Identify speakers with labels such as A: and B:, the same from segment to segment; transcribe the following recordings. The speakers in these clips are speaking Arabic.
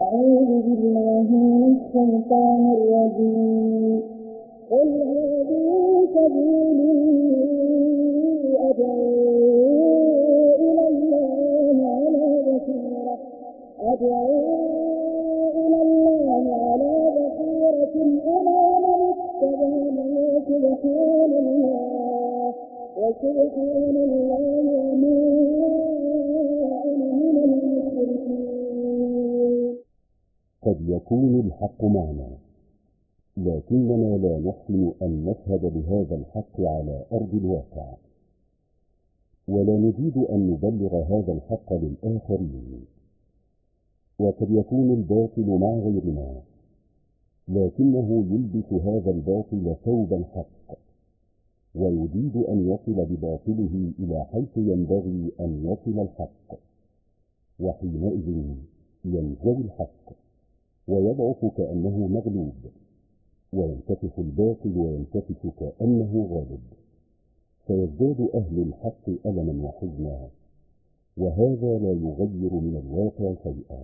A: أعوذ بالله من الشيطان الرجيم. قل هذه سبيلي أدعو إلى الله على بصيرة أنا ومن اتبعني وسبحان الله وما أنا من المشركين.
B: قد يكون الحق معنا، لكننا لا نحسن أن نشهد بهذا الحق على أرض الواقع، ولا نريد أن نبلغ هذا الحق للآخرين. وقد يكون الباطل مع غيرنا، لكنه يلبس هذا الباطل ثوب الحق، ويريد أن يصل بباطله إلى حيث ينبغي أن يصل الحق، وحينئذ ينزوي الحق ويضعف كأنه مغلوب، وينتفخ الباطل وينتفخ كأنه غالب، فيزداد أهل الحق ألما وحزنا، وهذا لا يغير من الواقع شيئا.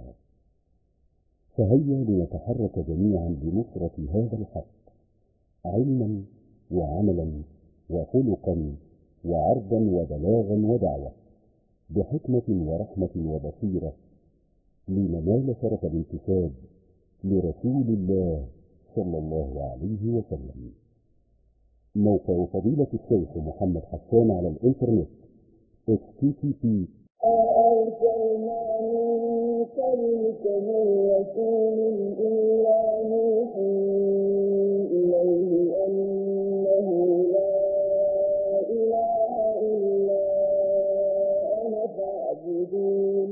B: فهيا لنتحرك جميعا لنصرة هذا الحق، علما وعملا وخلقا وعرضا وبلاغا ودعوة، بحكمة ورحمة وبصيرة، لننال شرف الانتساب لرسول الله صلى الله عليه وسلم. موقع فضيلة الشيخ محمد حسان على الإنترنت http
A: أرسلنا من قبلك من رسول إلا نوحي إليه أنه لا إله إلا أنا فاعبدون.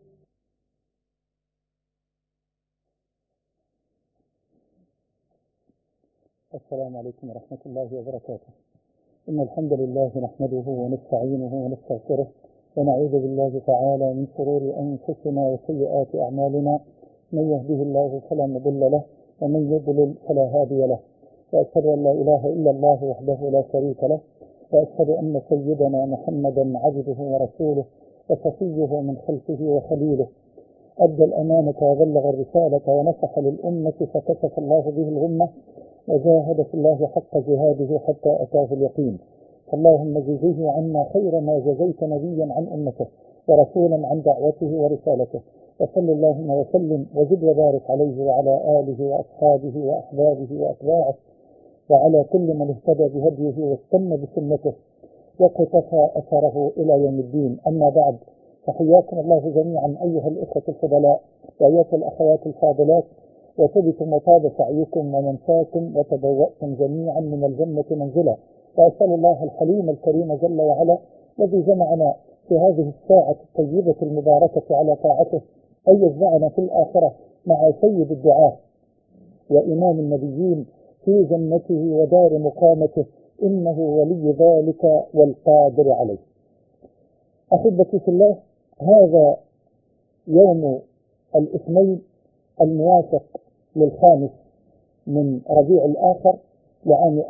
C: السلام عليكم ورحمة الله وبركاته. إن الحمد لله نحمده ونستعينه ونستغفره، ونعوذ بالله تعالى من شرور أنفسنا وسيئات أعمالنا، من يهده الله فلا مضل له ومن يضلل فلا هادي له، وأشهد أن لا إله إلا الله وحده لا شريك له، وأشهد أن سيدنا محمدا عبده ورسوله وصفيه من خلفه وخليله، أدى الأمانة وبلغ الرسالة ونصح للأمة فكشف الله به الغمة، وجاهد في الله حق جهاده حتى أتاه اليقين. اللهم جزيه عنا خير ما جزيت نبيا عن أمته ورسولا عن دعوته ورسالته، وصل اللهم وسلم وزد وبارك عليه وعلى آله وأصحابه وأحبابه وأتباعه وعلى كل من اهتدى بهديه واستنى بسنته وقتفى أثره إلى يوم الدين. أما بعد، فحياكم الله جميعا أيها الإخوة الفضلاء وأيها الأخوات الفاضلات، وطبتم وطاب سعيكم ومنساكم وتبوأتم جميعا من الجنة منزلا. وأسأل الله الحليم الكريم جل وعلا الذي جمعنا في هذه الساعة الطيبة المباركة على طاعته أن يجمعنا في الآخرة مع سيد الدعاة وإمام النبيين في جنته ودار مقامته، إنه ولي ذلك والقادر عليه. أحبتي في الله، هذا يوم الاثنين الموافق للخامس من ربيع الآخر لعام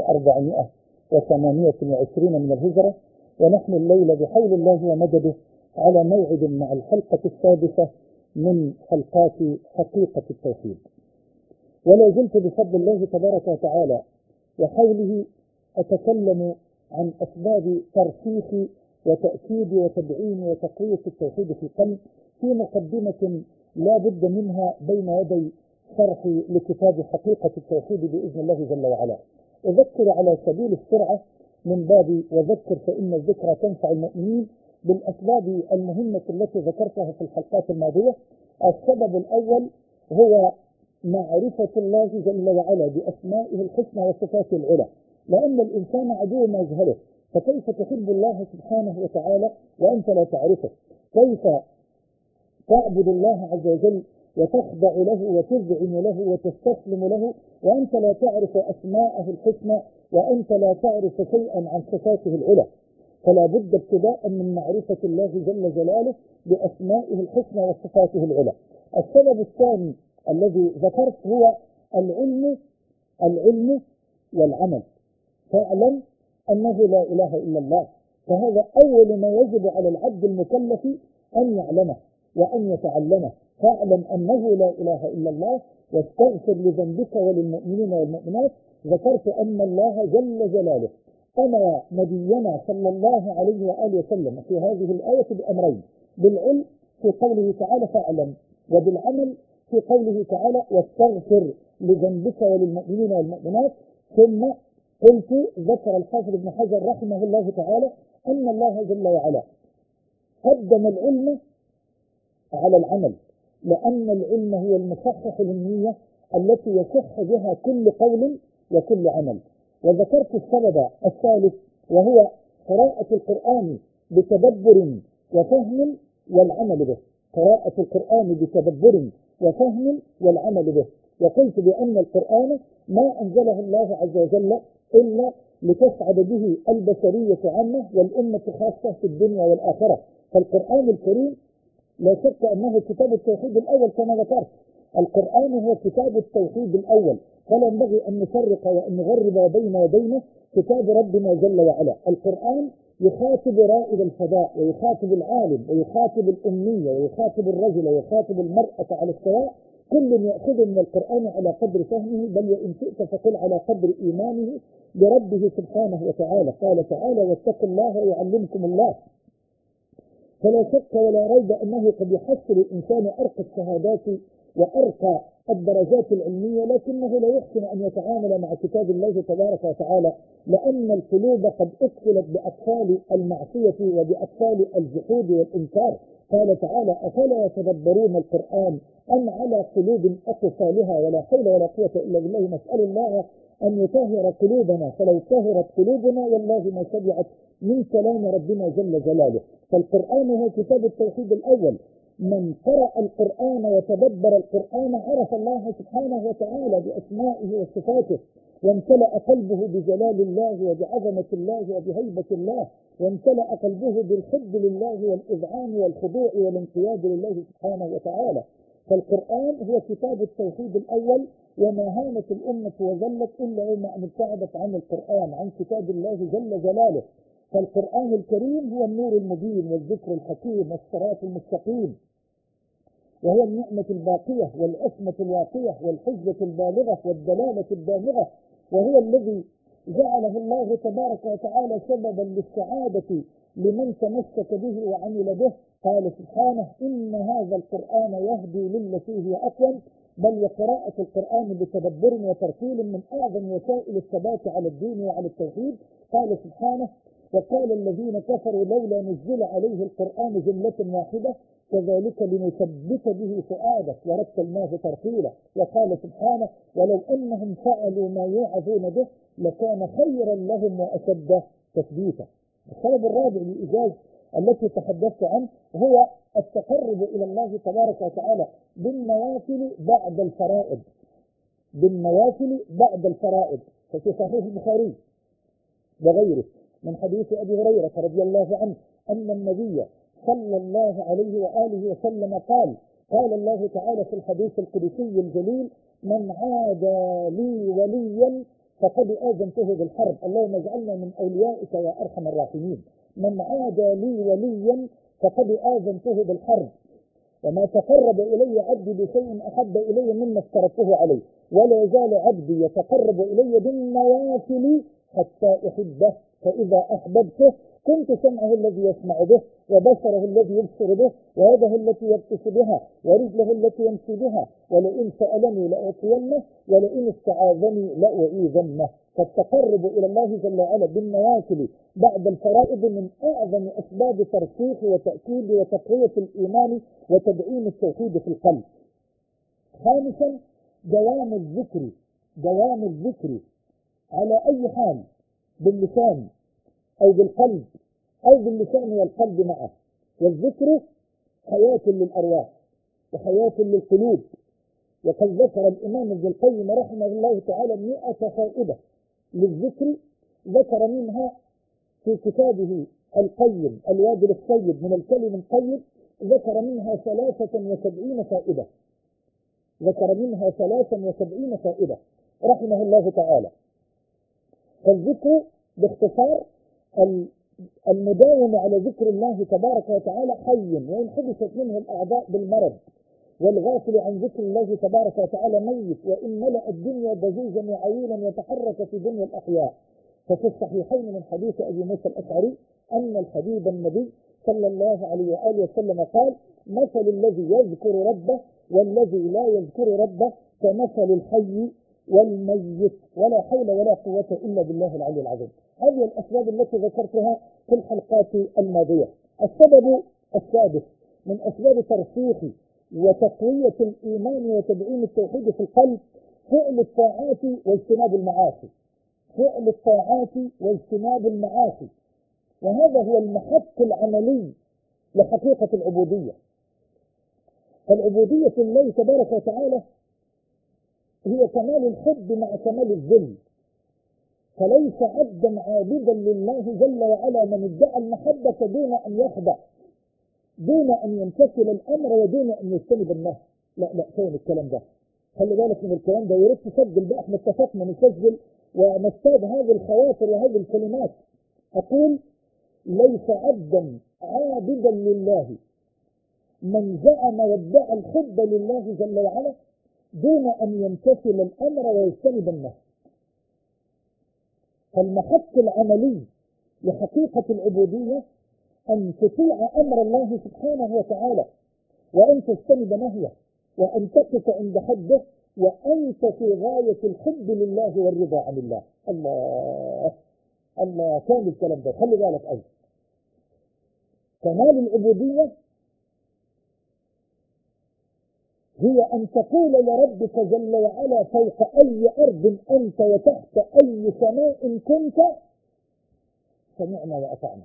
C: 1428 من الهجرة، ونحن الليلة بحول الله ومدده على موعد مع الحلقة السادسة من حلقات حقيقة التوحيد. ولا زلت بفضل الله تبارك وتعالى وحوله أتكلم عن أسباب ترسيخ وتأكيد وتدعيم وتقوية التوحيد في القلب، في مقدمة لا بد منها بين يدي شرح لكتاب حقيقة التوحيد بإذن الله جل وعلا. أذكر على سبيل السرعة من باب وذكر فإن الذكرى تنفع المؤمنين بالأسباب المهمة التي ذكرتها في الحلقات الماضية. السبب الأول هو معرفة الله جل وعلا بأسمائه الحسنى وصفاته العلى، لأن الإنسان عدو ما يجهله، فكيف تحب الله سبحانه وتعالى وأنت لا تعرفه؟ كيف تعبد الله عز وجل وتخضع له وتذعن له وتستسلم له وأنت لا تعرف أسماءه الحسنى وأنت لا تعرف شيئا عن صفاته العلى؟ فلا بد ابتداء من معرفة الله جل جلاله بأسمائه الحسنى وصفاته العلى. السبب الثاني الذي ذكرت هو العلم والعمل. فاعلم أنه لا إله إلا الله، فهذا أول ما يجب على العبد المكلف أن يعلمه وأن يتعلمه. فاعلم أنه لا إله إلا الله واستغفر لذنبك وللمؤمنين والمؤمنات، ذكرت أن الله جل جلاله أمر نبينا صلى الله عليه وآله وسلم في هذه الآية بأمرين: بالعلم في قوله تعالى فاعلم، وبالعمل في قوله تعالى واستغفر لذنبك وللمؤمنين والمؤمنات. ثم قلت ذكر الحافظ ابن حجر رحمه الله تعالى أن الله جل وعلا قدم العلم على العمل، لأن العلم هو المصحح للنية التي يصح بها كل قول وكل عمل. وذكرت السبب الثالث وهو قراءة القرآن بتدبر وفهم والعمل به، قراءة القرآن بتدبر وفهم والعمل به. وقلت بأن القرآن ما أنزله الله عز وجل إلا لتسعد به البشرية عامة والأمة خاصة في الدنيا والآخرة. فالقرآن الكريم لا شك أنه كتاب التوحيد الأول كما ذكرت، القرآن هو كتاب التوحيد الأول، فلا ينبغي أن نفرق وأن نغرب بين وبين كتاب ربنا جل وعلا. القرآن يخاطب رائد الفضاء ويخاطب العالم ويخاطب الأمية ويخاطب الرجل ويخاطب المرأة على السواء، كل يأخذ من القرآن على قدر فهمه، بل وإن شئت فقل على قدر إيمانه بربه سبحانه وتعالى. قال تعالى واتقوا الله ويعلمكم الله. فلا شك ولا ريب أنه قد يحصل الإنسان أرقى الشهادات وأرقى الدرجات العلمية، لكنه لا يحسن أن يتعامل مع كتاب الله تبارك وتعالى، لأن القلوب قد أكلت بأطفال المعصية وبأطفال الجحود والإنكار. قال تعالى أفلا يتدبرون القرآن أم على قلوب أقفالها. ولا حول ولا قوة إلا بالله. نسأل الله أن يطهر قلوبنا، فلو طهرت قلوبنا والله ما شبعت من كلام ربنا جل جلاله. فالقرآن هو كتاب التوحيد الأول. من قرأ القرآن وتدبر القرآن عرف الله سبحانه وتعالى بأسمائه وصفاته، وامتلأ قلبه بجلال الله وبعظمة الله وبهيبة الله، وامتلأ قلبه بالحب لله والإذعان والخضوع والانقياد لله سبحانه وتعالى. فالقرآن هو كتاب التوحيد الأول، وما هانت الأمة وذلت إلا يوم أن ابتعدت عن القرآن، عن كتاب الله جل جلاله. فالقرآن الكريم هو النور المبين والذكر الحكيم والصراط المستقيم، وهو النعمة الباقية والعصمة الواقية والحجة البالغة والدلالة الدامغة، وهو الذي جعله الله تبارك وتعالى سببا للسعادة لمن تمسك به وعمل به. قال سبحانه إن هذا القرآن يهدي للتي هي أقوم. بل وقراءة القرآن بتدبر وترتيل من أعظم وسائل الثبات على الدين وعلى التوحيد. قال سبحانه وقال الذين كفروا لولا نزل عليه القرآن جملة واحدة كذلك لنثبت به فؤادك ورتلناه ترتيلا. وقال سبحانه ولو أنهم فعلوا ما يوعظون به لكان خيرا لهم وأشد تثبيتا. السبب الرابع للإيجاز التي تحدثت عنه هو التقرب إلى الله تبارك وتعالى بالنوافل بعد الفرائض، بالنوافل بعد الفرائض. ففي صحيح البخاري وغيره من حديث أبي هريرة رضي الله عنه أن النبي صلى الله عليه وآله وسلم قال قال الله تعالى في الحديث القدسي الجليل من عادى لي وليا فقد آذنته بالحرب. اللهم اجعلنا من أوليائك يا أرحم الراحمين. من عادى لي وليا فقد آذنته بالحرب، وما تقرب إلي عبدي بشيء أحب إلي مما افترضته عليه، ولا يزال عبدي يتقرب إلي بالنوافل حتى أحبه، فإذا أحببته كنت سمعه الذي يسمع به وبصره الذي يبصر به ويده التي يبطش بها ورجله التي يمشي بها، ولئن سألني لأعطينه ولئن استعاذني لأعيذنه. فالتقرب إلى الله جل وعلا بالنوافل بعد الفرائض من أعظم أسباب ترسيخ وتأكيد وتقوية الإيمان وتدعيم التوحيد في القلب. خامسا دوام الذكر على أي حال، باللسان أو بالقلب أو باللسان والقلب معه. والذكر حياة للأرواح وحياة للقلوب. وقد ذكر الإمام ابن القيم رحمه الله تعالى 100 فائدة للذكر، ذكر منها في كتابه القيم الوابل الطيب من الكلم الطيب، ذكر منها 73 فائدة، ذكر منها 73 فائدة رحمه الله تعالى. فالذكر باختصار المداوم على ذكر الله تبارك وتعالى حي، وإن حدثت منه الأعداء بالمرض والغافل عن ذكر الله تبارك وتعالى ميت، وإن ملأ الدنيا ضجيجا وعويلا يتحرك في دنيا الأحياء. ففي الصحيحين من حديث أبي موسى الأشعري أن الحبيب النبي صلى الله عليه وآله وسلم قال: مثل الذي يذكر ربه والذي لا يذكر ربه كمثل الحي والميت، ولا حول ولا قوة إلا بالله العلي العظيم. هذه الأسباب التي ذكرتها في الحلقات الماضية. السبب السادس من أسباب ترسيخ وتقوية الإيمان وتدعيم التوحيد في القلب فعل الطاعات واجتناب المعاصي. فعل الطاعات واجتناب المعاصي، وهذا هو المحك العملي لحقيقة العبودية. العبودية لله تبارك وتعالى هي كمال الحب مع كمال الذل، فليس عبدا عابدا لله جل وعلا من ادعى المحبة دون أن يخضع، دون أن يمتثل الأمر ودون أن يجتنب النهي. لا فين الكلام ده؟ خلي بالك من الكلام ده، ويريد تسجل بقى، احنا اتفقنا نسجل ونستاد هذه الخواطر وهذه الكلمات. أقول: ليس عبدا عابدا لله من زعم وادعى الحب لله جل وعلا دون أن يمتثل الأمر ويجتنب النهي. فالمحك العملي لحقيقة العبودية أن تطيع أمر الله سبحانه وتعالى، وأن تجتنب نهيه، وأن تقف عند حده، وأنت في غاية الحب لله والرضا عن الله. الله كان الكلام ده، خلي بالك أيضا. كمال العبودية هي أن تقول لربك جل وعلا فوق أي أرض أنت وتحت أي سماء كنت: سمعنا وأطعنا،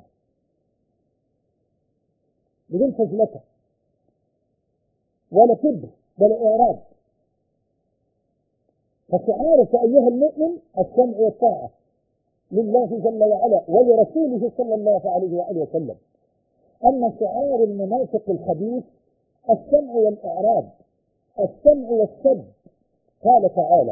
C: بدون فزلكة ولا كبر ولا إعراض. فشعارك أيها المؤمن السمع والطاعة لله جل وعلا ولرسوله صلى الله عليه وآله وسلم. أما شعار المنافق الخبيث السمع والإعراض، السمع والسب. قال تعالى: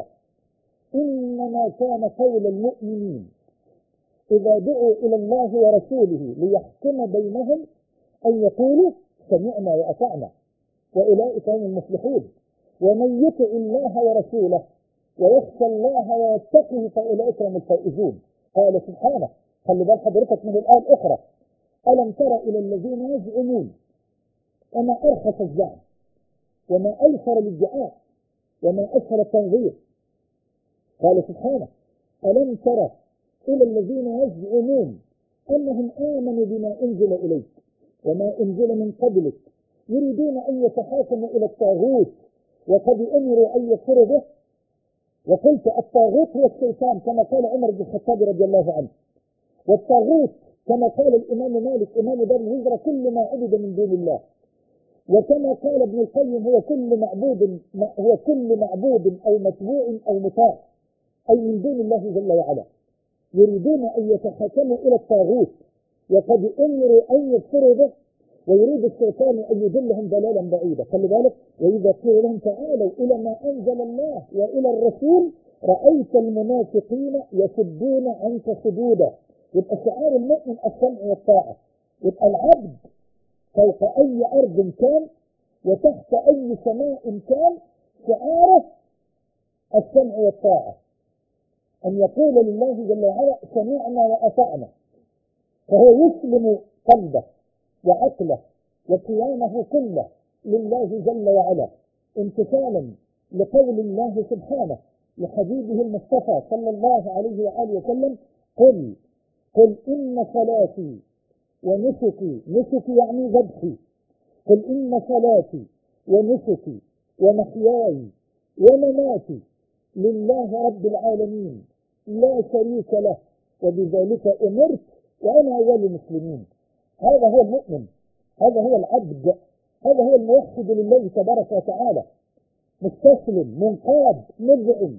C: إنما كان قول المؤمنين إذا دعوا إلى الله ورسوله ليحكم بينهم أن يقولوا سمعنا وأطعنا، وأولئك هم المفلحون. ومن يطع الله ورسوله ويخشى الله ويتقه فأولئك هم الفائزون. قال سبحانه، خلي بال حضرتك من الآية الأخرى: ألم تر إلى الذين يزعمون، وما أرخص الزعم وما أيسر الادعاء وما أسهل التنظير. قال سبحانه: ألم تر إلى الذين يزعمون أنهم آمنوا بما أنزل إليك وما أنزل من قبلك يريدون أن يتحاكموا إلى الطاغوت وقد أمروا أن يكفروا به. وقلت الطاغوت هو الشيطان كما قال عمر بن الخطاب رضي الله عنه، والطاغوت كما قال الإمام مالك إمام دار الهجرة كل ما عبد من دون الله، وكما قال ابن القيم هو كل معبود أو متبوع أو مطاع، أي من دون الله جل وعلا. يريدون أن يتحاكموا إلى الطاغوت وقد أمروا أن يكفروا به، ويريد الشيطان أن يضلهم ضلالا بعيدا. خلي بالك: وإذا قيل لهم تعالوا إلى ما أنزل الله وإلى الرسول رأيت المنافقين يصدون عنك صدودا. يبقى شعار المؤمن السمع والطاعة. يبقى العبد فوق أي أرض كان وتحت أي سماء كان شعاره السمع والطاعة، أن يقول لله جل وعلا سمعنا وأطعنا، فهو يسلم قلبه وعقله وكيانه كله لله جل وعلا امتثالا لقول الله سبحانه لحبيبه المصطفى صلى الله عليه وآله وسلم: قل إن صلاتي ونسكي، نسكي يعني ذبحي، قل إن صلاتي ونسكي ومحياي ومماتي لله رب العالمين لا شريك له وبذلك أمرت وأنا أول المسلمين. هذا هو المؤمن، هذا هو العبد، هذا هو الموحد لله تبارك وتعالى، مستسلم منقاد مذعن.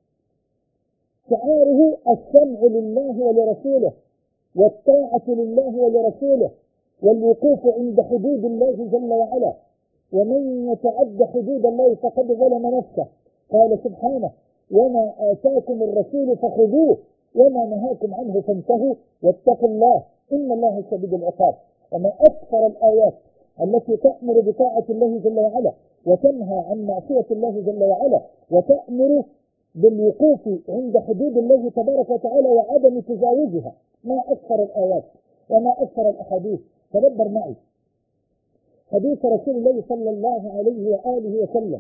C: شعاره السمع لله ولرسوله والطاعة لله ولرسوله والوقوف عند حدود الله جل وعلا، ومن يتعد حدود الله فقد ظلم نفسه. قال سبحانه: وما آتاكم الرسول فخذوه وما نهاكم عنه فانتهوا واتقوا الله إن الله شديد العقاب. وما أكثر الآيات التي تأمر بطاعة الله جل وعلا وتنهى عن معصية الله جل وعلا، وتأمر بالوقوف عند حدود الله تبارك وتعالى وعدم تجاوزها. ما أكثر الآيات وما أكثر الأحاديث. تدبر معي حديث رسول الله صلى الله عليه وآله وسلم،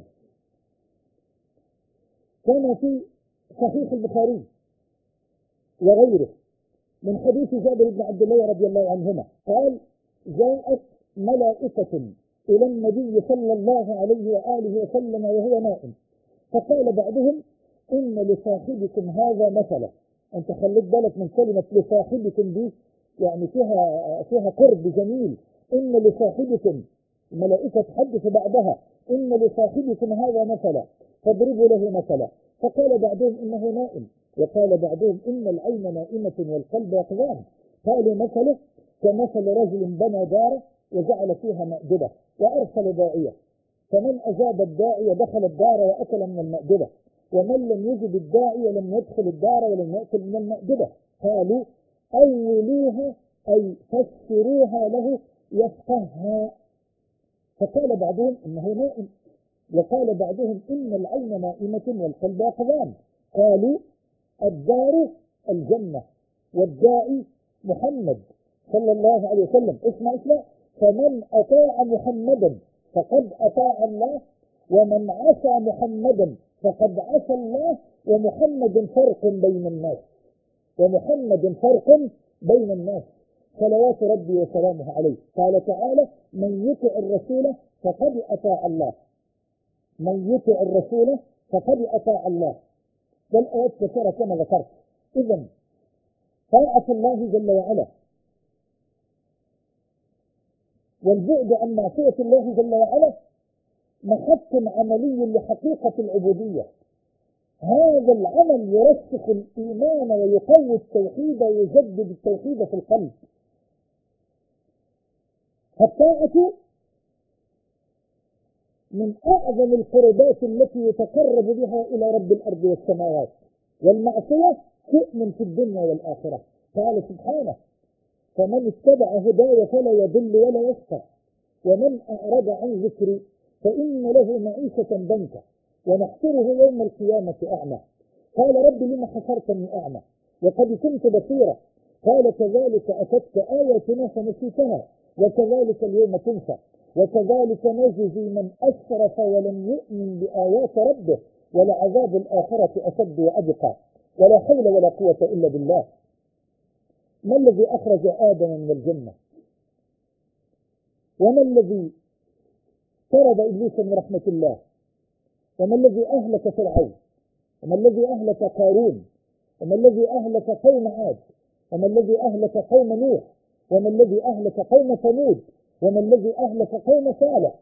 C: كان في صحيح البخاري وغيره من حديث جابر بن عبد الله رضي الله عنهما قال: جاءت ملائكة إلى النبي صلى الله عليه وآله وسلم وهو نائم، فقال بعضهم: إن لصاحبكم هذا مثلا. أنت خليت بالك من كلمة لصاحبكم دي، يعني فيها قرب جميل. إن لصاحبكم، الملائكة تحدث بعدها: إن لصاحبكم هذا مثلا فاضربوا له مثلا. فقال بعضهم: إنه نائم، وقال بعضهم: إن العين نائمة والقلب يقظان. قالوا: مثله كمثل رجل بنى داره وجعل فيها مأدبة وأرسل داعية، فمن أجاب الداعي دخل الدار وأكل من المأدبة، ومن لم يجب الداعي لم يدخل الدار ولم يأكل من المأدبة. قالوا: أولوها أي فسروها له يفقهها. فقال بعضهم: إنه نائم، وقال بعضهم: إن العين نائمة والقلب يقظان. قالوا: الدار الجنة والداعي محمد صلى الله عليه وسلم. اسمع: فمن أطاع محمدا فقد أطاع الله، ومن عصى محمدا فقد عصى الله، ومحمد فرق بين الناس، ومحمد فرق بين الناس صلوات ربي وسلامه عليه. قال تعالى: من يطع الرسول فقد أطاع الله، من يطع الرسول فقد أطاع الله. والآيات كثيرة كما ذكرت. إذن طاعة الله جل وعلا والبعد عن معصية الله جل وعلا محك عملي لحقيقة العبودية. هذا العمل يرسخ الإيمان ويقوي التوحيد ويجدد التوحيد في القلب. الطاعة من أعظم القربات التي يتقرب بها إلى رب الأرض والسماوات، والمعصية شؤم في الدنيا والآخرة. قال سبحانه: فمن اتبع هداي فلا يضل ولا يشقى، ومن أعرض عن ذكري فإن له معيشة ضنكا ونحشره يوم القيامة أعمى. قال: رب لم حشرتني أعمى وقد كنت بصيرا. قال: كذلك أتتك آياتنا فنسيتها وكذلك اليوم تنسى وكذلك نجزي من أسرف ولم يؤمن بآيات ربه ولعذاب الآخرة أشد وأبقى. ولا حول ولا قوة إلا بالله. ما الذي أخرج آدم من الجنة؟ وما الذي طرد إبليس من رحمة الله؟ وما الذي أهلك فرعون؟ وما الذي أهلك قارون؟ وما الذي أهلك قوم عاد؟ وما الذي أهلك قوم نوح؟ وما الذي أهلك قوم ثمود؟ وما الذي أهلك قوم صالح؟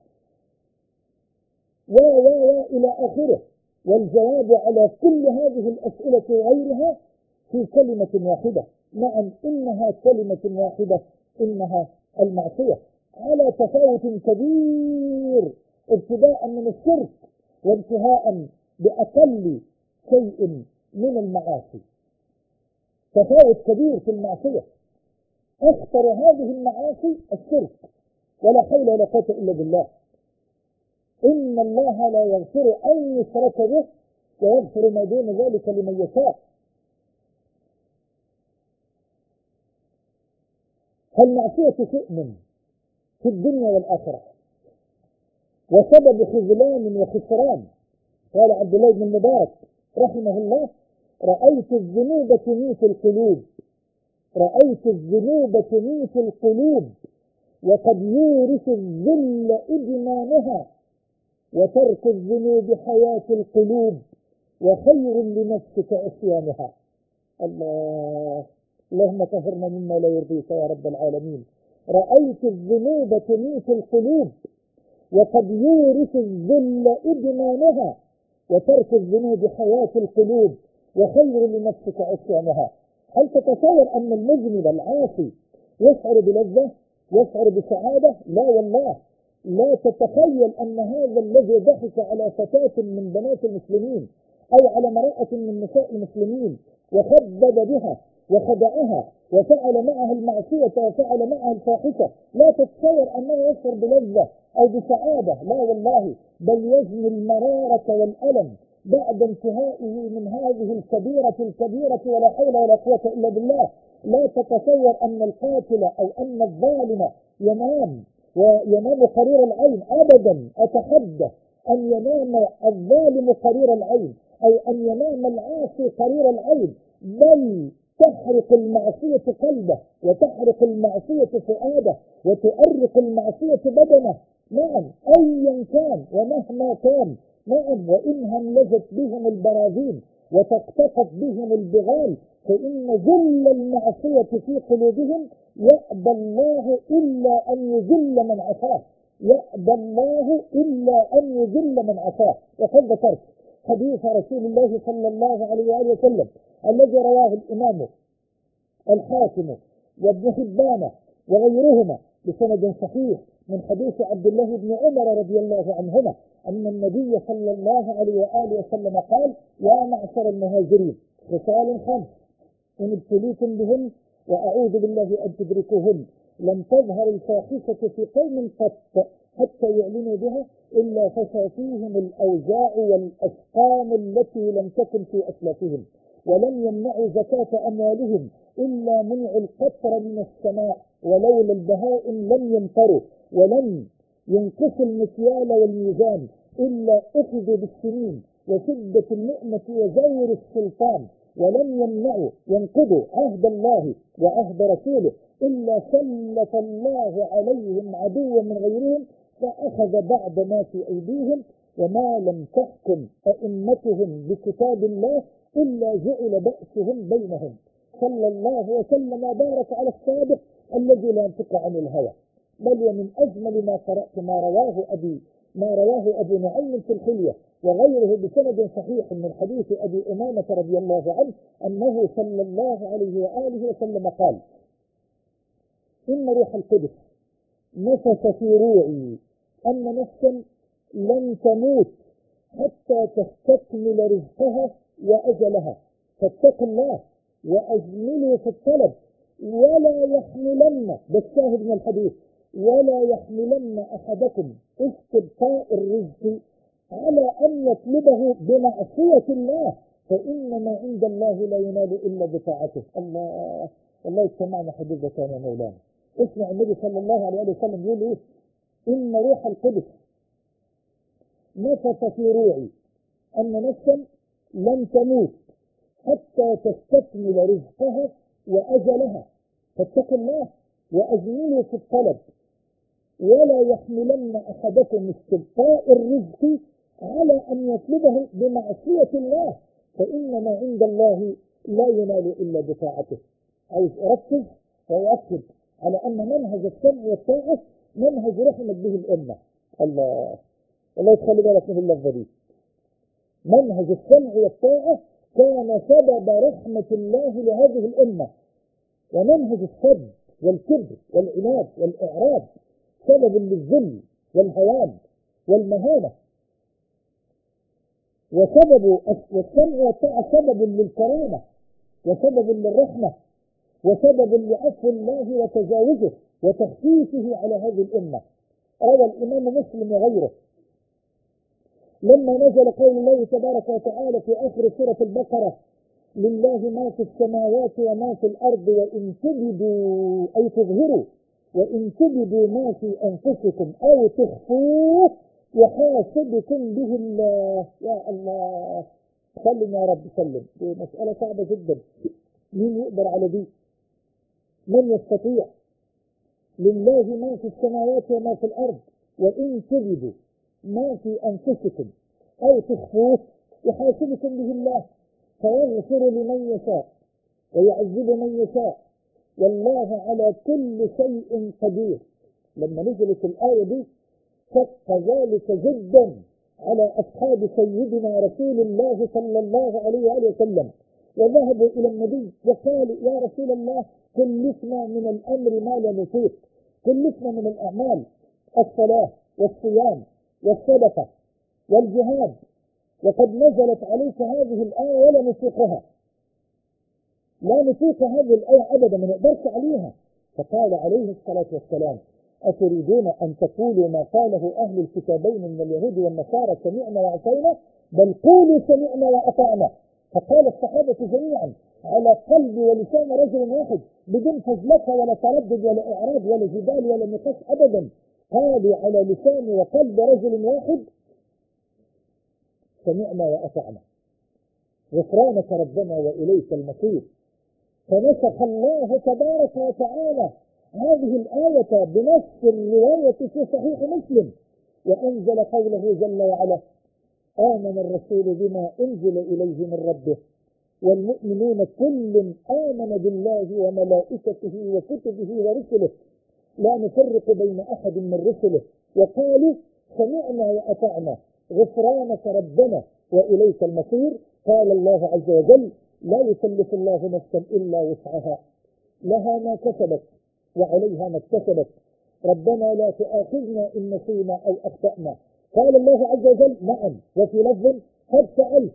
C: إلى آخره. والجواب على كل هذه الأسئلة وغيرها في كلمة واحدة. نعم، إنها كلمة واحدة، إنها المعصية، على تفاوت كبير، ابتداء من الشرك وانتهاء بأقل شيء من المعاصي. تفاوت كبير في المعصية. أخطر هذه المعاصي الشرك، ولا حول ولا قوة إلا بالله. إن الله لا يغفر أن يشرك به ويغفر ما دون ذلك لمن يشاء. فالمعصية شؤم في الدنيا والآخرة وسبب خذلان وخسران. قال عبد الله بن المبارك رحمه الله: رأيت الذنوب تميت القلوب، رأيت الذنوب تميت القلوب، وقد يورث الذل إدمانها، وترك الذنوب حياة القلوب، وخير لنفسك عصيانها. الله، اللهم طهرنا مما لا يرضيك يا رب العالمين. رأيت الذنوب تميت القلوب، وقد يورث الذل إدمانها، وترك الذنوب حياة القلوب، وخير لنفسك عصيانها. هل تتصور أن المذنب العاصي يشعر بلذة، يشعر بسعادة؟ لا والله. لا تتخيل أن هذا الذي ضحك على فتاة من بنات المسلمين أو على امرأة من نساء المسلمين وخبب بها وخدعها وفعل معها المعصية وفعل معها الفاحشة لا تتصور أنه يشعر بلذة أو بسعادة، لا والله، بل يجني المرارة والألم بعد انتهائه من هذه الكبيرة ولا حول ولا قوة إلا بالله. لا تتصور أن القاتل أو أن الظالم ينام قرير العين، أبدا، أتحدى أن ينام الظالم قرير العين أو أن ينام العاصي قرير العين، بل تحرق المعصية قلبه وتحرق المعصية فؤاده وتؤرق المعصية بدنه، نعم، أيا كان ومهما كان، نعم، وإن هملجت بهم البراذين وتقتطف بهم البغال، فإن ذل المعصية في قلوبهم يأبى الله إلا أن يذل من عصاه، يأبى الله إلا أن يذل من عصاه. وقد ذكرت حديث رسول الله صلى الله عليه وآله وسلم الذي رواه الإمام الحاكم وابن حبان وغيرهما بسند صحيح من حديث عبد الله بن عمر رضي الله عنهما أن النبي صلى الله عليه وآله وسلم قال: يا معشر المهاجرين، خصال 5 إن ابتليتم بهن وأعوذ بالله أن تدركوهن، لم تظهر الفاحشة في قوم قط حتى يعلنوا بها إلا فشى فيهم الأوجاع والأسقام التي لم تكن في أسلافهم، ولم يمنعوا زكاة أموالهم إلا منع القطر من السماء، ولولا البهائم لم يمطروا، ولم ينقصوا المكيال والميزان إلا أخذوا بالسنين وشدة النعمة وزور السلطان، ولم ينقضوا عهد الله وعهد رسوله إلا سلط الله عليهم عدوا من غيرهم فأخذ بعد ما في أيديهم، وما لم تحكم أئمتهم بكتاب الله إلا جعل بأسهم بينهم. صلى الله وسلم وبارك على الصادق الذي لا ينطق عن الهوى، بل ومن أجمل ما قرأت ما رواه أبو نعيم في الحلية وغيره بسند صحيح من حديث أبي أمامة رضي الله عنه أنه صلى الله عليه وآله وسلم قال: إن روح القدس نفث في روعي أن نفسا لن تموت حتى تستكمل رزقها وأجلها، فاتقوا الله وأجملوا في الطلب، ولا يحملن، بالشاهد من الحديث، ولا يحملن أحدكم استبقاء الرزق على أن يطلبه بمعصية الله، فإن ما عند الله لا ينال إلا بطاعته. الله يسمعنا حديث كان يا مولانا. اسمع النبي صلى الله عليه وسلم يقول إيه؟ إن روح القدس نفث في روعي أن نفسا لن تموت حتى تستكمل رزقها وأجلها، فاتقوا الله وأجملوا في الطلب، ولا يحملن أحدكم استبقاء الرزق على أن يطلبه بمعصية الله، فإن ما عند الله لا ينال إلا بطاعته. عايز أركز وأؤكد على أن منهج السمع والطاعة منهج رحمت به الأمة. الله يخلي بالك من اللفظة دي. منهج السمع والطاعة كان سبب رحمة الله لهذه الأمة، ومنهج السب والكبر والعناد والإعراض سبب للذل والهوان والمهانة، والسمع والطاعة سبب للكرامة وسبب للرحمة وسبب لعفو الله وتجاوزه وتخفيفه على هذه الأمة. روى الإمام مسلم وغيره لما نزل قول الله تبارك وتعالى في آخر سورة البقرة: لله ما في السماوات وما في الأرض وإن تبدوا أي تظهروا وإن تبدوا ما في أنفسكم أو تخفوه يحاسبكم به الله. يا الله، سلم يا رب سلم. دي مسألة صعبة جدا، مين يقدر على دي؟ من يستطيع؟ لله ما في السماوات وما في الأرض وإن تبدوا ما في أنفسكم أو تخفوه يحاسبكم به الله فيغفر لمن يشاء ويعذب من يشاء والله على كل شيء قدير. لما نزلت الآية دي شق ذلك جدا على أصحاب سيدنا رسول الله صلى الله عليه وآله وسلم، وذهبوا إلى النبي وقالوا: يا رسول الله، كلفنا من الأمر ما لا نطيق، كلفنا من الأعمال الصلاة والصيام والصدقة والجهاد، وقد نزلت عليك هذه الآية ولا نطيقها. لا نطيق هذه الآية أبدا، ما نقدرش عليها. فقال عليه الصلاة والسلام: أتريدون أن تقولوا ما قاله أهل الكتابين من اليهود والنصارى سمعنا وعصينا؟ بل قولوا سمعنا وأطعنا. فقال الصحابة جميعا على قلب ولسان رجل واحد بدون فزلكة ولا تردد ولا إعراض ولا جدال ولا نقاش أبدا، قالوا على لسان وقلب رجل واحد: سمعنا وأطعنا، غفرانك ربنا وإليك المصير. فنسخ الله تبارك وتعالى هذه الآية بنص الرواية في صحيح مسلم، وأنزل قوله جل وعلا: آمن الرسول بما أنزل إليه من ربه والمؤمنون كل آمن بالله وملائكته وكتبه ورسله لا نفرق بين أحد من رسله وقالوا سمعنا وأطعنا غفرانك ربنا وإليك المصير. قال الله عز وجل: لا يكلف الله نفسا إلا وسعها، لها ما كسبت وعليها ما اكتسبت، ربنا لا تؤاخذنا إن نسينا أو أخطأنا. قال الله عز وجل: نعم. وفي لفظ: قد فعلت،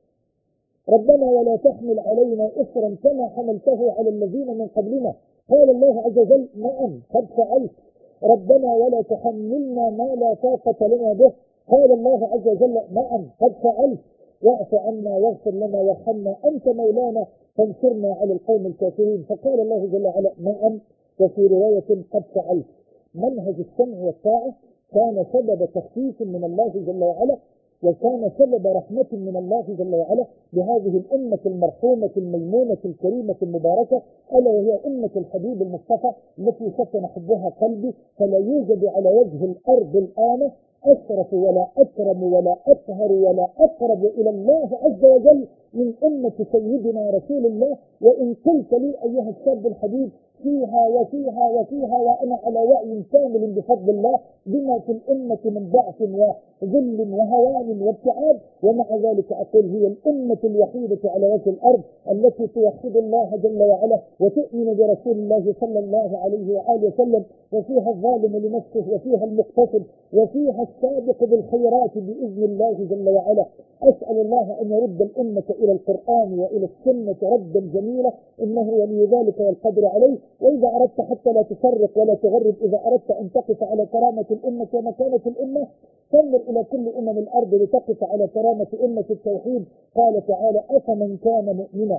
C: ربنا ولا تحمل علينا إصرا كما حملته على الذين من قبلنا. قال الله عز وجل: نعم قد فعلت، ربنا ولا تحملنا ما لا طاقة لنا به. قال الله عز وجل: نعم قد فعلت، واعف عنا واغفر لنا وارحمنا أنت مولانا فانصرنا على القوم الكافرين. فقال الله جل وعلا: نعم. وفي رواية: قد فعلت. منهج السمع والطاعة كان سبب تخفيف من الله جل وعلا، وكان سبب رحمة من الله جل وعلا بهذه الأمة المرحومة الميمونة الكريمة المباركة، ألا وهي أمة الحبيب المصطفى التي سكن حبها قلبي. فلا يوجد على وجه الأرض الآن أشرف ولا أكرم ولا أطهر ولا أقرب إلى الله عز وجل من أمة سيدنا رسول الله. وإن قلت لي أيها الشاب الحبيب فيها وفيها وفيها وأنا على وعي كامل بفضل الله بما في الأمة من ضعف وذل وهوان وابتعاد، ومع ذلك أقول هي الأمة الوحيدة على وجه الأرض التي توحد الله جل وعلا وتؤمن برسول الله صلى الله عليه وآله وسلم، وفيها الظالم لنفسه وفيها المقتصد وفيها السابق بالخيرات بإذن الله جل وعلا. أسأل الله أن يرد الأمة إلى القرآن وإلى السنة ردا جميلا، إنه ولي ذلك والقدر عليه. وإذا أردت حتى لا تفرق ولا تغرب، إذا أردت أن تقف على كرامة الأمة ومكانة الأمة، فانظر إلى كل الأرض لتقف على كرامة أمة التوحيد. قال تعالى: أفمن كان مؤمنا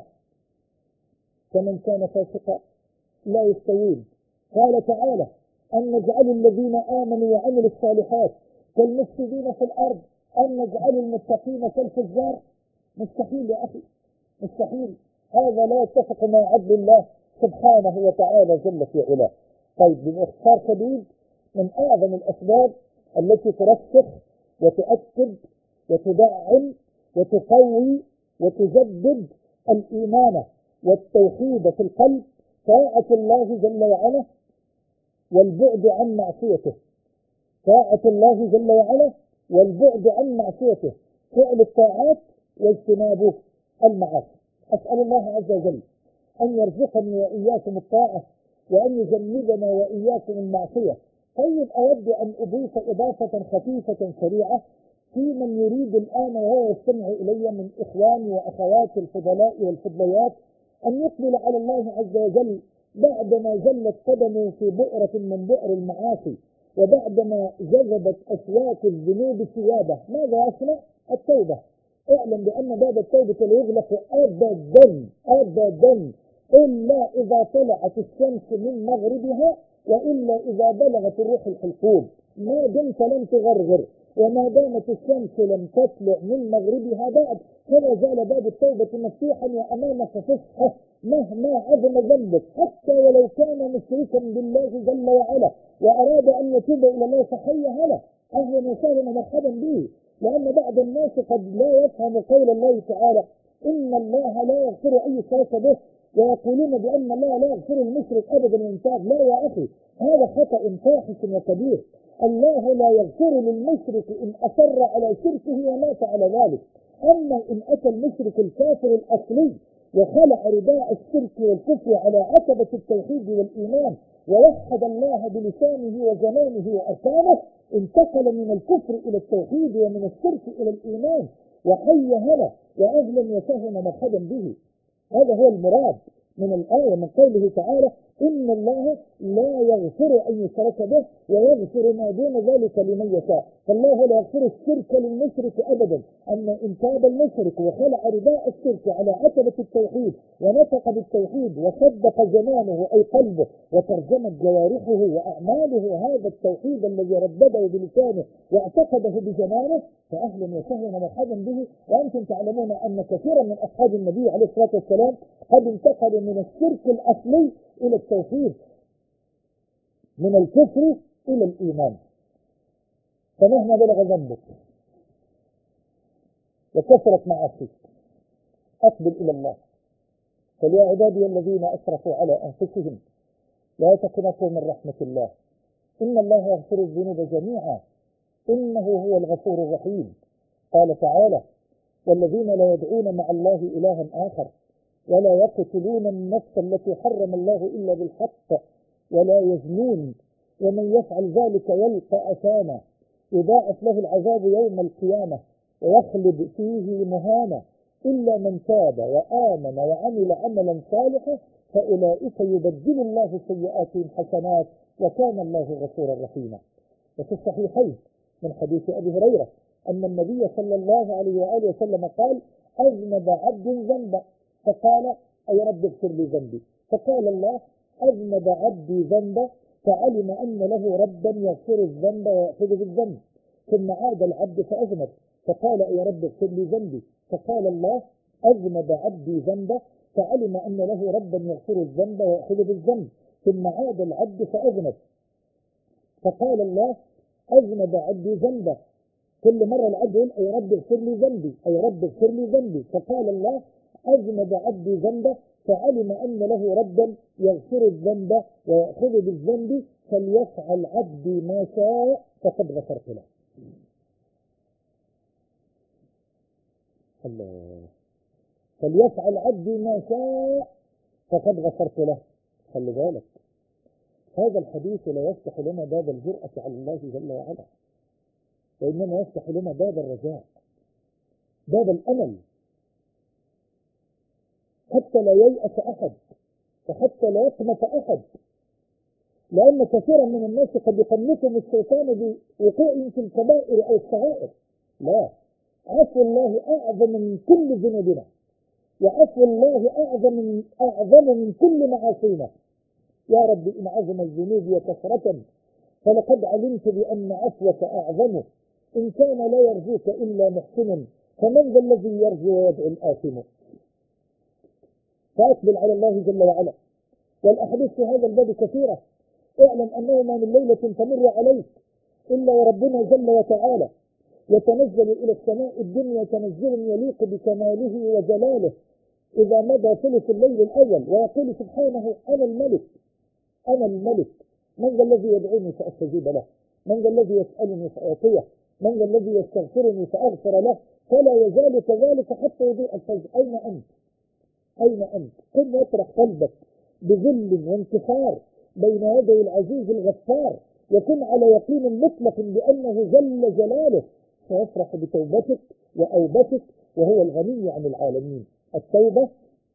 C: كمن كان فاسقا لا يستوون. قال تعالى: أن نجعل الذين آمنوا وعملوا الصالحات كالمفسدين في الأرض أن نجعل المتقين كالفجار. مستحيل يا أخي، مستحيل. هذا لا يتفق مع عدل الله سبحانه وتعالى جل في علاه. طيب، باختصار شديد، من أعظم الأسباب التي ترسخ وتؤكد وتدعم وتقوي وتجدد الإيمان والتوحيد في القلب طاعة الله جل وعلا والبعد عن معصيته. طاعة الله جل وعلا والبعد عن معصيته، فعل الطاعات واجتناب المعاصي. أسأل الله عز وجل أن يرزقني وإياكم الطاعة وأن يجنبنا وإياكم المعصية. طيب، أود أن أضيف إضافة خفيفة سريعة في من يريد الآن وهو يستمع إلي من إخواني وأخواتي الفضلاء والفضليات أن يقبل على الله عز وجل بعدما زلت قدمه في بؤرة من بؤر المعاصي، وبعدما جذبت أشواك الذنوب ثيابه. ماذا يصنع؟ التوبة. اعلم بأن باب التوبة لا يغلق أبدا أبدا إلا إذا طلعت الشمس من مغربها، وإلا إذا بلغت الروح الحلقوم. ما دمت لم تغرغر وما دامت الشمس لم تطلع من مغربها بعد، فلا زال باب التوبة مفتوحا وأمامك فسحة مهما عظم ذنبك، حتى ولو كان مشركا بالله جل وعلا وأراد أن يتوب إلى الله فحي هلا، أهلا وسهلا ومرحبا به. لأن بعض الناس قد لا يفهم قول الله تعالى: إن الله لا يغفر أي شرك به، ويقولون بأن الله لا يغفر المشرك أبدا وينتاب. لا يا أخي، هذا خطأ فاحش وكبير. الله لا يغفر للمشرك إن أصر على شركه ومات على ذلك. أما إن أتى المشرك الكافر الأصلي وخلع رداء الشرك والكفر على عتبة التوحيد والإيمان ووحد الله بلسانه وزمانه وأركانه، انتقل من الكفر إلى التوحيد ومن الشرك إلى الإيمان، وحي هلا وأهلا وسهلا مرحبا به. هذا هو المراد من الآية، من قوله تعالى إن الله لا يغفر أن يشرك به ويغفر ما دون ذلك لمن يشاء. فالله لا يغفر الشرك للمشرك أبدا. أما إن تاب المشرك وخلع رداء الشرك على عتبة التوحيد ونطق بالتوحيد وصدق جنانه أي قلبه وترجمت جوارحه وأعماله هذا التوحيد الذي ردده بلسانه واعتقده بجنانه فأهلا وسهلا ومرحبا به. وأنتم تعلمون أن كثيرا من أصحاب النبي عليه الصلاة والسلام قد انتقلوا من الشرك الأصلي إلى التوحيد، من الكفر إلى الإيمان. فمهما بلغ ذنبك وكثرت معاصيك أقبل إلى الله. قل يا عبادي الذين أسرفوا على أنفسهم لا تقنطوا من رحمة الله إن الله يغفر الذنوب جميعا إنه هو الغفور الرحيم. قال تعالى والذين لا يدعون مع الله إلها آخر ولا يقتلون النفس التي حرم الله إلا بالحق ولا يزنون ومن يفعل ذلك يلقى أثاما يضاعف له العذاب يوم القيامة ويخلد فيه مهانا إلا من تاب وآمن وعمل عملا صالحا فأولئك يبدل الله سيئاتهم حسنات وكان الله غفورا رحيما. وفي الصحيحين من حديث أبي هريرة أن النبي صلى الله عليه وآله وسلم قال أذنب عبد ذنبا فقال أي رب اغفر لي ذنبي فقال الله أذنب عبدي ذنبا فعلم أن له ربا يغفر الذنب ويأخذ بالذنب ثم عاد العبد فأذنب فقال يا رب اغفر لي ذنبي فقال الله أذنب عبدي ذنبا فعلم أن له ربا يغفر الذنب ويأخذ بالذنب ثم عاد العبد فأذنب فقال الله أذنب عبدي ذنبا. كل مرة العبد يقول أي رب اغفر لي ذنبي أي رب اغفر لي ذنبي فقال الله أذنب عبدي ذنبا فعلم أن له ربا يغفر الذنب ويأخذ بالذنب فليفعل عبدي ما شاء فقد غفرت له. الله فليفعل عبدي ما شاء فقد غفرت له. خلي بالك هذا الحديث لا يفتح لنا باب الجرأة على الله جل وعلا وإنما يفتح لنا باب الرجاء باب الأمل حتى لا ييأس أحد وحتى لا يقنط أحد. لأن كثيرا من الناس قد يقنطهم الشيطان بوقوعهم في الكبائر أو الصغائر. لا، عفو الله أعظم من كل ذنوبنا وعفو الله أعظم من كل معاصينا. يا رب إن عظم الذنوب كثرة فلقد علمت بأن عفوك أعظم إن كان لا يرجوك إلا محسن فمن ذا الذي يرجو ويدعو الآثم. فأقبل على الله جل وعلا. والأحاديث في هذا الباب كثيرة. اعلم أنه ما من ليلة تمر عليك إلا وربنا جل وتعالى يتنزل إلى السماء الدنيا تنزل يليق بكماله وجلاله إذا مضى ثلث الليل الأول ويقول سبحانه أنا الملك أنا الملك من ذا الذي يدعوني فأستجيب له من ذا الذي يسألني فأعطيه من ذا الذي يستغفرني فأغفر له فلا يزال كذلك حتى يضيء الفجر. أين أنت أين أنت؟ كن يطرح قلبك بذل وانكسار بين يدي العزيز الغفار وكن على يقين مطلق بأنه جل جلاله سيفرح بتوبتك وأوبتك وهو الغني عن العالمين. التوبة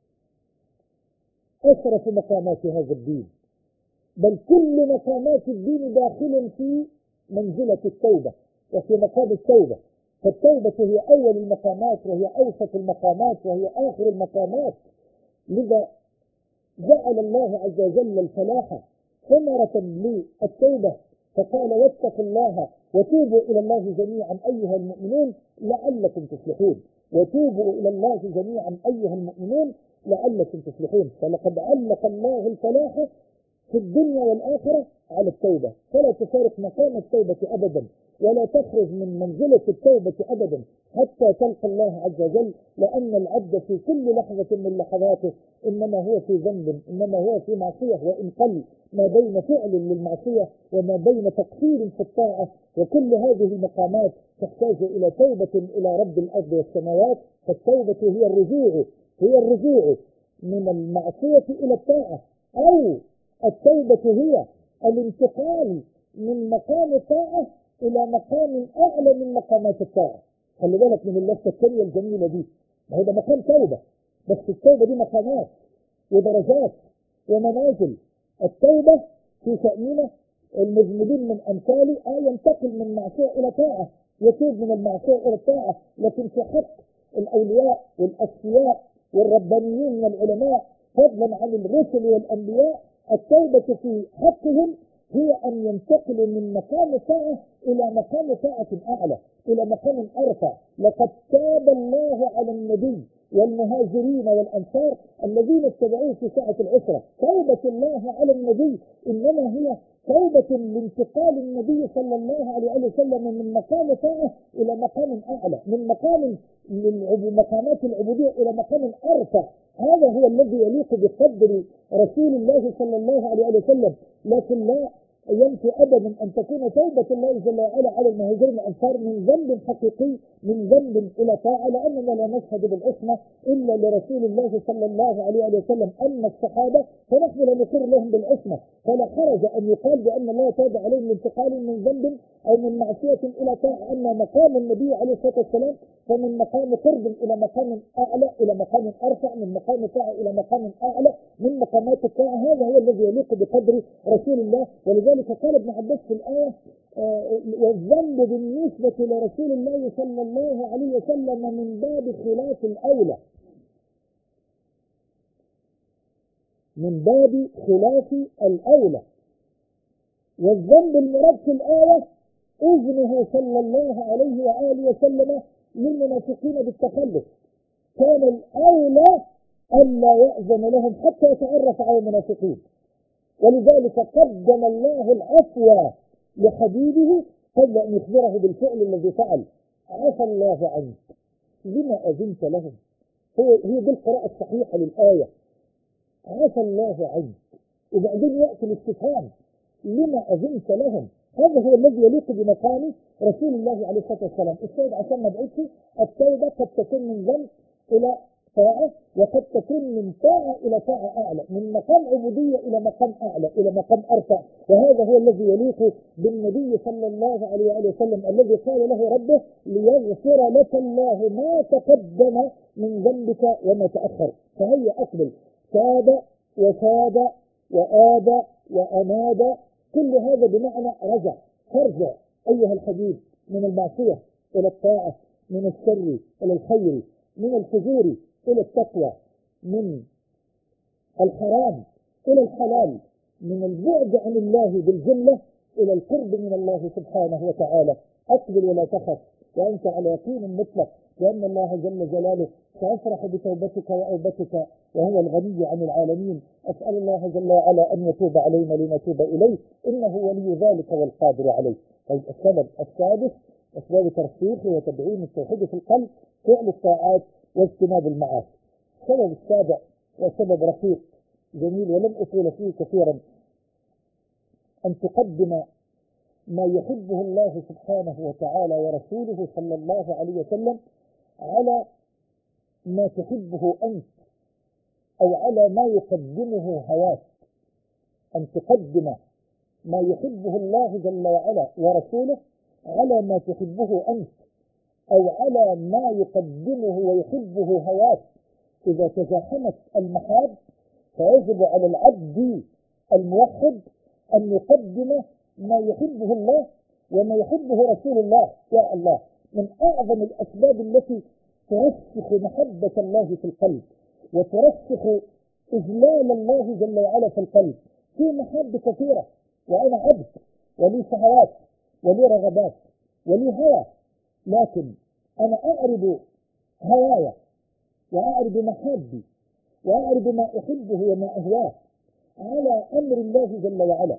C: أشرف مقامات هذا الدين بل كل مقامات الدين داخل في منزلة التوبة وفي مقام التوبة. فالتوبة هي أول المقامات وهي أوسط المقامات وهي آخر المقامات. لذا جعل الله عز وجل الفلاح ثمرة للتوبة فقال واتقوا الله وتوبوا إلى الله جميعا أيها المؤمنون لعلكم تفلحون. وتوبوا إلى الله جميعا أيها المؤمنون لعلكم تفلحون. فلقد علق الله الفلاح في الدنيا والآخرة على التوبة فلا تفارق مقام التوبة أبدا ولا تخرج من منزلة التوبة أبدا حتى تلقى الله عز وجل. لأن العبد في كل لحظة من لحظاته إنما هو في ذنب إنما هو في معصية وإن قل ما بين فعل للمعصية وما بين تقصير في الطاعة. وكل هذه المقامات تحتاج إلى توبة إلى رب الأرض والسماوات. فالتوبة هي الرجوع من المعصية إلى الطاعة أو التوبة هي الانتقال من مقام الطاعة إلى مقام أعلى من مقامات الطاعة. خلي بالك من اللفة الثانية الجميلة دي. هذا مقام توبة بس التوبة دي مقامات ودرجات ومنازل. التوبة في شأننا المذنبين من أمثاله ينتقل من معصية إلى طاعة، يتوب من المعصية إلى الطاعة. لكن في حق الأولياء والأصفياء والربانيين من العلماء فضلا عن الرسل والأنبياء، التوبة في حقهم هي أن ينتقلوا من مقام طاعة إلى مقام طاعة أعلى، إلى مقام أرفع. لقد تاب الله على النبي والمهاجرين والأنصار الذين اتبعوه في ساعة العسرة. توبة الله على النبي إنما هي توبة لانتقال النبي صلى الله عليه وسلم من مقام طاعة إلى مقام أعلى، من مقام مقامات العبودية إلى مقام أرفع. هذا هو الذي يليق بقدر رسول الله صلى الله عليه وسلم. لكن لا ينفي أبدا أن تكون توبة الله جل وعلا على المهاجرين والأنصار من ذنب حقيقي، من ذنب إلى طاعة، لأننا لا نشهد بالعصمة إلا لرسول الله صلى الله عليه وسلم. أما الصحابة فنحن لا نقر لهم بالعصمة، فلا حرج أن يقال بأن الله تاب عليهم لانتقال من ذنب أو من معصية إلى طاعة. أما مقام النبي عليه الصلاة والسلام فمن مقام قرب إلى مقام أعلى، إلى مقام أرفع، من مقام طاعة إلى مقام أعلى من مقامات الطاعة. هذا هو الذي يليق بقدر رسول الله. ولذلك قال ابن عباس في الآية والذنب بالنسبة لرسول الله صلى الله عليه وسلم من باب خلاف الأولى، من باب خلاف الأولى. والذنب المراد في الآية إذنه صلى الله عليه وآله وسلم للمنافقين بالتخلف. كان الأولى ألا يأذن لهم حتى يتعرف على المنافقين، ولذلك قدم الله العفو لحبيبه قبل أن يخبره بالفعل الذي فعل. عفى الله عنك لما أذنت لهم. هي دي القراءة الصحيحة للآية، عفى الله عنك، وبعدين يأتي الاستفهام لما أذنت لهم. هذا هو الذي يليق بمقام رسول الله عليه الصلاة والسلام. السيد عشان مبعوثه التوبة قد تكون من ذنب إلى طاعة، وقد تكون من طاعة إلى طاعة أعلى، من مقام عبودية إلى مقام أعلى، إلى مقام أرفع. وهذا هو الذي يليق بالنبي صلى الله عليه وسلم الذي قال له ربه ليغفر لك الله ما تقدم من ذنبك وما تأخر. فهي أقبل، تاب وتاب وآب وأناب، كل هذا بمعنى رجع. فارجع أيها الحبيب من المعصية إلى الطاعة، من الشر إلى الخير، من الفجور إلى التقوى، من الحرام إلى الحلال، من البعد عن الله بالجملة إلى القرب من الله سبحانه وتعالى. أقبل ولا تخف وأنت على يقين مطلق وأن الله جل جلاله سيفرح بتوبتك وأوبتك وهو الغني عن العالمين. أسأل الله جل وعلا أن يتوب علينا لنتوب إليه، إنه ولي ذلك والقادر عليه. طيب السبب السادس أسباب ترسيخ وتدعيم التوحيد في القلب فعل الطاعات واجتناب المعاصي. السبب السابع وسبب رقيق جميل ولم أطول فيه كثيرا، أن تقدم ما يحبه الله سبحانه وتعالى ورسوله صلى الله عليه وسلم على ما تحبه أنت أو على ما يقدمه هواك. أن تقدم ما يحبه الله جل وعلا ورسوله على ما تحبه أنت أو على ما يقدمه ويحبه هواك. إذا تزاحمت المحاب فيجب على العبد الموحد أن يقدم ما يحبه الله وما يحبه رسول الله. يا الله، من أعظم الأسباب التي ترسخ محبة الله في القلب وترسخ إجلال الله جل وعلا في القلب في محب كثيرة. وأنا عبد ولي شهوات ولي رغبات ولي هوى، لكن أنا أعرض هوايا وأعرض محبي وأعرض ما أحبه وما أهواه على أمر الله جل وعلا،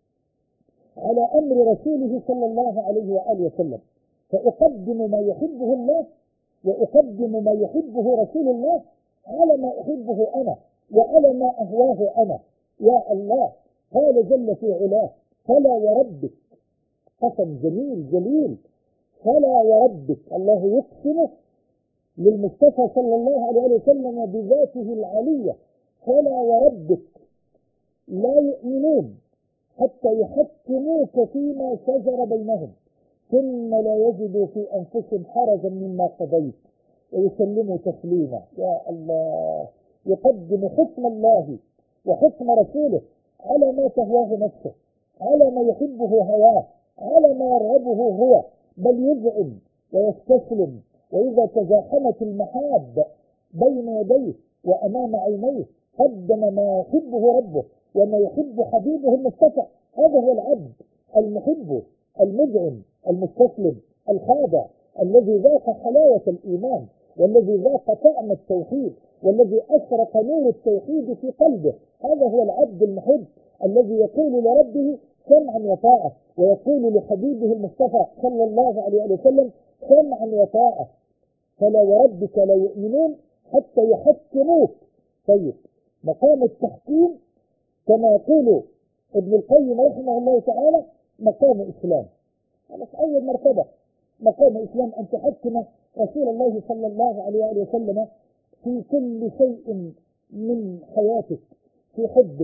C: على أمر رسوله صلى الله عليه وآله وسلم، فأقدم ما يحبه الله وأقدم ما يحبه رسول الله على ما أحبه أنا وعلى ما أهواه أنا. يا الله، قال جل في علاه فلا وربك، قسم جميل جليل، فلا وربك، الله يقسم للمصطفى صلى الله عليه وسلم بذاته العلية، فلا وربك لا يؤمنون حتى يحكموك فيما شجر بينهم ثم لا يجدوا في أنفسهم حرجا مما قضيت ويسلموا تسليما. يا الله، يقدم حكم الله وحكم رسوله على ما تهواه نفسه، على ما يحبه هواه، على ما يرغبه هو، بل يذعن ويستسلم. وإذا تزاحمت المحاب بين يديه وأمام عينيه قدم ما يحبه ربه وما يحب حبيبه المصطفى. هذا هو العبد المحب المذعن المستسلم الخاضع، الذي ذاق حلاوة الإيمان، والذي ذاق طعم التوحيد، والذي أشرق نور التوحيد في قلبه. هذا هو العبد المحب الذي يقول لربه سمعا وطاعة، ويقول لحبيبه المصطفى صلى الله عليه وسلم سمعا وطاعة. فلا وربك لا يؤمنون حتى يحكموك. طيب، مقام التحكيم كما يقول ابن القيم رحمه الله تعالى مقام إسلام. خلاص، أول مرتبة مقام إسلام أن تحكم رسول الله صلى الله عليه وسلم في كل شيء من حياتك، في حبك،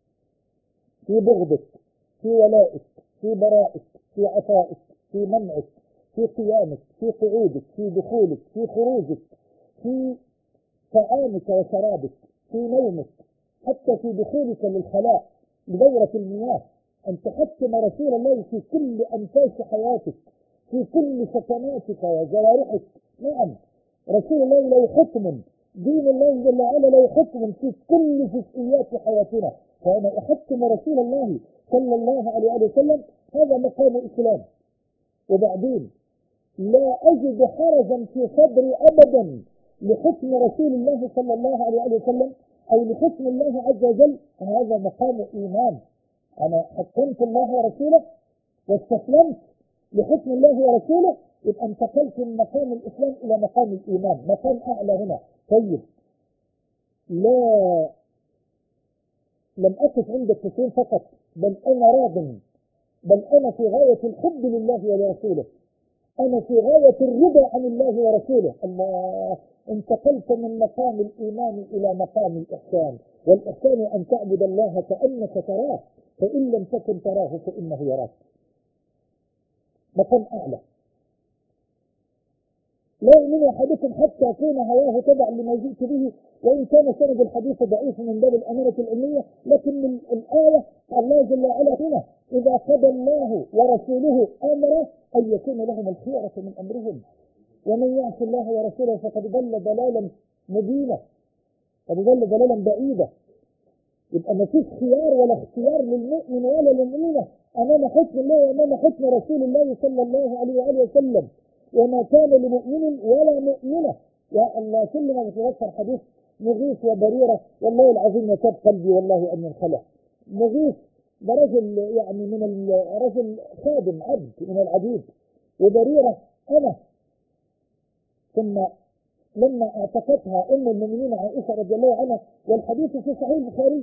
C: في بغضك، في ولائك، في برائك، في عطائك، في منعك، في قيامك، في قعودك، في دخولك، في خروجك، في طعامك وشرابك، في نومك، حتى في دخولك للخلاء لدورة المياه. أن تحكم رسول الله في كل أنفاس حياتك، في كل سكناتك وجوارحك. نعم، رسول الله له حكم، دين الله جل وعلا له حكم في كل جزئيات حياتنا. فأنا أحكم رسول الله صلى الله عليه وسلم، هذا مقام إسلام. وبعدين لا أجد حرجا في صدري أبدا لحكم رسول الله صلى الله عليه وسلم أو لحكم الله عز وجل، هذا مقام إيمان. أنا حكمت الله ورسوله واستسلمت لحكم الله ورسوله، يبقى انتقلت من مقام الإسلام إلى مقام الإيمان، مقام أعلى هنا. طيب، لم أقف عند التسليم فقط، بل أنا راض، بل أنا في غاية الحب لله ولرسوله، أنا في غاية الرضا عن الله ورسوله. الله، انتقلت من مقام الإيمان إلى مقام الإحسان. والإحسان أن تعبد الله كأنك تراه، فإن لم تكن تراه فإنه يراك. مقام أعلى. لا يؤمن أحدكم حتى يكون هواه تبعا لما جئت به، وإن كان سند الحديث ضعيف من باب الأمانة العلمية، لكن من الآية الله جل وعلا هنا إذا قضى الله ورسوله أمره أن يكون لهم الخيرة من أمرهم، ومن يعص الله ورسوله فقد ضل ضلالا مبينا، قد ضل ضلالا بعيدا. يبقى ما فيش خيار ولا اختيار للمؤمن ولا للمؤمنة أمام حكم الله وأمام حكم رسول الله صلى الله عليه وآله وسلم. وما كان لمؤمن ولا مؤمنة. يا الله، كل ما بتذكر حديث مغيث وبريرة، والله العظيم يكاد قلبي والله أن ينخلع. مغيث ده رجل يعني من رجل خادم عبد من العبيد، وبريرة أنا. ثم لما اعتقتها أم المؤمنين عائشة رضي الله عنها، والحديث في صحيح البخاري،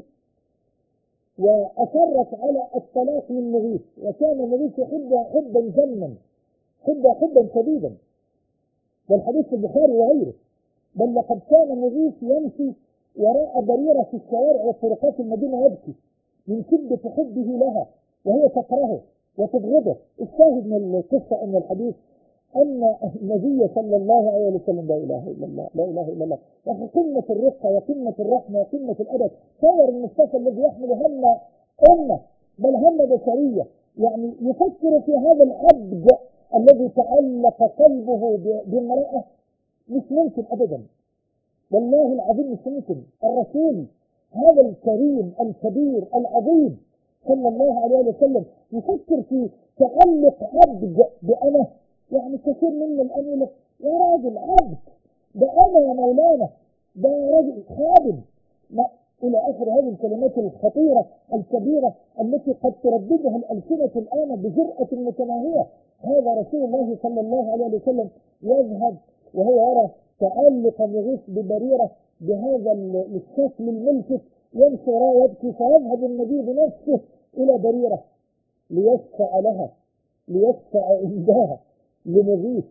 C: وأصرت على الطلاق من مغيث، وكان مغيث يحبها حبا جما، حبا شديدا، والحديث في البخاري وغيره. بل لقد كان مغيث يمشي وراء بريرة في الشوارع وطرقات المدينة يبكي من شدة حبه لها، وهي تكرهه وتبغضه. الشاهد من القصة أن الحديث أن النبي صلى الله عليه وسلم، لا إله إلا الله، لا إله إلا الله، وفي قمة الرقة وقمة الرحمة وقمة الأدب، صور المصطفى الذي يحمل هم أمة بل هم بشرية، يعني يفكر في هذا العبد الذي تعلق قلبه بامرأة. مش ممكن أبدا، والله العظيم مش ممكن. الرسول هذا الكريم الكبير العظيم صلى الله عليه وسلم يفكر في تعلق عبد بأنا. يعني كثير منا الآن يقول لك يا راجل عبد، ده أنا يا مولانا، ده رجل خادم، ما إلى آخر هذه الكلمات الخطيرة الكبيرة التي قد ترددها الألسنة الآن بجرأة متناهية. هذا رسول الله صلى الله عليه وسلم يذهب وهو يرى تعلق مغيث ببريرة بهذا الشكل الملفت، يمشي وراء يبكي، فيذهب النبي بنفسه إلى بريرة ليشفع لها، ليشفع عندها لمغيث،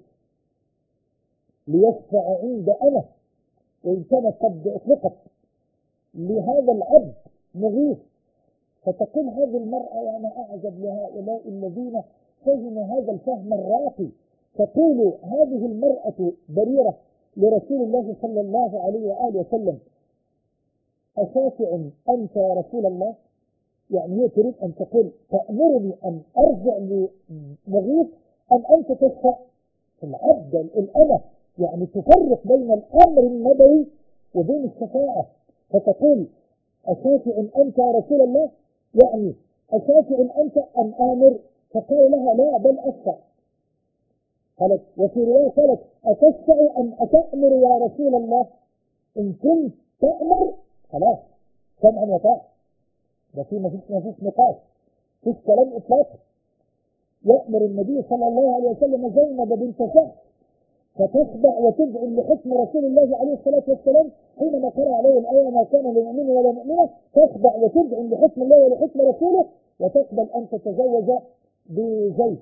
C: ليشفع عند أنا، وإن كانت قد أطلقت لهذا العبد مغيث. فتقول هذه المرأة، وأنا أعجب لهؤلاء الذين فهموا هذا الفهم الراقي، تقول هذه المرأة بريرة لرسول الله صلى الله عليه وآله وسلم: أشافع أنت يا رسول الله؟ يعني هي تريد أن تقول: تأمرني أن أرجع لمغيث أم أنت تشفع؟ العبد الأمة يعني تفرق بين الأمر النبوي وبين الشفاعة، فتقول: أشافع أنت يا رسول الله؟ يعني أشافع أنت أم آمر؟ فقال لها: لا، بل أشفع. قالت، وفي رواية قالت: أتشفع أم أتأمر يا رسول الله؟ إن كنت تأمر خلاص سمعا وطاعة، ده في مفيش نقاش، مفيش كلام إطلاقا. يأمر النبي صلى الله عليه وسلم زينب بنت جحش فتخضع وتذعن لحكم رسول الله عليه الصلاة والسلام حينما قرأ عليه الآية: ما كان لمؤمن ولا مؤمنة، تخضع وتذعن لحكم الله ولحكم رسوله وتقبل أن تتزوج بزيد.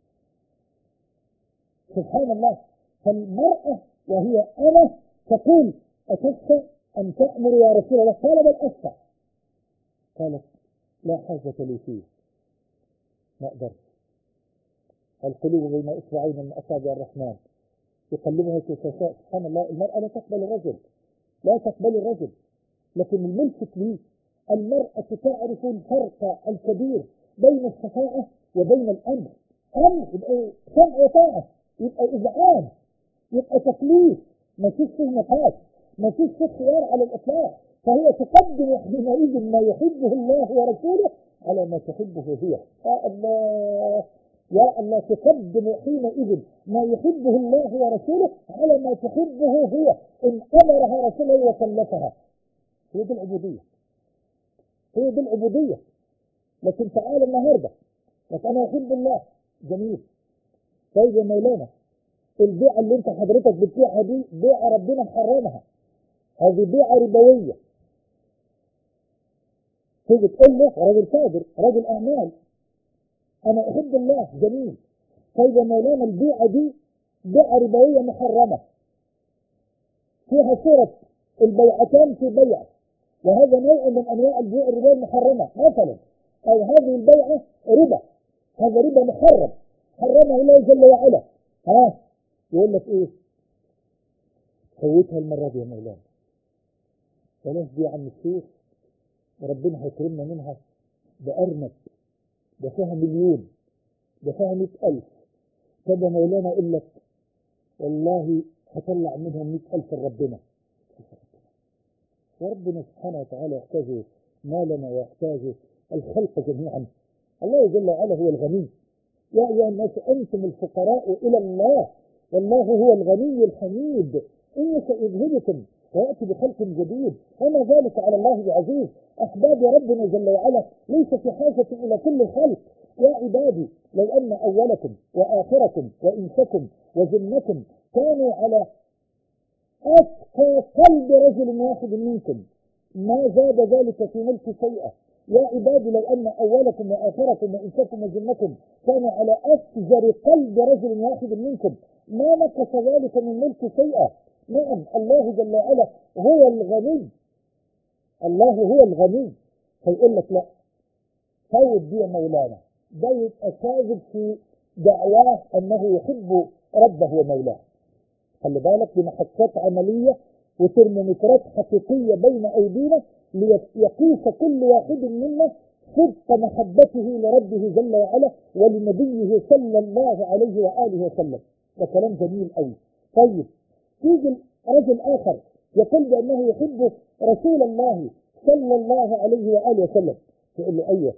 C: سبحان الله. فالمرأة وهي أنا تقول: أتشفع أم تأمر يا رسول الله؟ قال: بل أشفع. قالت: لا حاجة لي فيه، ما أقدرش. القلوب بين إصبعين من أصابع الرحمن يقلبها كيف يشاء. سبحان الله. المرأة لا تقبل الرجل، لا تقبل الرجل، لكن الملفت لي المرأة تعرف الفرق الكبير بين الشفاعة وبين الأمر. أمر يبقى سمع وطاعة، يبقى إذعان، يبقى تكليف، ما فيش فيه نقاش، ما فيش فيه خيار على الإطلاق. فهي تقدم حينئذ ما يحبه الله ورسوله على ما تحبه هي. يا الله يا الله، تقدم حينئذ ما يحبه الله ورسوله على ما تحبه هي إن أمرها رسوله وكلفها. هي دي العبودية، هي دي العبودية. لكن تعال النهارده لك أنا أحب الله، جميل. طيب يا مولانا، البيعة اللي انت حضرتك بتبيعها دي بيعة ربنا محرمها، هذه بيعة ربوية. تيجي تقول له راجل تاجر راجل أعمال: أنا أحب الله، جميل. طيب يا مولانا، البيعة دي بيعة ربوية محرمة، فيها صورة البيعتان في بيعة، وهذا نوع من أنواع البيع الربوية المحرمة مثلا، أو هذه البيعة ربا، هذا ربا محرم حرمه الله جل وعلا. يقول لك إيه؟ فوتها المرة دي يا مولانا، بلاش دي يا عم الشيخ، وربنا هيكرمنا منها بأرنب، ده فيها مليون، ده فيها 100,000. طب يا مولانا أقول لك والله هطلع منهم 100,000 لربنا، وربنا سبحانه وتعالى يحتاج مالنا ويحتاج الخلق جميعا. الله جل وعلا هو الغني. يا أيها الناس أنتم الفقراء إلى الله والله هو الغني الحميد، إن سيذهبكم ويأتي بخلق جديد وما ذلك على الله بعزيز. أحباب ربنا جل وعلا ليس في حاجة إلى كل الخلق. يا عبادي، لو أن أولكم وآخركم وإنسكم وجنكم كانوا على أتقى قلب رجل واحد منكم ما زاد ذلك في ملك شيئا. يا عبادي، لو أن أولكم وآخركم وإنسكم وجنكم كانوا على أفجر قلب رجل واحد منكم ما نقص ذلك من ملك شيئا. نعم، الله جل وعلا هو الغني، الله هو الغني. فيقول لك لا، فوت دي يا مولانا، ده يبقى كاذب في دعواه أنه يحب ربه ومولاه. خلي بالك، دي محطات عملية وترمومترات حقيقية بين أيدينا ليقيس كل واحد منا صدق محبته لربه جل وعلا ولنبيه صلى الله عليه وآله وسلم. ده كلام جميل قوي. طيب، تيجي رجل آخر يقول بأنه يحب رسول الله صلى الله عليه وآله وسلم، تقول له أيوه،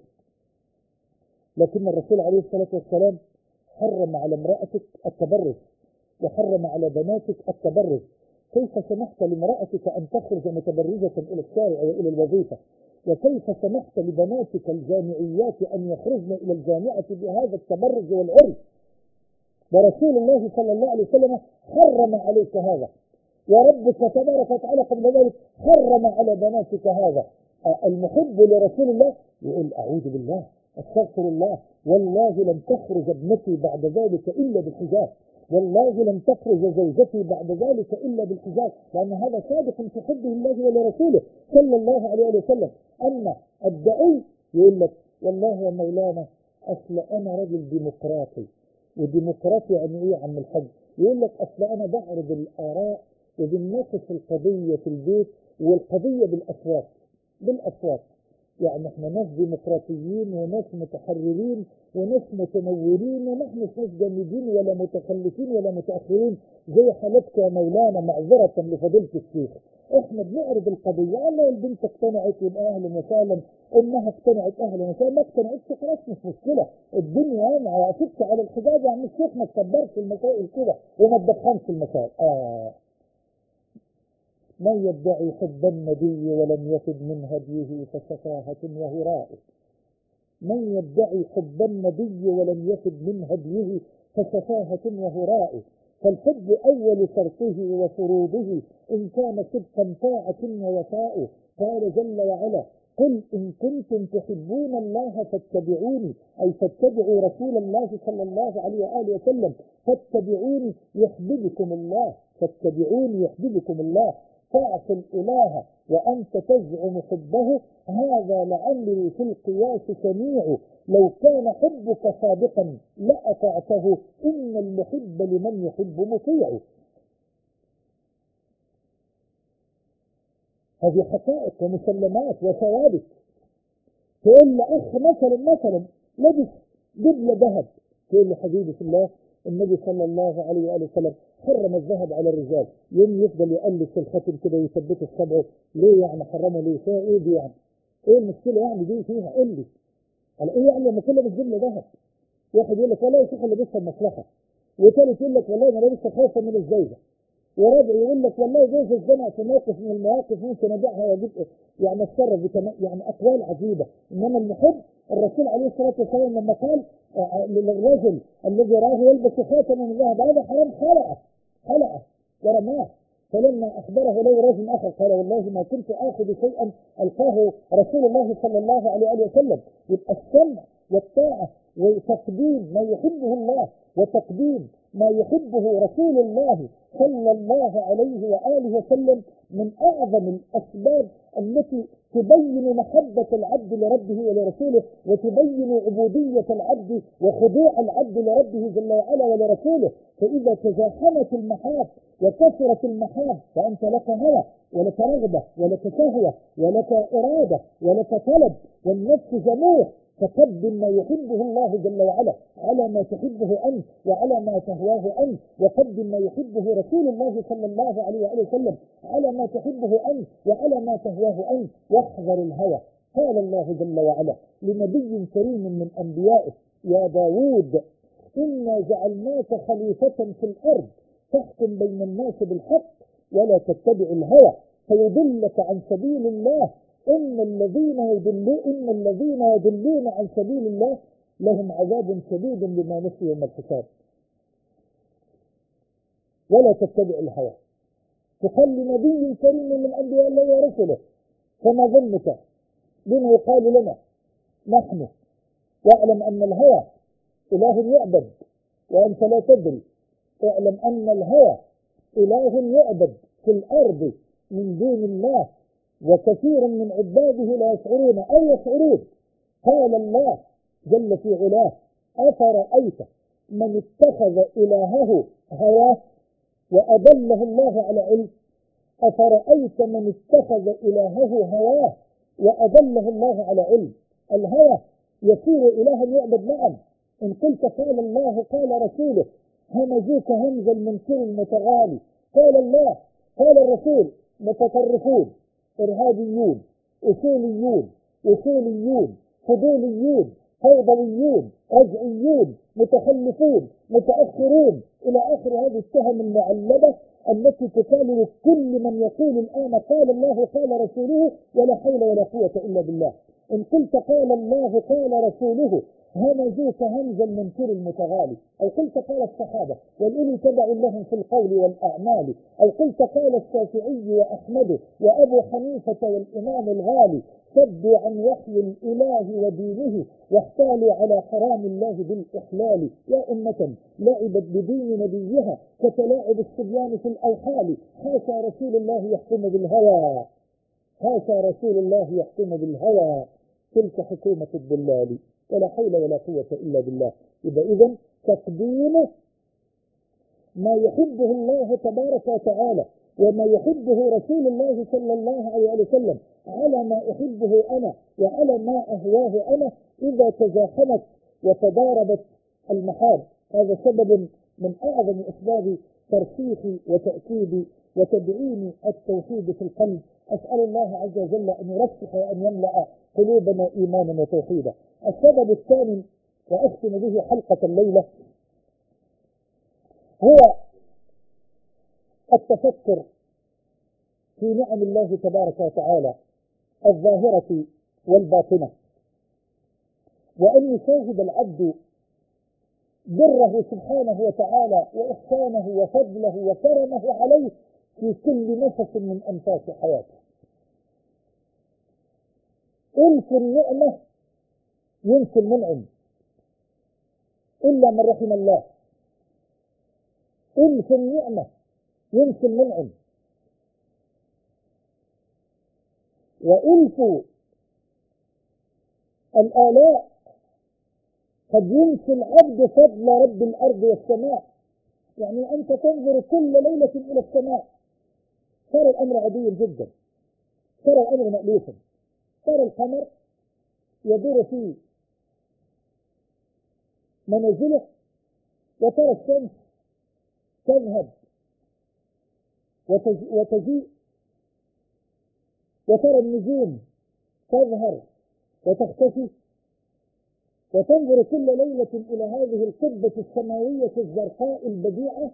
C: لكن الرسول عليه الصلاة والسلام حرم على امرأتك التبرج وحرم على بناتك التبرج. كيف سمحت لامرأتك أن تخرج متبرجة إلى الشارع وإلى الوظيفة؟ وكيف سمحت لبناتك الجامعيات أن يخرجن إلى الجامعة بهذا التبرج والعري؟ ورسول الله صلى الله عليه وسلم حرم عليك هذا، وربك تبارك وتعالى قبل ذلك حرم على بناتك هذا. المحب لرسول الله يقول أعوذ بالله، استغفر الله، والله لم تخرج ابنتي بعد ذلك إلا بالحجاب، والله لم تخرج زوجتي بعد ذلك إلا بالحجاب، لأن هذا صادق في حبه الله ولرسوله صلى الله عليه وسلم. أما الدعي يقول لك والله يا مولانا أصل أنا رجل ديمقراطي، وديمقراطي يعني إيه يا عم الحاج؟ يقول لك أصل أنا بعرض الآراء وبنناقش القضية في البيت، والقضية بالأصوات. يعني احنا ناس ديمقراطيين وناس متحررين وناس متنورين، ونحن مش ناس جامدين ولا متخلفين ولا متأخرين زي حالتك يا مولانا، معذرة لفضيلة الشيخ. احنا بنعرض القضية، والله البنت اقتنعت يبقى اهلا وسهلا، امها اقتنعت اهلا وسهلا، ما اقتنعتش خلاص مش مشكلة. الدنيا ما وقفتش على الحجاب، يعني الشيخ ما تكبرش المسائل كده وما تدخلش المسائل. من يدعي حب النبي ولم يفد من هديه فسفاهة وهراء. من يدعي حب النبي ولم يفد من هديه فسفاهة وهراء. فالحب أول شرطه وفروضه إن كان صدقا طاعة ووفاء. قال جل وعلا: قل إن كنتم تحبون الله فاتبعوني، أي فاتبعوا رسول الله صلى الله عليه وآله وسلم، فاتبعوني يحببكم الله، فاتبعوني يحببكم الله. تعصي الإله وأنت تزعم حبه، هذا لعمري في القياس سميع. لو كان حبك صادقا لأطعته، إن المحب لمن يحب مطيع. هذه حقائق ومسلمات وثوابت. تقول لأخ مثلا لبس دبل ذهب، تقول له حبيبي في الله النبي صلى الله عليه وآله وسلم حرم الذهب على الرجال، يوم يفضل يقلب في الختم كده ويثبته في صبعه، ليه يعني حرمه؟ ليه؟ فيها ايه دي يعني؟ ايه المشكله يعني دي فيها؟ قول لي على ايه يعني لما كله بالجمله ذهب؟ واحد يقول لك والله يا شيخ اللي لابسها المصلحه، وثالث يقول لك والله انا لابسها خوفا من الزوجه، ورابع يقول لك والله جوز الزنا في موقف من المواقف ممكن ابيعها واجيب يعني اتصرف يعني اقوال عجيبه. انما المحب الرسول عليه الصلاه والسلام لما قال للرجل الذي راه يلبس خاتما من ذهب هذا حرام، حلقه ورماه. فلما اخبره له رجل اخر قال والله ما كنت اخذ شيئا القاه رسول الله صلى الله عليه وسلم. يبقى السمع والطاعه وتقديم ما يحبه الله وتقديم ما يحبه رسول الله صلى الله عليه وآله وسلم من أعظم الأسباب التي تبين محبة العبد لربه ولرسوله، وتبين عبودية العبد وخضوع العبد لربه جل وعلا ولرسوله. فإذا تزاحمت المحاب وكثرت المحاب فأنت لك هوى ولك رغبة ولك شهوة ولك إرادة ولك طلب، والنفس جموح، فقدم ما يحبه الله جل وعلا على ما تحبه أنت وعلى ما تهواه أنت، وقدم ما يحبه رسول الله صلى الله عليه وسلم على ما تحبه أنت وعلى ما تهواه أنت، واحذر الهوى. قال الله جل وعلا لنبي كريم من أنبيائه: يا داود إنا جعلناك خليفة في الأرض تحكم بين الناس بالحق ولا تتبع الهوى فيضلك عن سبيل الله، إن الذين يضلون عن سبيل الله لهم عذاب شديد بما نسوا يوم الحساب. ولا تتبع الهوى. فقال لنبي كريم من أنبياء الله ورسله: فما ظنك بما يقال لنا نحن؟ واعلم أن الهوى إله يعبد وأنت لا تدري. اعلم أن الهوى إله يعبد في الأرض من دون الله، وكثير من عباده لا يشعرون أو يشعرون. قال الله جل في علاه: أفرأيت من اتخذ إلهه هواه وأضله الله على علم. أفرأيت من اتخذ إلهه هواه وأضله الله على علم. الهوى يصير إلها يعبد، نعم. إن قلت قال الله قال رسوله همزوك همز المنكر المتغالي. قال الله قال الرسول متطرفون، إرهابيون، أصوليون، فضوليون، فوضويون، رجعيون، متخلفون، متأخرون، إلى آخر هذه التهم المعلبة التي تكالل كل من يقول الآن قال الله قال رسوله ولا حول ولا قوة إلا بالله. إن قلت قال الله قال رسوله همزوك همز المنكر المتغالي، أو قلت قال الصحابة والأولي تبع لهم في القول والأعمال، أو قلت قال الشافعي وأحمد وأبو حنيفة والإمام الغالي، صدوا عن وحي الإله ودينه واحتالوا على حرام الله بالإحلال. يا أمة لعبت بدين نبيها كتلاعب الصبيان في الأوحال. حاشا رسول الله يحكم بالهوى، حاشا رسول الله يحكم بالهوى، تلك حكومة الضلال ولا حول ولا قوة إلا بالله. إذن تقديم ما يحبه الله تبارك وتعالى وما يحبه رسول الله صلى الله عليه وسلم على ما أحبه أنا وعلى ما أهواه أنا إذا تزاحمت وتضاربت المحال. هذا سبب من أعظم أسباب ترسيخ وتأكيد وتدعيم التوحيد في القلب. أسأل الله عز وجل أن يرسخ وأن يملأ قلوبنا إيمانا وتوحيدا. السبب الثاني وأختم به حلقة الليلة هو التفكر في نعم الله تبارك وتعالى الظاهرة والباطنة، وأن يشاهد العبد بره سبحانه وتعالى وإحسانه وفضله وكرمه عليه في كل نفس من أنفاس حياته. ألف النعمة ينسي المنعم إلا من رحم الله. ألف النعمة ينسي المنعم، وألف الآلاء قد ينسي العبد فضل رب الأرض والسماء. يعني أنت تنظر كل ليلة إلى السماء ترى الأمر عادي جدا، ترى الأمر مألوفا، ترى القمر يدور في منازله، وترى الشمس تذهب وتجيء، وترى النجوم تظهر وتختفي، وتنظر كل ليلة إلى هذه القبة السماوية الزرقاء البديعة،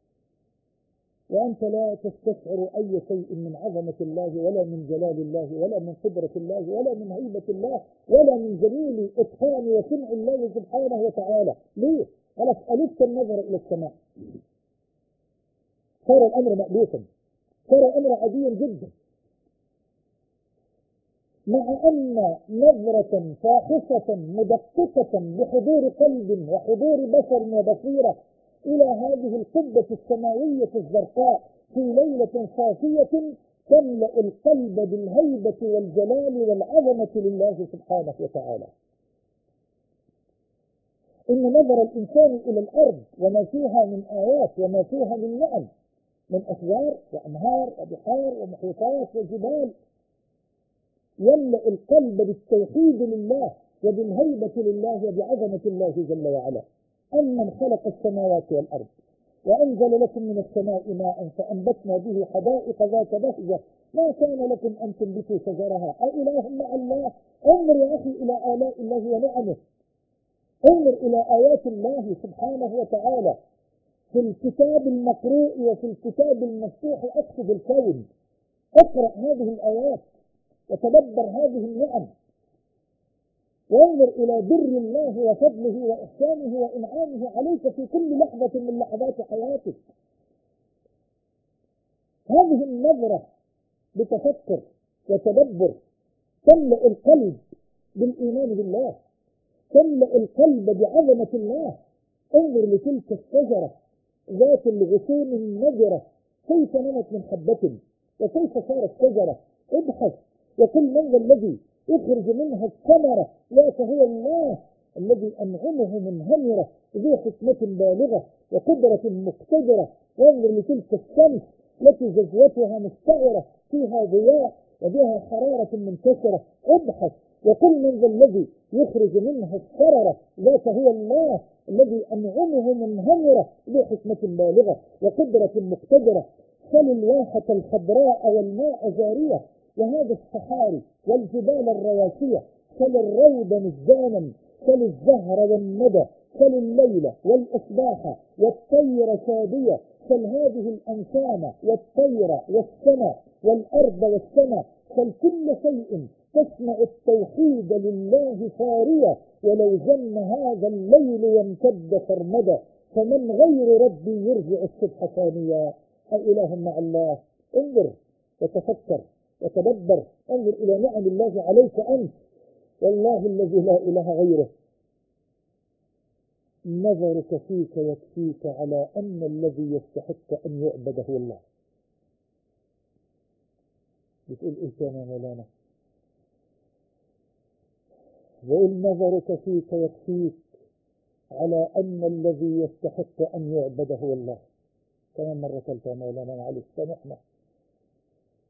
C: وأنت لا تستشعر أي شيء من عظمة الله ولا من جلال الله ولا من قدرة الله ولا من هيبة الله ولا من جميل إتقان وصنع الله سبحانه وتعالى. ليه؟ خلاص ألفت النظر إلى السماء، صار الأمر مألوفا، صار الأمر عاديا جدا، مع أن نظرة فاحصة مدققة بحضور قلب وحضور بصر وبصيرة إلى هذه القبة السماوية الزرقاء في ليلة صافية تملأ القلب بالهيبة والجلال والعظمة لله سبحانه وتعالى. إن نظر الإنسان إلى الأرض وما فيها من آيات وما فيها من نعم من أشجار وأنهار وبحار ومحيطات وجبال يملأ القلب بالتوحيد لله وبالهيبة لله وبعظمة الله جل وعلا. أمن خلق السماوات والأرض وأنزل لكم من السماء ماء فأنبتنا به حدائق ذات بهجة ما كان لكم أن تنبتوا شجرها أإله مع الله. انظر يا أخي إلى آلاء الله ونعمه، انظر إلى آيات الله سبحانه وتعالى في الكتاب المقروء وفي الكتاب المفتوح. أقصد الكون، اقرأ هذه الآيات وتدبر هذه النعم، وانظر إلى بر الله وفضله وإحسانه وإنعامه عليك في كل لحظة من لحظات حياتك. هذه النظرة بتفكر وتدبر تملأ القلب بالإيمان بالله، تملأ القلب بعظمة الله. انظر لتلك الشجرة ذات الغصون النضرة كيف نمت من حبة وكيف صارت شجرة. ابحث وكل من الذي يخرج منها الثمرة ذاك هو الله الذي أنعمه منهمرة ذو حكمة بالغة وقدرة مقتدرة. وانظر لتلك الشمس التي جزوتها مستعرة فيها ضياء وبها حرارة منتشرة. ابحث وكل من الذي يخرج منها الشررة ذاك هو الله الذي أنعمه منهمرة ذو حكمة بالغة وقدرة مقتدرة. سل الواحة الخضراء والماء جارية وهذا الصحاري والجبال الرواسية، سل الروض مزدانا، سل الزهر والندى، سل الليل والإصباح والطير شادية، سل هذه الأنسام والطير والسماء والأرض والسماء، سل كل شيء تسمع التوحيد لله سارية ولو جن هذا الليل يمتد سرمدا فمن غير ربي يرجع الصبح ثانيا. أإله مع الله. انظر وتفكر وتدبر، انظر إلى نعم الله عليك أنت والله الذي لا إله غيره. نظرك فيك يكفيك على أن الذي يستحق أن يعبد هو الله. بتقول إيه كان يا مولانا؟ وإن نظرك فيك يكفيك على أن الذي يستحق أن يعبد هو الله. كمان مرة ثالثة يا مولانا معلش سامحنا.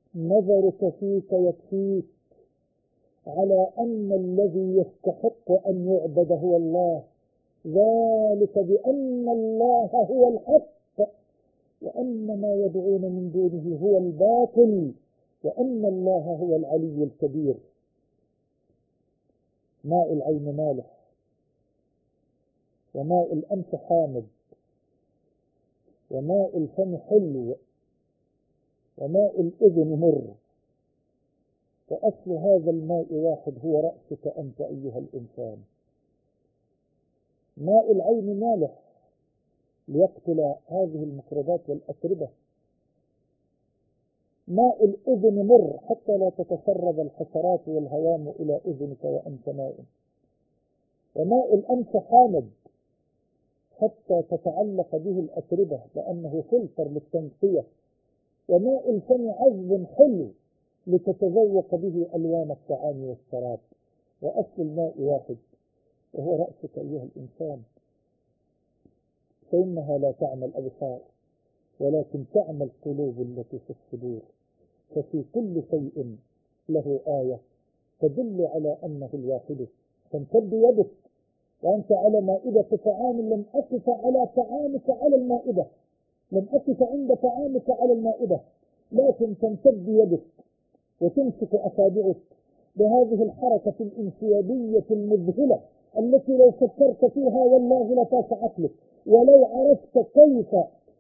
C: نظرك فيك يكفيك على أن الذي يستحق أن يعبد هو الله، ذلك بأن الله هو الحق وأن ما يدعون من دونه هو الباطل وأن الله هو العلي الكبير. ماء العين مالح، وماء الأنف حامض، وماء الفم حلو، وماء الأذن مر، وأصل هذا الماء واحد هو رأسك أنت أيها الإنسان. ماء العين مالح ليقتل هذه الميكروبات والأتربة، ماء الأذن مر حتى لا تتسرب الحشرات والهوام إلى أذنك وأنت نائم، وماء الأنف حامض حتى تتعلق به الأتربة لأنه فلتر للتنقية، وماء الفم عذب حلو لتتذوق به ألوان الطعام والشراب، وأصل الماء واحد وهو رأسك أيها الإنسان. فإنها لا تعمى الأبصار ولكن تعمى القلوب التي في الصدور، ففي كل شيء له آية تدل على أنه الواحد. فامتد يدك وأنت على مائدة طعام، لم أقف على طعامك على المائدة، لم أقف عند طعامك على المائدة، لكن تمتد يدك وتمسك أصابعك بهذه الحركة الانسيابية المذهلة التي لو فكرت فيها والله لفاش عقلك، ولو عرفت كيف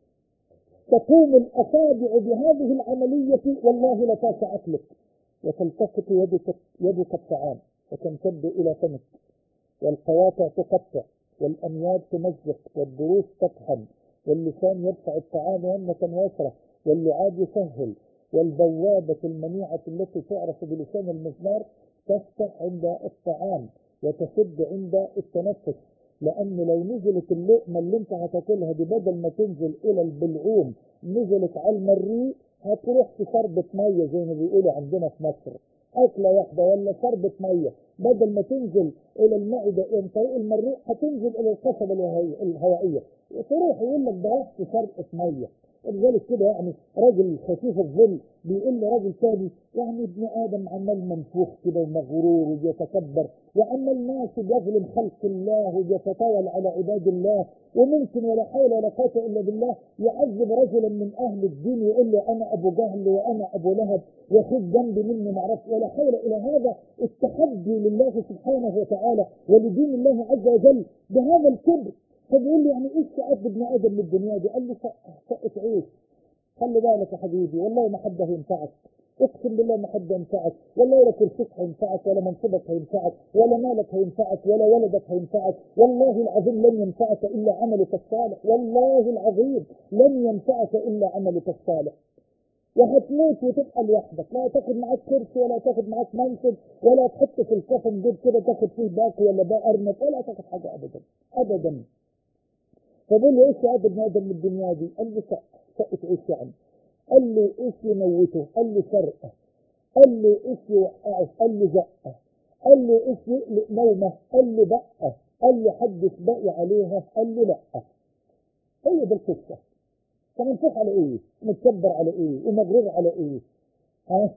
C: تقوم الأصابع بهذه العملية والله لفاش عقلك. وتلتقط يدك الطعام وتمتد إلى فمك، والقواطع تقطع، والأنياب تمزق، والضروس تطحن، واللسان يرفع الطعام يمنة ويسرى، واللعاب يسهل، والبوابة المنيعة التي تعرف بلسان المزمار تفتح عند الطعام وتسد عند التنفس، لأن لو نزلت اللقمة اللي انت هتاكلها دي بدل ما تنزل إلى البلعوم نزلت على المريء هتروح في شربة مية زي ما بيقولوا عندنا في مصر، أكلة واحدة ولا شربة مية بدل ما تنزل إلى المعدة عن طريق المريء هتنزل إلى القصبة الهوائية، وتروح يقول لك ده راح في شربة مية. ولذلك كده يعني راجل خفيف الظل بيقول لراجل تاني يعني ابن آدم عمال منفوخ كده ومغرور وبيتكبر وعمال ماشي بيظلم خلق الله وبيتطاول على عباد الله، وممكن ولا حول ولا قوة إلا بالله يعذب رجلا من أهل الدين ويقول له أنا أبو جهل وأنا أبو لهب وخذ جنبي مني معرفش، ولا حول إلى هذا التحدي لله سبحانه وتعالى ولدين الله عز وجل بهذا الكبر. فبيقول لي يعني ايش تقضي ابن ادم من الدنيا دي؟ قال لي شقة عيش. خلي بالك يا حبيبي والله ما حد هينفعك، اقسم بالله ما حد هينفعك، والله لا كرسيك هينفعك ولا منصبك هينفعك ولا مالك هينفعك ولا ولدك هينفعك، والله العظيم لن ينفعك الا عملك الصالح، والله العظيم لن ينفعك الا عملك الصالح. وهتموت وتبقى لوحدك، لا تاخد معاك كرسي ولا تاخد معاك منصب ولا تحط في الكفن جيب كده تاخد فيه باقي ولا باقي ارنب ولا تاخد حاجه ابدا ابدا. فبقول له ايش يا ابن ادم من الدنيا دي؟ قال لي شقة عيش يعني. قال له ايش يموته؟ قال له سرقه. قال له ايش يوقعه؟ قال له زقه. قال له ايش يقلق نومه؟ قال له بقه. قال له حدث باقي عليها؟ قال له لا. هي دي القصه. فمنفوخ على ايه؟ متكبر على ايه؟ ومغرور على ايه؟ ها؟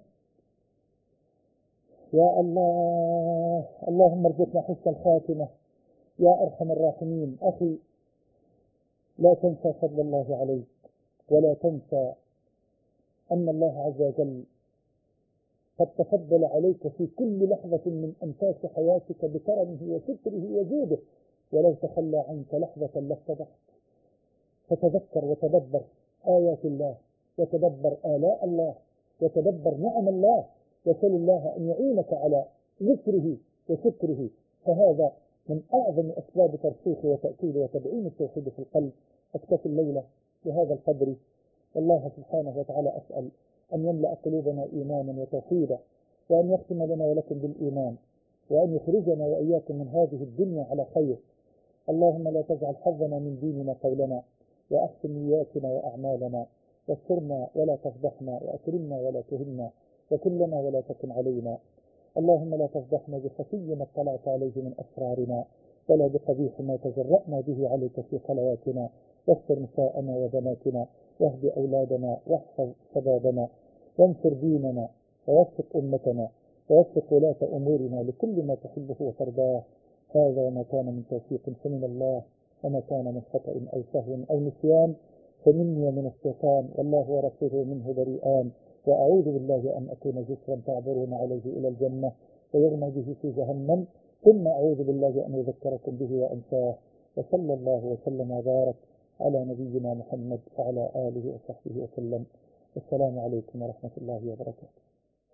C: يا الله، اللهم ارزقنا حسن الخاتمه يا ارحم الراحمين. اخي لا تنسى فضل الله عليك، ولا تنسى أن الله عز وجل قد تفضل عليك في كل لحظة من أنفاس حياتك بكرمه وستره وجوده، ولو تخلى عنك لحظة لافتضحت. فتذكر وتدبر آيات الله، وتدبر آلاء الله، وتدبر نعم الله، وسل الله أن يعينك على ذكره وشكره، فهذا من أعظم أسباب ترسيخ وتأكيد وتدعيم التوحيد في القلب. أكتفي الليلة بهذا القدر، والله سبحانه وتعالى أسأل أن يملأ قلوبنا إيمانا وتوحيدا، وأن يختم لنا ولكم بالإيمان، وأن يخرجنا وإياكم من هذه الدنيا على خير. اللهم لا تجعل حظنا من ديننا قولنا، وأحسن نياتنا وأعمالنا، واسترنا ولا تفضحنا، وأكرمنا ولا تهنا، وكلنا ولا تكن علينا. اللهم لا تفضحنا بخفي ما اطلعت عليه من أسرارنا، ولا بقبيح ما تجرأنا به عليك في خلواتنا. واستر نساءنا وبناتنا، واهد أولادنا، واحفظ شبابنا، وانصر ديننا ووفق أمتنا ووفق ولاة أمورنا لكل ما تحبه وترضاه. هذا ما كان من توفيق فمن الله، وما كان من خطأ أو سهو أو نسيان فمني ومن الشيطان، والله ورسوله منه بريئان. وأعوذ بالله أن أكون جسرا تعبرون عليه إلى الجنة ويغمى به في جهنم، ثم أعوذ بالله أن أذكركم به وأنساه. وصلى الله وسلم وبارك على نبينا محمد وعلى آله وصحبه وسلم. السلام عليكم ورحمة الله وبركاته.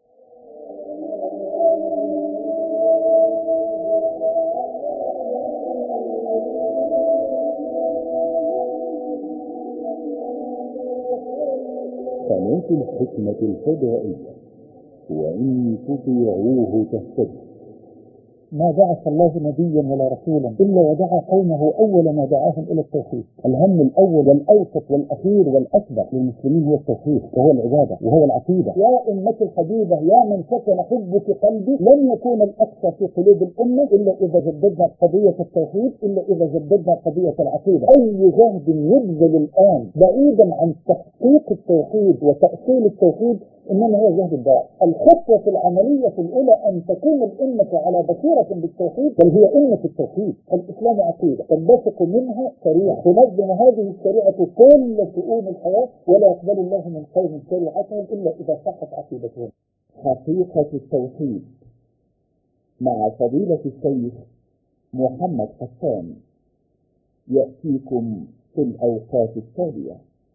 B: قناة الحكمة الفضائية، وإن تطيعوه تهتدوا.
C: ما بعث الله نبيا ولا رسولا إلا ودعا قومه أول ما دعاهم إلى التوحيد. الهم الأول والأوسط والأخير والأكبر للمسلمين هو التوحيد، وهو العبادة، وهو العقيدة. يا أمة الحبيبة، يا من سكن حبك قلبي، لن يكون الأقصى في قلوب الأمة إلا إذا جددنا قضية التوحيد، إلا إذا جددنا قضية العقيدة. أي جهد يبذل الآن بعيدا عن تحقيق التوحيد وتأصيل التوحيد إنما هو جهد الداعي. الخطوة العملية الأولى أن تكون الأمة على بصيرة بالتوحيد، بل هي أمة التوحيد. الإسلام عقيدة تنبثق منها شريعة، تنظم هذه الشريعة كل شؤون الحياة، ولا يقبل الله من قوم شريعتهم إلا إذا صحت عقيدتهم.
B: حقيقة التوحيد مع فضيلة الشيخ محمد حسان يأتيكم في الأوقات التالية.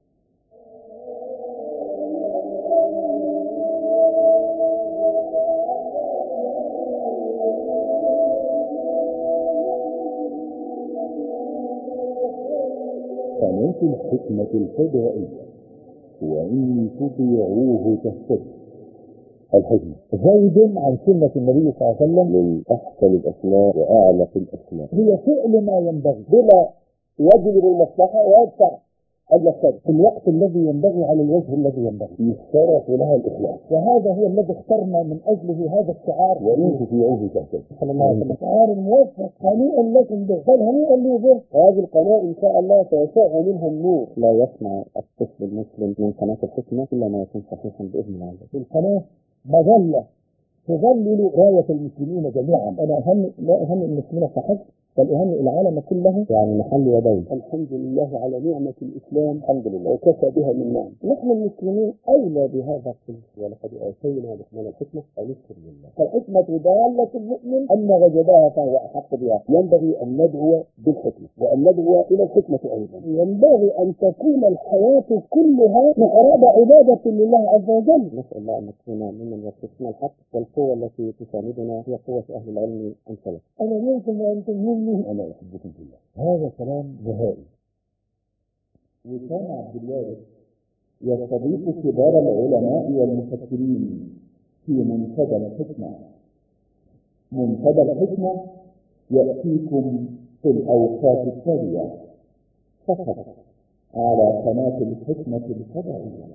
B: قناة الحكمة الفضائية، وإن تطيعوه تهتدوا. الحكمة
C: زيد عن سنة النبي صلى الله عليه وسلم
B: من أحسن الأسماء وأعلى الأسماء.
C: هي فعل ما ينبغي بلا يجلب المصلحة ويدفع الشر في الوقت الذي ينبغي على الوجه الذي ينبغي،
B: يشترط لها الإخلاص،
C: وهذا هو الذي اخترنا من أجله هذا الشعار
B: وإن تطيعوه تهتدوا.
C: صلى الله عليه وسلم. شعار موفق هنيئا لكم به، بل هنيئا لي به.
B: هذه القناة إن شاء الله سيشع منها النور. لا يسمع الطفل المسلم من قناة الحكمة إلا ما يكون صحيحا بإذن الله.
C: القناة مظلة تظلل راية المسلمين جميعا. أنا لا أهنئ المسلمين فحسب، بل أهنئ العالم كله،
B: يعني محل يدين.
C: الحمد لله على نعمة الإسلام،
B: الحمد لله،
C: وكفى بها من نعم. نحن المسلمين أولى بهذا كله.
B: ولقد آتينا لقمان الحكمة فنشكر لله.
C: فالحكمة ضالة المؤمن، أما وجدها فهو أحق بها.
B: ينبغي أن ندعو بالحكمة، وأن ندعو إلى الحكمة أيضا.
C: ينبغي أن تكون الحياة كلها محراب عبادة لله عز وجل.
B: نسأل الله أن نكون ممن يرسخنا الحق، والقوة التي تساندنا هي قوة أهل العلم أمثلة.
C: أنا منكم وأنتم مني.
B: أنا أحبكم في الله. هذا كلام نهائي. وكان عبد الله يستضيف كبار العلماء والمفكرين في منتدى الحكمة. منتدى الحكمة يأتيكم في الأوقات التالية فقط على قناة الحكمة الفضائية.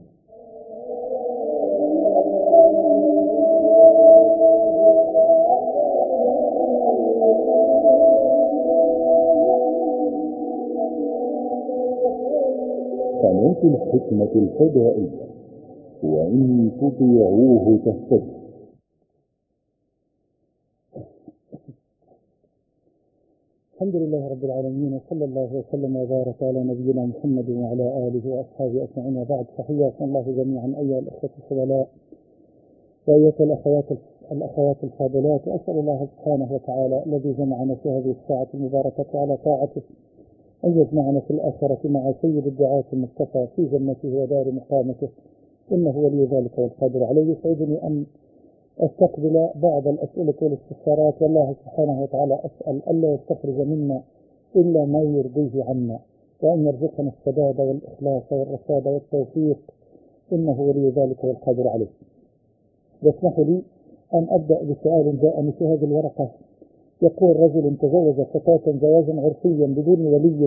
B: قناة الحكمة الفضائية، وإن تطيعوه تهتدوا.
C: الحمد لله رب العالمين، وصلى الله وسلم وبارك على نبينا محمد وعلى آله وأصحابه أجمعين، وبعد. فحياكم الله جميعا أيها الأخوة الفضلاء وأيها الأخوات الفاضلات، وأسأل الله سبحانه وتعالى الذي جمعنا في هذه الساعة المباركة على طاعته أن يجمعنا في الآخرة مع سيد الدعاة المصطفى في جنته ودار مقامته، إنه ولي ذلك والقادر عليه. يسعدني أن أستقبل بعض الأسئلة والاستفسارات، والله سبحانه وتعالى أسأل ألا يستخرج منا إلا ما يرضيه عنا، وأن يرزقنا السداد والإخلاص والرشاد والتوفيق، إنه ولي ذلك والقادر عليه. يسمح لي أن أبدأ بسؤال جاءني في هذه الورقة. يقول: رجل تزوج فتاة زواجا عرفيا بدون ولي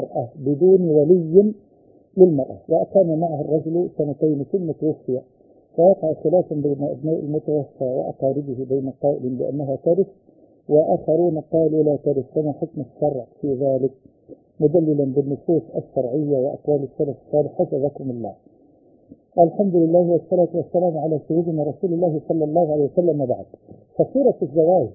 C: للمرأة، وأقام معها الرجل سنتين ثم توفي، فوقع خلاف بين أبناء المتوفى وأقاربه، بين قائل بأنها ترث وآخرون قالوا لا ترث، فما حكم الشرع في ذلك؟ مدللا بالنصوص الشرعية وأقوال السلف الصالح حفظكم الله. الحمد لله والصلاة والسلام على سيدنا رسول الله صلى الله عليه وسلم. بعد، فصورة الزواج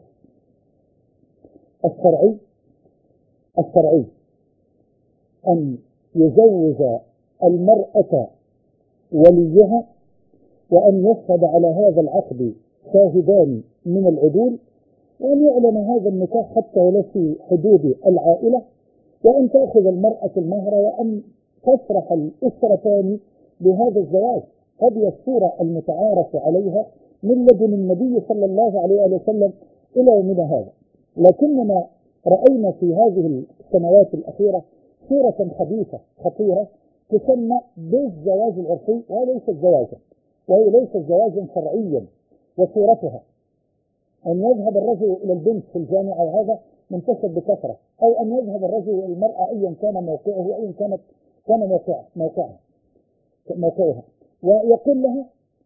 C: الشرعي أن يزوج المرأة وليها، وأن يشهد على هذا العقد شاهدان من العدول، وأن يعلن هذا النكاح حتى ولو في حدود العائلة، وأن تأخذ المرأة المهر، وأن تفرح الأسرتان بهذا الزواج. هذه الصورة المتعارف عليها من لدن النبي صلى الله عليه وسلم إلى يومنا هذا. لكننا رأينا في هذه السنوات الأخيرة صورة حديثة خطيرة تسمى بالزواج العرفي، وهي ليست زواجا شرعيا. وصورتها أن يذهب الرجل إلى البنت في الجامعة، وهذا منتشر بكثرة، أو أن يذهب الرجل إلى المرأة أيا كان موقعه وأيا كان موقعها، ويقول لها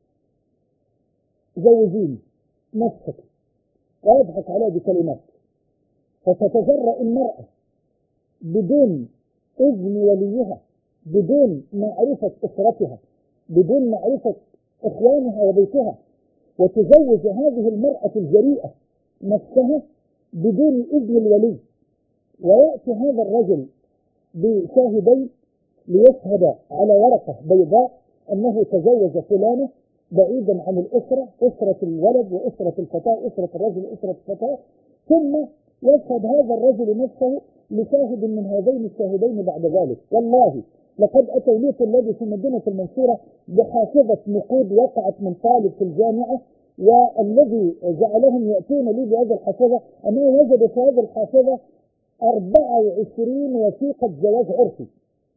C: زوجيني نفسك، ويضحك عليها بكلمات، فتتجرأ المرأة بدون إذن وليها، بدون معرفة أسرتها، بدون معرفة إخوانها وبيتها، وتزوج هذه المرأة الجريئة نفسها بدون إذن الولي. ويأتي هذا الرجل بشاهدين ليشهد على ورقة بيضاء أنه تزوج فلانة بعيدا عن الأسرة، أسرة الولد وأسرة الفتاة، أسرة الرجل وأسرة الفتاة، ثم يشهد هذا الرجل نفسه لشاهد من هذين الشاهدين بعد ذلك. والله لقد أتوا لي طلابي في مدينة المنصورة بحافظة نقود وقعت من طالب في الجامعة، والذي جعلهم يأتون لي بهذه الحافظة أنه وجد في هذه الحافظة 24 وثيقة زواج عرفي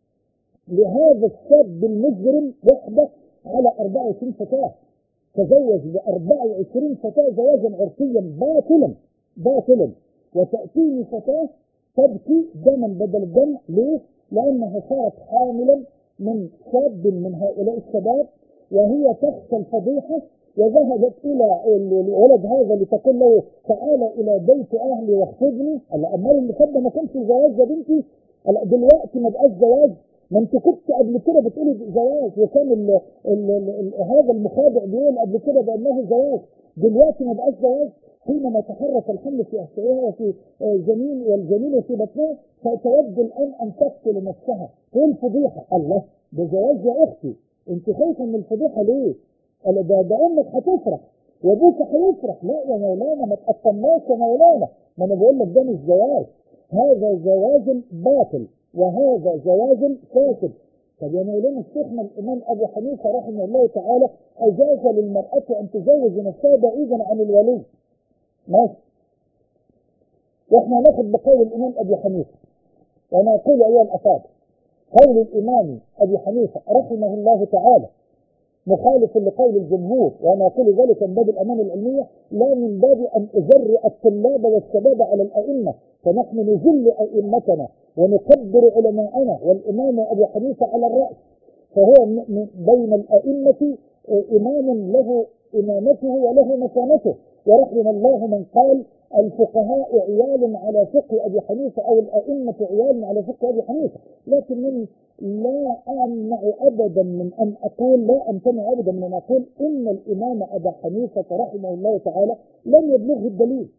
C: لهذا الشاب المجرم وحده على 24 فتاة. تزوج ب 24 فتاة زواجا عرفيا باطلا. وتأتيني فتاة تبكي دما بدل دم. ليه؟ لأنها صارت حاملا من شاب من هؤلاء الشباب، وهي تخشى الفضيحة، وذهبت إلى الولد هذا لتقول له تعال إلى بيت أهلي واخطبني. أمال اللي كده ما كانش زواج يا بنتي، دلوقتي ما بقاش زواج. ما انت كنت قبل كده بتقولي زواج، وكان هذا المخادع بيقول قبل كده بأنه زواج، دلوقتي ما بقاش زواج. حينما تحرك الحمل في أسرها وفي والجنين في بطنها، فتود الآن أن تقتل نفسها. ايه الفضيحة؟ الله، ده زواج يا أختي، انت خايفة من الفضيحة ليه؟ ده أمك هتفرح وأبوك هيفرح. لا يا مولانا، ما تقطعناش يا مولانا، ما أنا بقول لك ده مش زواج، هذا زواج باطل وهذا زواج فاسد. طب يا مولانا الشيخنا الإمام أبو حنيفة رحمه الله تعالى أجاز للمرأة أن تزوج نفسها بعيدا عن الولي. ماشي، واحنا ناخد بقول الإمام أبي حنيفة، وأنا أقول أيها الأفاضل قول الإمام أبي حنيفة رحمه الله تعالى مخالف لقول الجمهور، وأنا أقول ذلك من باب الأمانة العلمية لا من باب أن أجرئ الطلاب والشباب على الأئمة، فنحن نذل أئمتنا ونكبر علماءنا، والإمام أبو حنيفة على الرأس، فهو بين الأئمة إمام له إمامته وله مكانته. ورحم الله من قال الفقهاء عيال على فقه أبي حنيفة، أو الأئمة عيال على فقه أبي حنيفة. لكنني لا أمنع أبدا من أن أقول، لا أمتنع أبدا من أن أقول إن الإمام أبا حنيفة رحمه الله تعالى لم يبلغه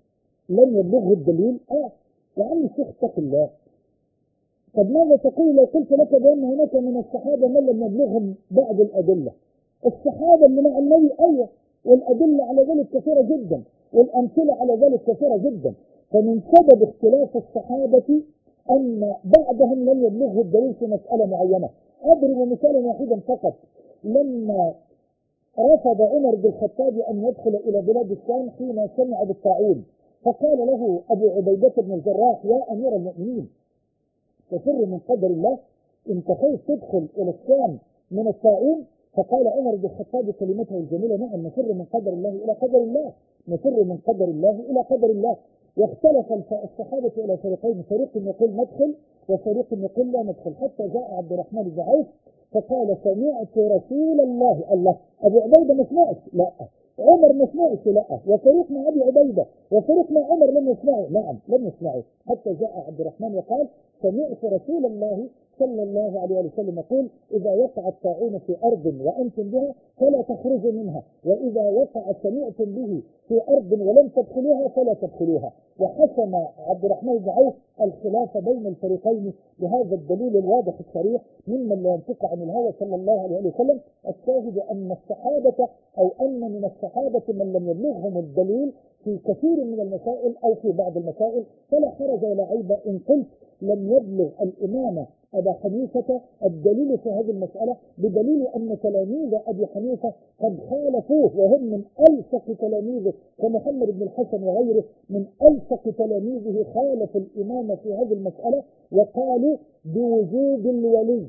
C: الدليل. يا عم الشيخ اتق الله. طب ماذا تقول لو قلت لك بأن هناك من الصحابة من لم يبلغهم بعض الأدلة؟ الصحابة اللي مع النبي أيوة، والأدلة على ذلك كثيرة جدا، والأمثلة على ذلك كثيرة جدا. فمن سبب اختلاف الصحابة أن بعضهم لم يبلغه الدليل في مسألة معينة. أضرب مثالا واحدا فقط. لما رفض عمر بن الخطاب أن يدخل إلى بلاد الشام حين سمع بالطاعون، فقال له أبو عبيدة بن الجراح يا أمير المؤمنين تفر من قدر الله، انت خايف تدخل إلى الشام من الطاعون؟ فقال عمر بن الخطاب كلمته الجميلة نعم، نفر من قدر الله إلى قدر الله، نفر من قدر الله إلى قدر الله. واختلف الصحابة إلى فريقين، فريق يقول ندخل وفريق يقول لا ندخل، حتى جاء عبد الرحمن بن عوف فقال سمعت رسول الله. أبو عبيدة ما سمعش، لا. عمر ما سمعش، لا. وفريق مع أبي عبيدة وفريق مع عمر لم يسمعوا، نعم لم يسمعوا. حتى جاء عبد الرحمن وقال سمعت رسول الله صلى الله عليه وسلم يقول: إذا وقع الطاعون في أرض وأنتم بها فلا تخرجوا منها، وإذا وقع سمعتم به في أرض ولم تدخلوها فلا تدخلوها. وحسم عبد الرحمن بن عوف الخلاف بين الفريقين بهذا الدليل الواضح الصريح ممن لا ينطق عن الهوى صلى الله عليه وسلم. الشاهد أن الصحابة أو أن من الصحابة من لم يبلغهم الدليل في كثير من المسائل أو في بعض المسائل، فلا حرج ولا عيب إن قلت لم يبلغ الإمام أبا حنيفة الدليل في هذه المسألة، بدليل أن تلاميذ أبي حنيفة قد خالفوه، وهم من ألصق تلاميذه كمحمد بن الحسن وغيره من ألصق تلاميذه خالفوا الإمام في هذه المسألة وقالوا بوجوب الولي.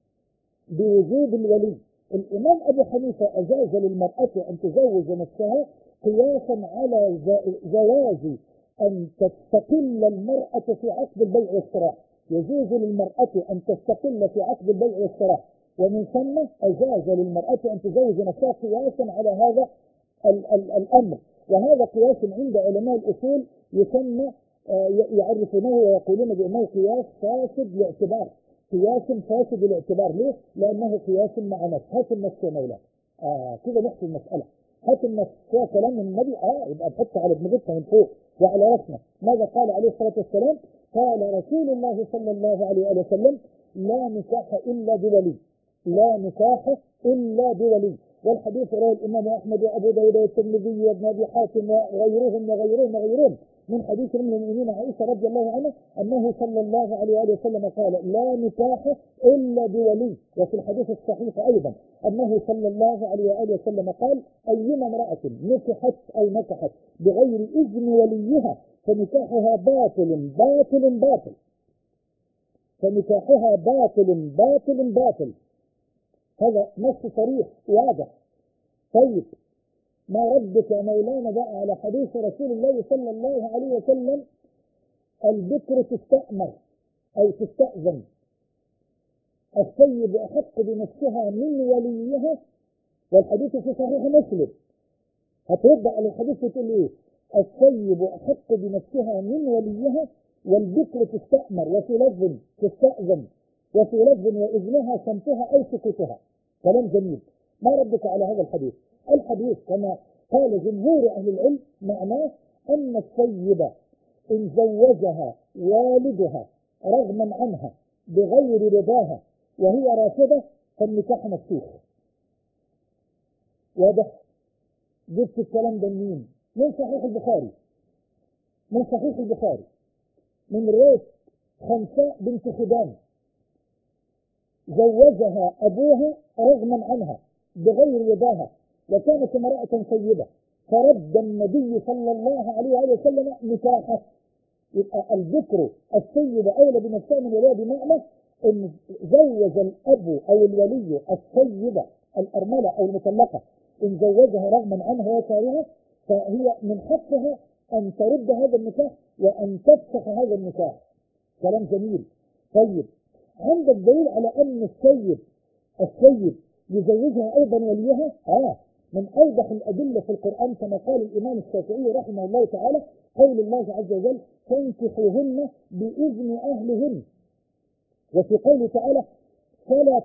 C: بوجوب الولي. الإمام أبو حنيفة أجاز للمرأة أن تزوج نفسها قياسا على جواز أن تستقل المرأة في عقد البيع والشراء. يجوز للمرأة أن تستقل في عقد البيع والشراء، ومن ثم أجاز للمرأة أن تزوج نفسها قياسا على هذا الأمر. وهذا قياس عند علماء الأصول يسمى يعرفونه ويقولون بأنه قياس فاسد الاعتبار. قياس فاسد الاعتبار. ليه؟ لأنه قياس مع نص. هات النص يا مولانا. كده نحكي المسألة. هات النص فيها كلام من النبي يبقى نحط على دماغنا من فوق وعلى راسنا. ماذا قال عليه الصلاة والسلام؟ قال رسول الله صلى الله عليه وسلم: لا نكاح إلا بولي. لا نكاح إلا بولي. والحديث رواه الإمام أحمد وأبو داود والترمذي وابن أبي حاتم وغيرهم من حديث أم المؤمنين عائشة رضي الله عنها أنه صلى الله عليه وسلم قال: لا نكاح إلا بولي. وفي الحديث الصحيح أيضا أنه صلى الله عليه وسلم قال: أيما امرأة نكحت أو نكحت بغير إذن وليها فنكاحها باطل باطل باطل. فنكاحها باطل باطل باطل. هذا نص صريح واضح. طيب، ما ردك يا مولانا بقى على حديث رسول الله صلى الله عليه وسلم: البكر تستأمر أو تستأذن، السيد أحق بنفسها من وليها، والحديث في صحيح مسلم. هترد على الحديث وتقول ايه؟ السيد أحق بنفسها من وليها، والبكر تستأمر، وفي لفظ تستأذن، وفي لفظ وإذنها صمتها أو سكوتها. كلام جميل. ما ردك على هذا الحديث؟ الحديث كما قال جمهور أهل العلم معناه أن السيدة إن زوجها والدها رغما عنها بغير رضاها وهي رافضة فالنكاح مفسوخ. واضح؟ جبت الكلام ده منين؟ من صحيح البخاري. من صحيح البخاري من رواية خنساء بنت خدام، زوجها أبوها رغما عنها بغير رضاها وكانت امرأة سيدة، فرد النبي صلى الله عليه وسلم نكاحه. يبقى الذكر السيد أولى بنفسها من وليها، بمعنى إن زوج الأب أو الولي السيدة الأرملة أو المطلقة إن زوجها رغما عنها وكارهها فهي من حقها أن ترد هذا النكاح وأن تفسخ هذا النكاح. كلام جميل. طيب، عندك دليل على أن السيد يزوجها أيضا وليها؟ من أوضح الأدلة في القرآن كما قال الإمام الشافعي رحمه الله تعالى قول الله عز وجل: فانكحوهن بإذن أهلهن. وفي قوله تعالى: فلا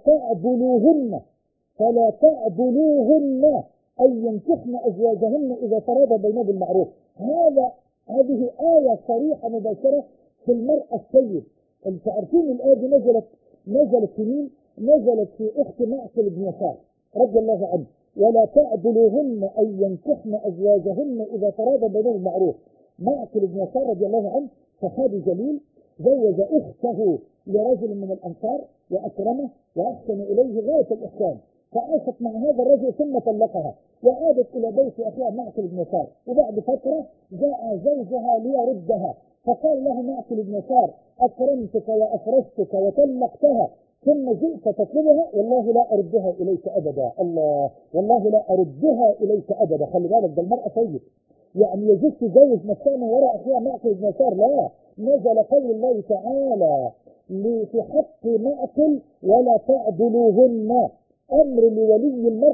C: تعضلوهن أن ينكحن أزواجهن إذا تراضى بينهم بالمعروف. هذه آية صريحة مباشرة في المرأة السيد. انتم عارفين الآية دي نزلت في مين؟ نزلت في أخت معقل بن يسار رضي الله عنه: ولا تعضلوهن أن ينكحن أزواجهن إذا تراضى بينهم بالمعروف. معقل بن يسار رضي الله عنه صحابي جليل، زوج أخته لرجل من الأنصار وأكرمه وأحسن إليه غاية الإحسان، فعاشت مع هذا الرجل ثم طلقها وعادت إلى بيت أخيها معقل بن يسار. وبعد فترة جاء زوجها ليردها فقال له معقل بن يسار: أكرمتك وأفرشتك وطلقتها ثم جئت تطلبها، والله لا أردها إليك أبدا. الله، والله لا أردها إليك أبدا. خلي بالك، ده المرأة سيد، يعني يجوز تزوج نفسها من وراء أخيها معقل بن يسار؟ لا، نزل قول الله تعالى في حق معقل: ولا تعضلوهن، أمر لولي المرأة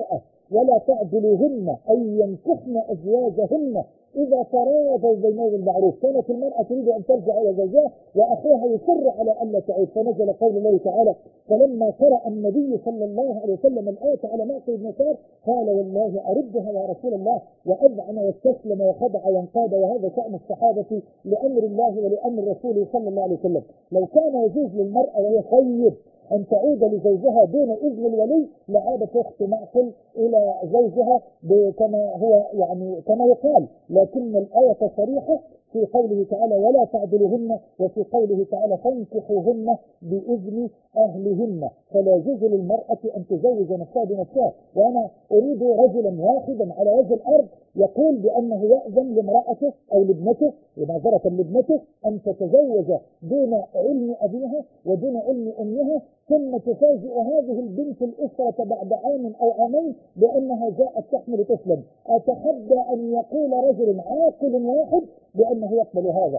C: ولا تعدلوهن أي ينكحن أزواجهن إذا تراضوا بينهم بالمعروف. كانت المرأة تريد أن ترجع إلى زوجها وأخوها يصر على ألا تعود، فنزل قول الله تعالى: فلما قرأ النبي صلى الله عليه وسلم الآية على معقل بن يسار قال: والله أردها يا رسول الله، وأذعن واستسلم وخضع وانقاد، وهذا شأن الصحابة لأمر الله ولأمر رسوله صلى الله عليه وسلم. لو كان يجوز للمرأة وهي طيب أن تعود لزوجها دون إذن الولي لعادت أخت معقل إلى زوجها كما هو يعني كما يقال، لكن الآية صريحة في قوله تعالى: ولا تعدلوهن، وفي قوله تعالى: فانكحوهن بإذن أهلهن. فلا يجوز للمرأة أن تزوج نفسها بنفسها. وأنا أريد رجلا واحدا على وجه الأرض يقول بأنه يأذن لامرأته أو لابنته، معذرة لابنته، أن تتزوج دون علم أبيها ودون علم أمها، ثم تفاجئ هذه البنت الأسرة بعد عام أو عامين بأنها جاءت تحمل طفلا. أتحدى أن يقول رجل عاقل واحد بأنه يقبل هذا.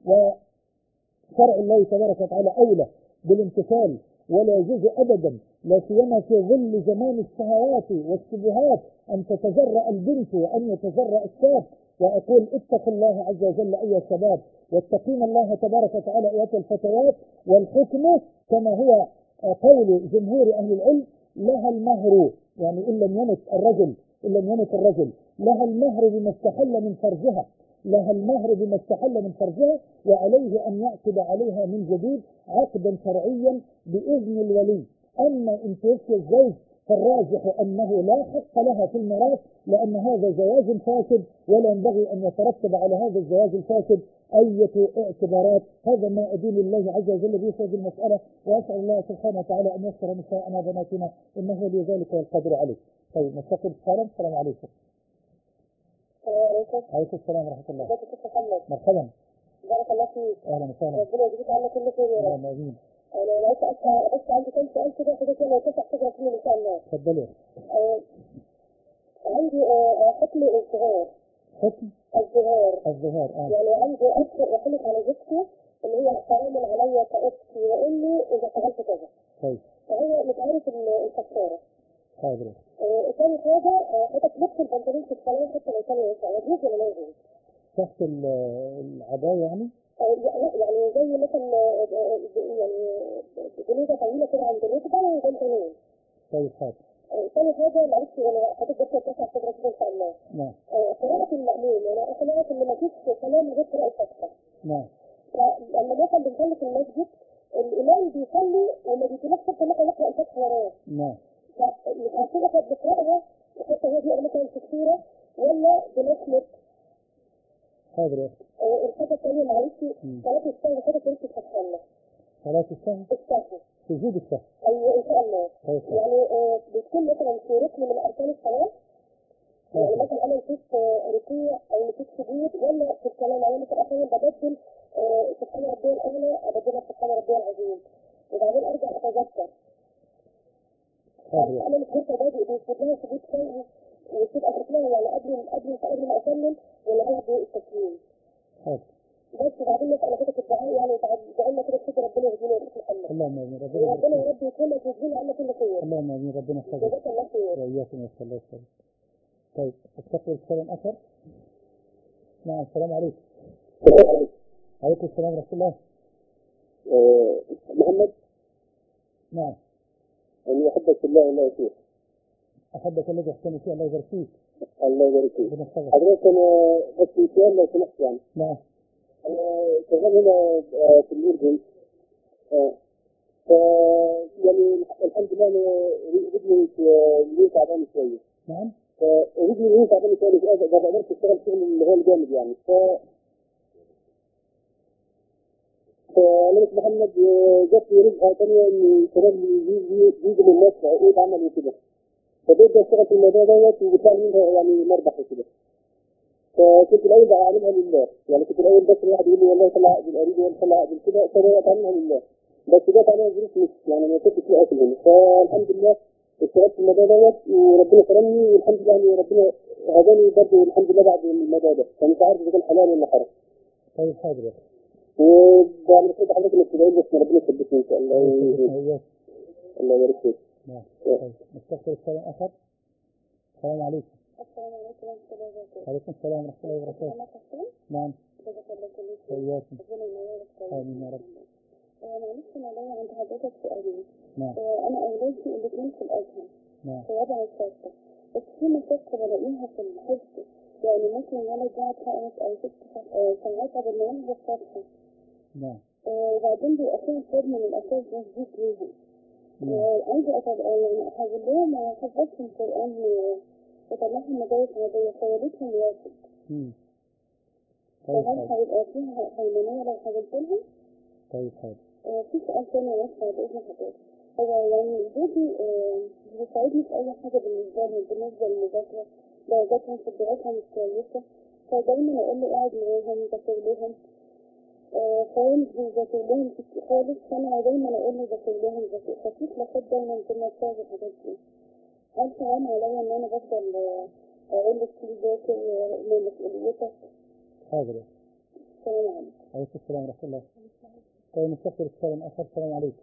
C: وشرع الله تبارك وتعالى أولى بالامتثال، ولا يجوز أبدا لا سيما في ظل زمان الشهوات والشبهات أن تتجرأ البنت وأن يتجرأ الشاب. وأقول: اتقوا الله عز وجل أيها الشباب، واتقين الله تبارك وتعالى أيها الفتيات. والحكم كما هو قول جمهور أهل العلم: لها المهر، يعني إن لم يمت الرجل لها المهر بما استحل من فرجها، لها المهر بما استحل من فرجها، وعليه أن يعقد عليها من جديد عقدا شرعيا بإذن الولي. أما إن توفي الزوج فالراجح أنه لا حق لها في الميراث، لأن هذا زواج فاسد، ولا ينبغي أن يترتب على هذا الزواج الفاسد أي اعتبارات. هذا ما أدين الله عز وجل به في هذه المسألة، وأسأل الله سبحانه وتعالى أن يسر نساءنا وبناتنا، إنه ولي ذلك والقادر عليه. طيب نستقبل السلام. السلام عليكم. عليكم السلام ورحمة الله. مرحبا.
A: بارك الله فيك.
C: أهلا وسهلا.
A: ربنا يجزيك عنا كل خير يا رب.
C: آمين.
A: أنا بس عندي كم سؤال كده لو تسع تقرأ فيه إن شاء الله.
C: تفضلي.
A: عندي حكم الظهار.
C: حكم الظهار.
A: يعني عندي أخ وحلف على زوجته إن هي حرام عليا كأختي وأمي إذا فعلت كذا.
C: طيب.
A: فهو مش عارف الكفارة.
C: حاضر.
A: ثاني حاجة حضرتك لبس البنطلون في الصلاة حتى لو كان ينفع، يجوز ولا لا يجوز؟
C: تحت العباية يعني؟
A: يعني زي مثلا يعني بلوزة طويلة كده عند الركبة وبنطلون.
C: طيب حاضر.
A: ثاني حاجة معلش أنا حضرتك بس تسع تقرأ كده إن شاء الله.
C: نعم.
A: قراءة المأمون، أنا سمعت إن مفيش كلام غير قراءة فاتحة.
C: نعم.
A: فلما مثلا بنصلي في المسجد الإمام بيصلي وما بيجيبش حتى مثلا يقرأ الفاتحة وراه.
C: نعم.
A: فمش عارفين احنا بنقرأها حتى هو بيقرأ مثلا في السورة ولا بنسمت.
C: حاضر يا أختي.
A: الحاجة الثانية معلش صلاة السهو حاجة كنت تفتح لنا.
C: صلاة السهو؟ سجود السهو.
A: أيوة إن شاء الله.
C: طيب.
A: يعني بتكون مثلا في ركن من أركان الصلاة. يعني مثلا أنا نسيت ركوع أو نسيت سجود ولا في الكلام. يعني مثلا أحيانا ببدل سبحان ربي الأعلى أبدلها سبحان ربي العظيم وبعدين أرجع أتذكر. أنا مش عارفة بادئ بيسجد لها سجود سهو وتبقى شكلها يعني قبل ما أسلم ولا بعد التسليم. بس وبعدين نسأل كده في الدعاء يعني دعينا كده كده ربنا يهدينا ويرحم محمد.
C: اللهم امين.
A: ربنا يا رب يكرمك ويجزينا عنا كل خير.
C: اللهم امين. ربنا يحفظك.
A: جزاك الله خير.
C: واياكم يا الله يسلمك. طيب استقبل السلام اخر. نعم. السلام عليكم. عليكم السلام ورحمة الله.
B: محمد.
C: نعم.
B: أنا أحبك في الله والله يا شيخ.
C: أحبك الذي أحسن فيه. الله يبارك فيك.
B: الله يبارك فيك. حضرتك أنا بس سؤال لو سمحت يعني.
C: نعم.
B: أنا شغال هنا في الأردن. يعني الحمد لله رجلي تعبان شوية.
C: نعم.
B: رجلي تعبان شوية مش قادر أشتغل شغل اللي هو الجامد يعني. فأنا محمد جات لي رزقة ثانية إن شباب يجي من مصر عقود عمل وكده. فبدأت أشتغل في الموضوع دوت وبيطلع منها يعني مربح وكده. فكنت الأول أعملها لله، يعني كنت الأول بس الواحد يقول لي والله طلع عقد القريب ولا طلع عقد كده، فبدأت أعملها لله. بس جات عليها ظروف مش يعني ما كنتش لاقي في هنا، فالحمد لله اشتغلت في الموضوع دوت وربنا كرمني والحمد لله يعني ربنا هداني برضه الحمد لله بعد الموضوع ده، فمش عارف إذا كان حلال ولا حرام.
C: طيب حاضر.
B: وبعمل كده حضرتك انك تدعي بس ربنا يثبتني ان شاء الله. الله يبارك فيك.
C: نعم. طيب نستقبل السلام اخر. السلام عليكم.
A: السلام عليكم ورحمة الله وبركاته.
C: وعليكم السلام ورحمة الله وبركاته.
A: أنا حسين.
C: نعم.
A: جزاك الله كل خير.
C: وإياكم.
A: ربنا ينورك.
C: آمين يا رب.
A: معلش أنا ليا عند حضرتك سؤالين.
C: نعم.
A: أنا أولادي الاثنين في الأزهر.
C: نعم.
A: في وضع الشرطة. بس في مشاكل بلاقيها في الحفظ. يعني ممكن ولد يقعد 5 أو 6 ساعات قبل ما يحفظ صفحة.
C: نعم.
A: وبعدين بيبقى فيها فرد من الأساس مسجد ليهم.
C: نعم.
A: عايزة يعني أحول لهم وأحفظهم قرآن وأطلعهم مدارس عادية فوالدهم يوافق.
C: طيب
A: فهل
C: حاضر.
A: هيبقى فيها حيوانية لو حولت لهم؟
C: طيب حاضر.
A: في سؤال تاني واسع بإذن حضرتك. هو يعني زوجي بيساعدني في أي حاجة بالنسبة للمذاكرة. درجاتهم في الدراسة مش كويسة. فدايما أقول له اقعد معاهم ذاكر لهم. فهو مش بيذاكر لهم خالص. فأنا دايما أقول له ذاكر لهم ففي خلافات دايما كنا بسبب الحاجات دي. هل حرام عليا إن أنا بفضل أقول له كل ذاكر من مسؤوليتك؟
C: حاضر.
A: السلام عليكم.
C: عليكم السلام ورحمة الله. طيب نستقبل السلام آخر. السلام عليكم.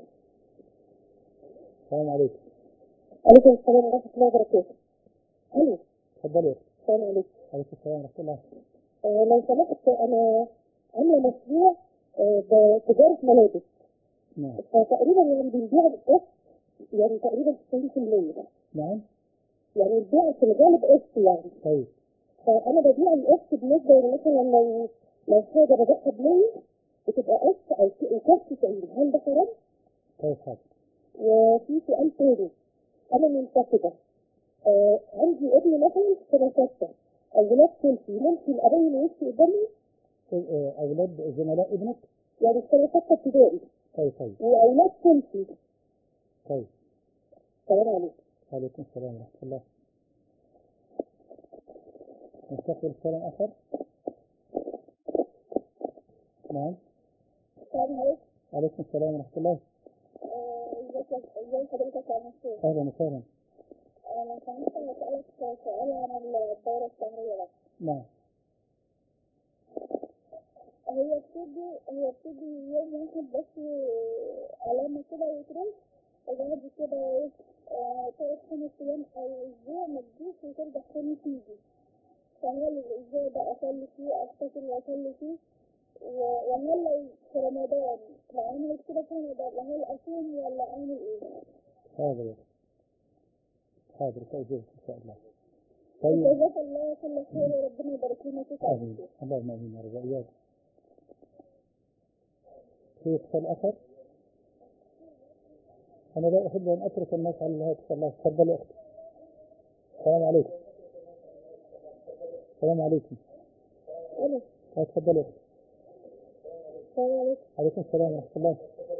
C: السلام عليكم.
A: عليكم السلام ورحمة الله وبركاته. ألو.
C: تفضلي.
A: السلام عليكم.
C: عليكم السلام ورحمة الله.
A: لو سمحت أنا عاملة مشروع بتجارة ملابس.
C: نعم.
A: فتقريبا يعني بنبيع القسط يعني تقريبا 90%.
C: نعم.
A: يعني البيع في الغالب قسط يعني.
C: طيب.
A: فأنا ببيع القسط بالنسبة مثلا لو حاجة ببيعها بمية بتبقى قسط أو كاست تقريبا. هل ده حرام؟
C: طيب حاضر.
A: وفي سؤال تاني. أنا منتقدة. عندي ابني مثلا في سنة 6 أولاد سيلفي ممكن أبين وشي قدامي؟
C: أولاد زملاء ابنك؟
A: يعني في سنة 6 ابتدائي.
C: طيب.
A: وأولاد سيلفي.
C: طيب.
A: السلام عليكم.
C: وعليكم السلام ورحمة الله. نستقبل السلام آخر. نعم.
A: السلام عليكم.
C: عليكم السلام ورحمة الله.
A: ازي حضرتك يا مصطفى؟
C: أهلا وسهلا.
A: أنا كنت أسألك سؤال عن الدورة الشهرية بس.
C: نعم.
A: هي بتيجي يوم واحد بس علامة كده وتروح وبعد كده تقعد 5 أيام أو أسبوع ما تجيش وترجع تاني تيجي. فهل الأسبوع ده أصلي فيه أفتكر وأصلي فيه؟ وهل لو في رمضان لو عملت كده في رمضان هل أصوم ولا أعمل إيه؟
C: حاضر. حاضر تأجيلك إن شاء الله. طيب.
A: جزاك الله كل خير وربنا يبارك لنا فيك.
C: آمين. اللهم آمين يا رب. وإياك. في اتصال آخر؟ أنا لا أحب أن أترك الناس على الهاتف. الله. تفضلي أختي. السلام عليكم. السلام عليكم.
A: ألو.
C: تفضلي أختي.
A: السلام عليكم.
C: عليكم السلام ورحمة الله.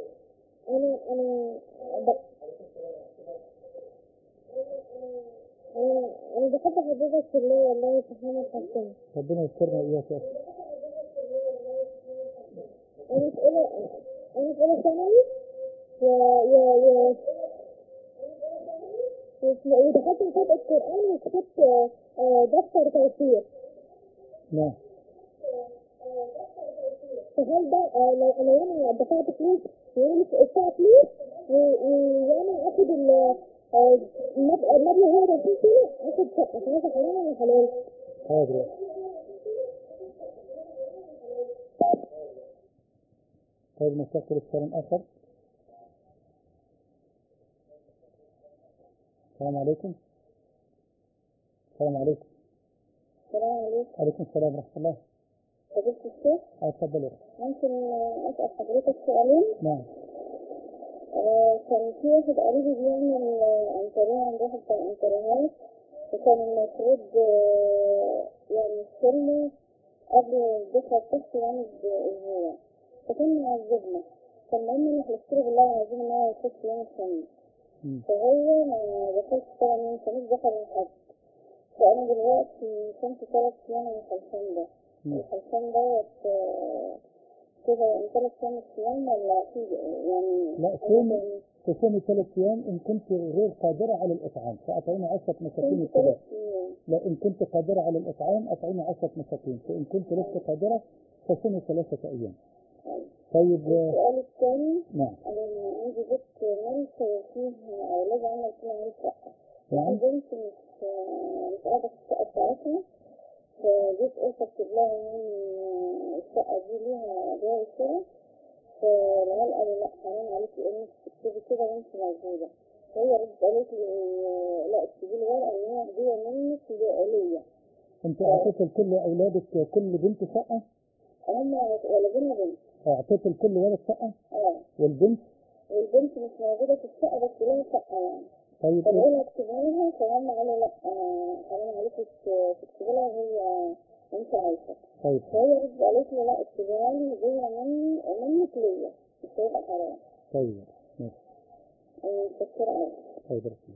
A: أنا بحب حضرتك في الله والله سبحانه وتعالى.
C: ربنا يذكرنا وإياك يا أخي.
A: أنا في أولى ثانوي ودخلت مسابقة القرآن وكتبت دفتر توفيق.
C: نعم.
A: فهل ده لو أنا دفعت فلوس يقول لك ادفع فلوس وأنا آخد المبلغ هو ده فيه آخد شقة. فهذا حرام ولا حلال؟
C: حاضر. طيب نستقبل السلام آخر. السلام عليكم. السلام عليكم.
A: السلام عليكم.
C: عليكم السلام ورحمة الله.
A: فضيلة الشيخ.
C: تفضل.
A: ممكن أسأل حضرتك سؤالين؟
C: نعم.
A: كان في واحد قريبي بيعمل انتريه عند واحد بتاع انتريهات وكان المفروض يعني يستلموا قبل الذكرى بتاعته يعني بأسبوع. فكان معذبنا. فالمهم أنا حلفت له بالله العظيم إن هو يخش يوم الخميس. فهو ما دخلش طبعا يوم الخميس دخل الحد. فأنا دلوقتي كنت 3 أيام من الخلفان ده. الخلفان دوت كده يعني 3 أيام الصيام ولا في يعني؟
C: لا تصومي 3 أيام إن كنت غير قادرة على الإطعام فأطعمي 10 مساكين كده. لا إن كنت قادرة على الإطعام أطعمي 10 مساكين. فإن كنت لست قادرة فصومي 3 أيام. طيب.
A: السؤال الثاني.
C: نعم.
A: أنا عندي بيت ملك وفيه أولاد عمل فيه عندي شقة.
C: نعم.
A: بنت مش قاعدة في الشقة بتاعتها، فجيت قلت اكتب لها يعني الشقة دي ليها بيع وشراء، فالعيال قالوا لا حرام عليكي انك تكتبي كده وانت موجودة. فهي ردت قالت لي لا اكتبي لي ورقة ان هي هدية منك ليا.
C: انت اعطيت لكل اولادك كل بنت شقة؟
A: هم ولدنا بنت.
C: اعطيت لكل ولد شقة؟ والبنت
A: مش موجودة في الشقة بس لها شقة يعني.
C: طيب
A: فبقول اكتبها لها، فهم قالوا لا حرام عليكي تكتبي لها وهي انت عايشة.
C: طيب
A: فهي ردت قالت لي لا اكتبها لي هدية منك ليا مش هيبقى حرام.
C: طيب ماشي.
A: متشكرة أوي.
C: طيب رسمي.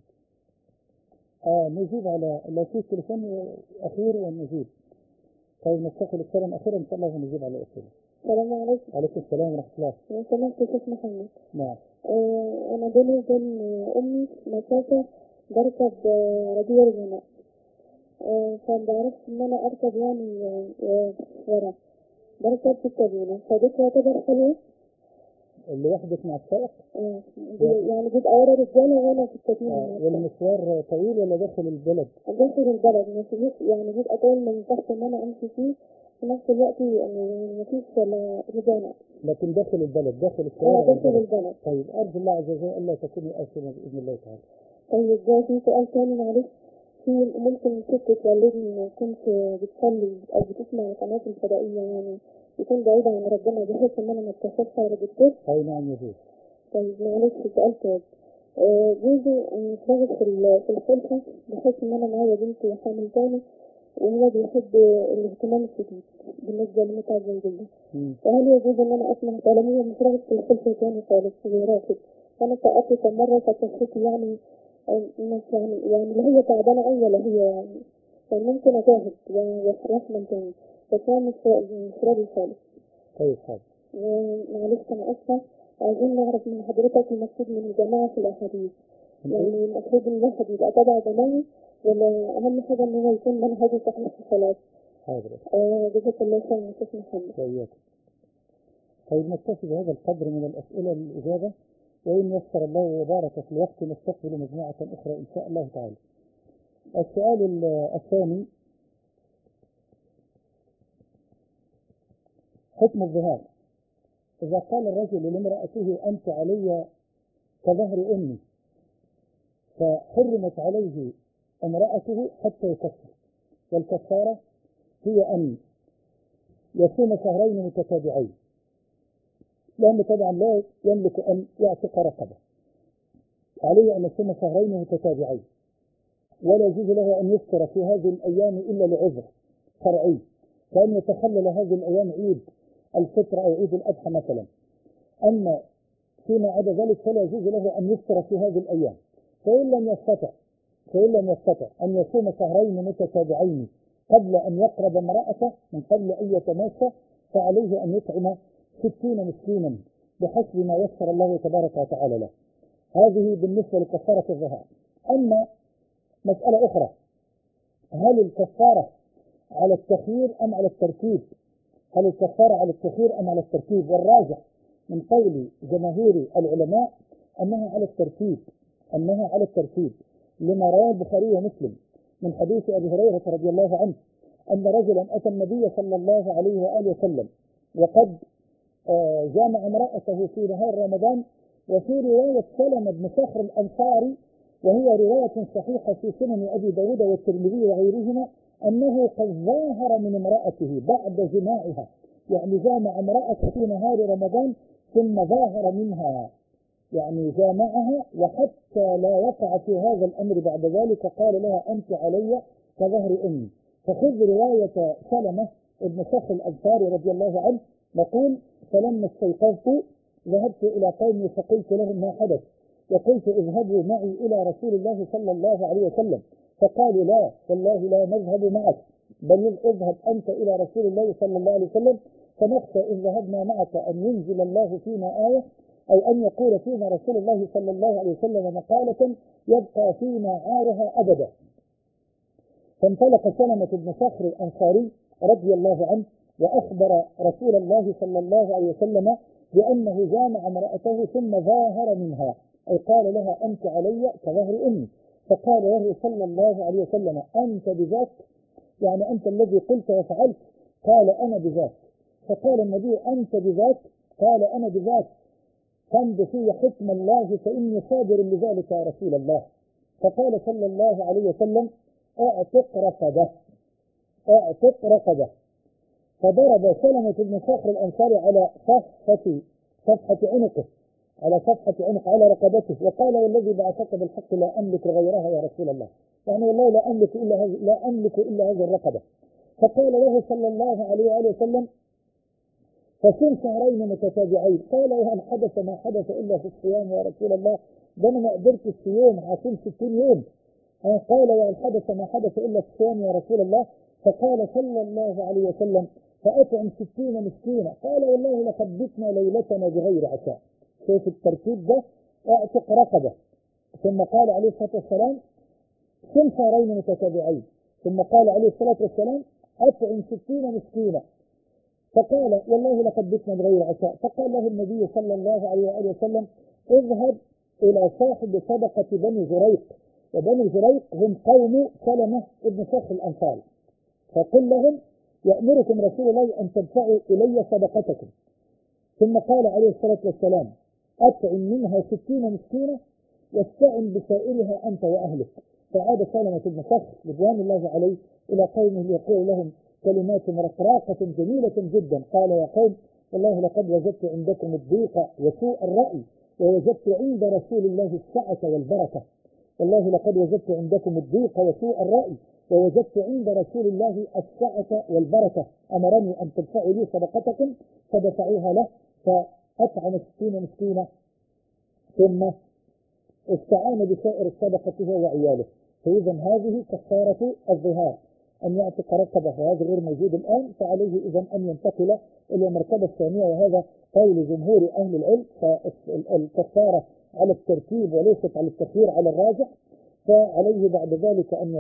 C: نجيب على لو في تليفون أخير ونجيب. طيب نستقبل الكلام أخيرا إن شاء الله ونجيب على الأسئلة.
A: السلام عليكم.
C: وعليكم السلام ورحمة الله.
A: أنا سمعت شيخ محمد.
C: نعم.
A: أنا بيني وبين أمي مسافة بركب راديو الغناء، فمبعرفش إن أنا أركب يعني ورا، بركب في الكابينة، فدي تعتبر حلوة؟
C: اللي وحدك مع السائق؟
A: يعني بيبقى ورا رجالة وأنا في الكابينة.
C: والمشوار طويل ولا داخل البلد؟
A: داخل البلد، يعني بيبقى طويل ما ينفعش إن أنا أمشي فيه، في نفس الوقت يعني مفيش رجالة.
C: لكن داخل البلد، داخل الشوارع.
A: داخل البلد.
C: طيب أرجو الله عز وجل ألا تكوني آثمة بإذن الله تعالى.
A: طيب ده في سؤال تاني معلش، في ممكن ست تولدني ما كنت بتصلي أو بتسمع القناة الفضائية يعني يكون بعيد عن ربنا بحيث إن أنا ما اتكسفش على دكتور؟
C: أي نعم يجوز.
A: طيب معلش سؤال تاني، جوزي متلغط في الخلفة بحيث إن أنا معايا بنتي حامل تاني، وهو بيحب الاهتمام الشديد بالنسبة لمتعة الزوجية. فهل يجوز إن أنا أسمع كلامي متلغط في الخلفة تاني خالص وراكب؟ فأنا سألت كم مرة فكشفت يعني مش يعني اللي هي تعبانة أوي ولا هي يعني ممكن أجاهد وأفرح من تاني، بس أنا مش راضي خالص.
C: طيب حاضر.
A: معلش أنا آسفة، عايزين نعرف من حضرتك المقصود من الجماعة في الأحاديث، يعني المفروض إن الواحد يبقى تبع جماعي ولا أهم حاجة إن هو يكون منهجه صحيح في الصلاة؟
C: حاضر.
A: جزاك الله خير يا شيخ محمد.
C: طيب نكتفي بهذا القدر من الأسئلة للإجابة، وإن يسر الله وبارك في الوقت نستقبل مجموعة أخرى إن شاء الله تعالى. السؤال الثاني: حكم الظهار. إذا قال الرجل لامرأته أنت علي كظهر أمي، فحرمت عليه امرأته حتى يكفر، والكفارة هي أن يصوم شهرين متتابعين، لأنه طبعا لا يملك أن يعتق رقبة، عليه أن يصوم شهرين متتابعين، ولا يجوز له أن يفطر في هذه الأيام إلا لعذر شرعي، كأن يتخلل هذه الأيام عيد الفطر أو عيد الأضحى مثلا. أما فيما عدا ذلك فلا يجوز له أن يفطر في هذه الأيام. فإن لم يستطع أن يصوم شهرين متتابعين قبل أن يقرب امرأته من قبل أن يتماشى، فعليه أن يطعم 60 مسكينا بحسب ما يسر الله تبارك وتعالى له. هذه بالنسبة لكفارة الظهار. أما مسألة أخرى: هل الكفارة على التخيير أم على الترتيب؟ هل الكفارة على التخيير أم على الترتيب؟ والراجح من قول جماهير العلماء أنها على الترتيب، لما رواه البخاري ومسلم من حديث أبي هريرة رضي الله عنه أن رجلا أتى النبي صلى الله عليه وآله وسلم وقد جامع امرأته في نهار رمضان. وفي رواية سلمة بن صخر الأنصاري، وهي رواية صحيحة في سنن أبي داود والترمذي وغيرهما، أنه قد ظاهر من امرأته بعد جماعها، يعني جامع امرأته في نهار رمضان ثم ظاهر منها، يعني جامعها، وحتى لا يقع في هذا الأمر بعد ذلك قال لها أنت علي كظهر أمي. فخذ رواية سلمة بن صخر الأنصاري رضي الله عنه، نقول: فلما استيقظت ذهبت إلى قومي فقلت لهم ما حدث، وقلت اذهبوا معي إلى رسول الله صلى الله عليه وسلم، فقالوا لا والله لا نذهب معك، بل اذهب أنت إلى رسول الله صلى الله عليه وسلم، فنخشى إن ذهبنا معك أن ينزل الله فينا آية أو أن يقول فينا رسول الله صلى الله عليه وسلم مقالة يبقى فينا عارها أبدا. فانطلق سلمة بن صخر الأنصاري رضي الله عنه وأخبر رسول الله صلى الله عليه وسلم بأنه جامع امرأته ثم ظاهر منها، أي قال لها أنت علي كظهر أمي. فقال له صلى الله عليه وسلم: أنت بذاك؟ يعني أنت الذي قلت وفعلت؟ قال: أنا بذاك. فقال النبي: أنت بذاك؟ قال: أنا بذاك. فامض في حكم الله فإني صابر لذلك يا رسول الله. فقال صلى الله عليه وسلم: اعتق رقبة، اعتق رقبة. فضرب سلمة بن صخر الأنصاري على صفحة عنقه، على صفحة عنق، على رقبته، وقال: والذي بعثك بالحق لا أملك غيرها يا رسول الله. يعني والله لا أملك إلا هذه الرقبة. فقال له صلى الله عليه وآله وسلم: فصم شهرين متتابعين. قال: وهل حدث ما حدث إلا في الصيام يا رسول الله؟ ده أنا ما قدرتش في يوم، هصوم 60 يوم. قال: وهل حدث ما حدث إلا في الصيام يا رسول الله؟ فقال صلى الله عليه وسلم: فأطعم 60 مسكينا. قال: والله لقد بتنا ليلتنا بغير عشاء. شوف الترتيب ده، اعتق رقبة. ثم قال عليه الصلاة والسلام: صم شهرين متتابعين. ثم قال عليه الصلاة والسلام: أطعم 60 مسكينا. فقال: والله لقد بتنا بغير عشاء. فقال له النبي صلى الله عليه وآله وسلم: اذهب إلى صاحب صدقة بني زريق. وبني زريق هم قوم سلمة بن صخر الأنصاري. فقل لهم: يأمركم رسول الله أن تدفعوا إلي صدقتكم. ثم قال عليه الصلاة والسلام: أطعم منها 60 مسكينة واستعن بسائرها أنت وأهلك. فعاد سلمة بن صخر رضوان الله عليه إلى قومه ليقول لهم كلمات رقراقة جميلة جدا. قال: يا قوم، والله لقد وجدت عندكم الضيق وسوء الرأي، ووجدت عند رسول الله السعة والبركة. والله لقد وجدت عندكم الضيق وسوء الرأي، ووجدت عند رسول الله السعة والبركة. أمرني أن تدفعوا لي صدقتكم، فدفعوها له، فأطعم 60 مسكينة، ثم استعان بسائر الصدقة هو وعياله. فإذا هذه كفارة الظهار، أن يعتق رقبة، وهذا غير موجود الآن، فعليه إذا أن ينتقل إلى المرتبة الثانية، وهذا قول جمهور أهل العلم. فالكفارة على الترتيب وليست على التخيير على الراجح. فعليه بعد ذلك أن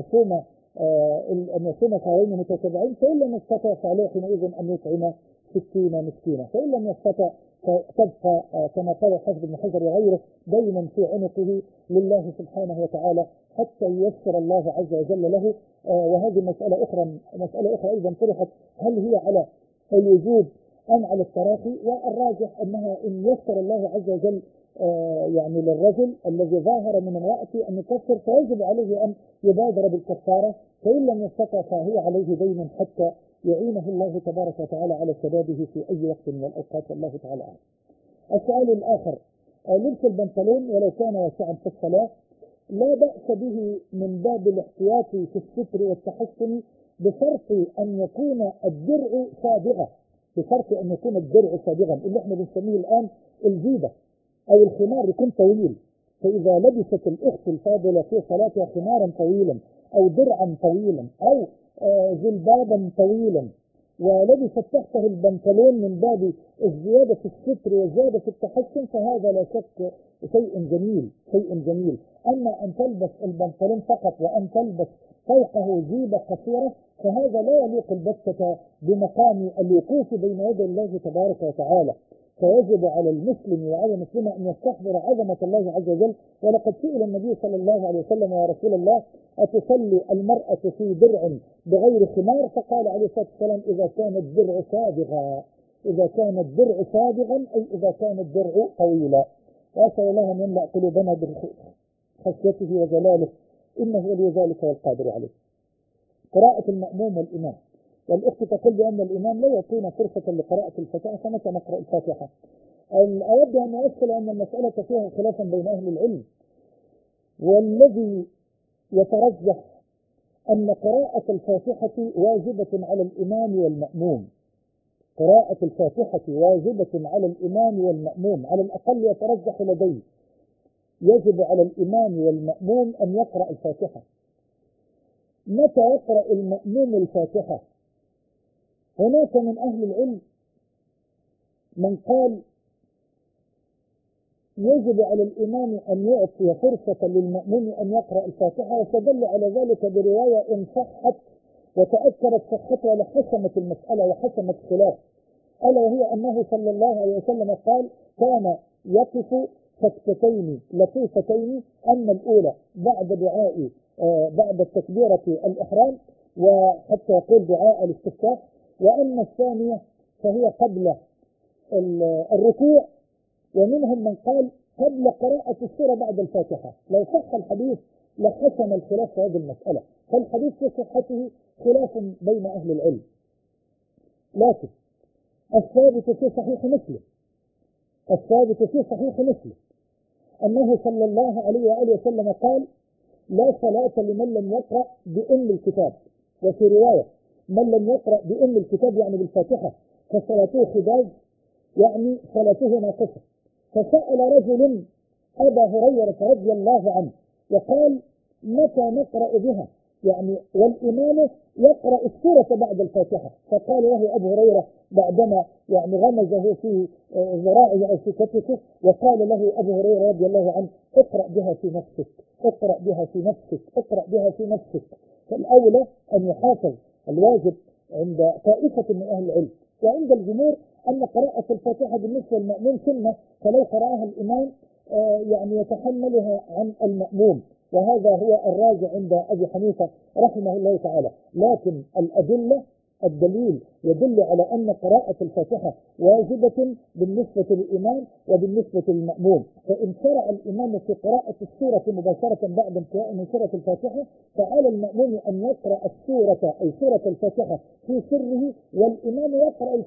C: يصوم شهرين متتابعين، فإن لم يستطع فعليه حينئذ أن يطعم 60 مسكينا، فإن لم يستطع فتبقى كما قال حافظ بن حجر وغيره دينا في عنقه لله سبحانه وتعالى حتى ييسر الله عز وجل له. وهذه مسألة أخرى أيضا طرحت: هل هي على الوجوب أم على التراخي؟ والراجح أنها إن يسر الله عز وجل يعني للرجل الذي ظاهر من امرأته أن يكفر، فيجب عليه أن يبادر بالكفارة، فإن لم يستطع فهو عليه دين حتى يعينه الله تبارك وتعالى على سداده في أي وقت من الأوقات، والله تعالى أعلم. السؤال الآخر: لبس البنطلون ولو كان واسعا في الصلاة لا بأس به من باب الاحتياط في الستر والتحسن، بشرط أن يكون الدرع سابغا، بشرط أن يكون الدرع سابغا، اللي احنا بنسميه الآن الجيبة أو الخمار يكون طويل. فإذا لبست الأخت الفاضلة في صلاتها خمارا طويلا أو درعا طويلا أو جلبابا طويلا، ولبست تحته البنطلون من باب الزيادة في الستر والزيادة في التحسن، فهذا لا شك شيء جميل. أما أن تلبس البنطلون فقط وأن تلبس فوقه جيبة قصيرة، فهذا لا يليق البتة بمقام الوقوف بين يدي الله تبارك وتعالى. فيجب على المسلم وعلى المسلمة أن يستحضر عظمة الله عز وجل. ولقد سئل النبي صلى الله عليه وسلم: يا رسول الله، أتصلي المرأة في درع بغير خمار؟ فقال عليه الصلاة والسلام: إذا كان الدرع سابغا، إذا كان الدرع سابغا أي إذا كان الدرع طويلا. وأسأل الله أن يملأ قلوبنا بخشيته وجلاله، إنه ولي ذلك والقادر عليه. قراءة المأموم والإمام. والأخت تقول بأن الإمام لا يعطينا فرصة لقراءة الفاتحة، فمتى نقرأ الفاتحة؟ أود أن أؤكد أن المسألة فيها خلافا بين أهل العلم، والذي يترجح أن قراءة الفاتحة واجبة على الإمام والمأموم. قراءة الفاتحة واجبة على الإمام والمأموم، على الأقل يترجح لديه يجب على الإمام والمأموم أن يقرأ الفاتحة. متى يقرأ المأموم الفاتحة؟ هناك من أهل العلم من قال يجب على الإمام أن يعطي فرصة للمأموم أن يقرأ الفاتحة، وتدل على ذلك برواية إن صحت وتأكدت صحتها لحسمت المسألة وحسمت الخلاف، ألا وهي أنه صلى الله عليه وسلم قال: كان يقف سكتتين لطيفتين، أن الأولى بعد دعاء بعد التكبيرة الإحرام وحتى يقول دعاء الاستفتاح، وأن الثانية فهي قبل الركوع، ومنهم من قال قبل قراءة السورة بعد الفاتحة. لو صح الحديث لحسم الخلاف في هذه المسألة، فالحديث في صحته خلاف بين أهل العلم، لكن الثابت في صحيح مسلم أنه صلى الله عليه وآله وسلم قال لا صلاة لمن لم يقرأ بأم الكتاب، وفي رواية من لم يقرأ بأم الكتاب يعني بالفاتحة فصلاته خداج، يعني صلاته ناقصة. فسأل رجل أبا هريرة رضي الله عنه وقال متى نقرأ بها، يعني والإمام يقرأ السورة بعد الفاتحة؟ فقال له أبو هريرة بعدما يعني غمزه في ذراعه أو في كتفه، وقال له أبو هريرة رضي الله عنه اقرأ بها في نفسك. فالأولى أن يحافظ الواجب عند طائفة من أهل العلم، وعند الجمهور أن قراءة الفاتحة بالنسبة للمأموم سنة، فلو قرأها الإمام يعني يتحملها عن المأموم، وهذا هو الراجع عند أبي حنيفة رحمه الله تعالى. لكن الدليل يدل على أن قراءة الفاتحة واجبة بالنسبة للإمام وبالنسبة للمأموم، فإن شرع الإمام في قراءة السورة مباشرة بعد انتهاء من سورة الفاتحة، فعلى المأموم أن يقرأ السورة أي سورة الفاتحة في سره، والإمام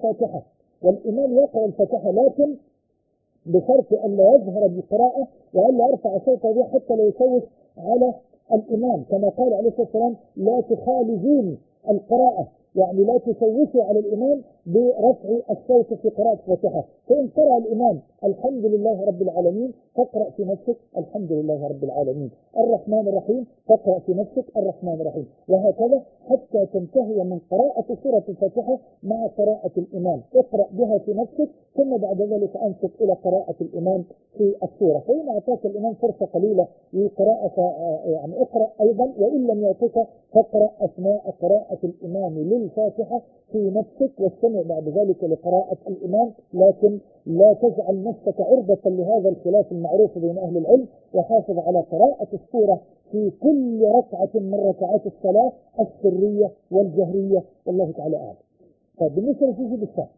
C: يقرأ الفاتحة لكن بشرط أن لا يجهر بالقراءة وأن لا يرفع صوته به حتى لا يشوش على الإمام، كما قال عليه الصلاة والسلام لا تخالجون القراءة، يعني لا تشوشوا على الإمام برفع الصوت في قراءة الفاتحة. فإن قرأ الإمام الحمد لله رب العالمين فاقرأ في نفسك الحمد لله رب العالمين، الرحمن الرحيم فاقرأ في نفسك الرحمن الرحيم، وهكذا حتى تنتهي من قراءة سورة الفاتحة مع قراءة الإمام. اقرأ بها في نفسك ثم بعد ذلك أنصت إلى قراءة الإمام في السورة، فإن أعطاك الإمام فرصة قليلة لقراءة يعني اقرأ أيضا، وإن لم يعطيك فاقرأ أثناء قراءة الإمام للفاتحة في نفسك واستمع بعد ذلك لقراءة الإمام، لكن لا تجعل نفسك عرضة لهذا الخلاف المعروف بين أهل العلم، وحافظ على قراءة السورة في كل ركعة من ركعات الصلاة السرية والجهرية، والله تعالى أعلم. طيب بالنسبة لسجود السهو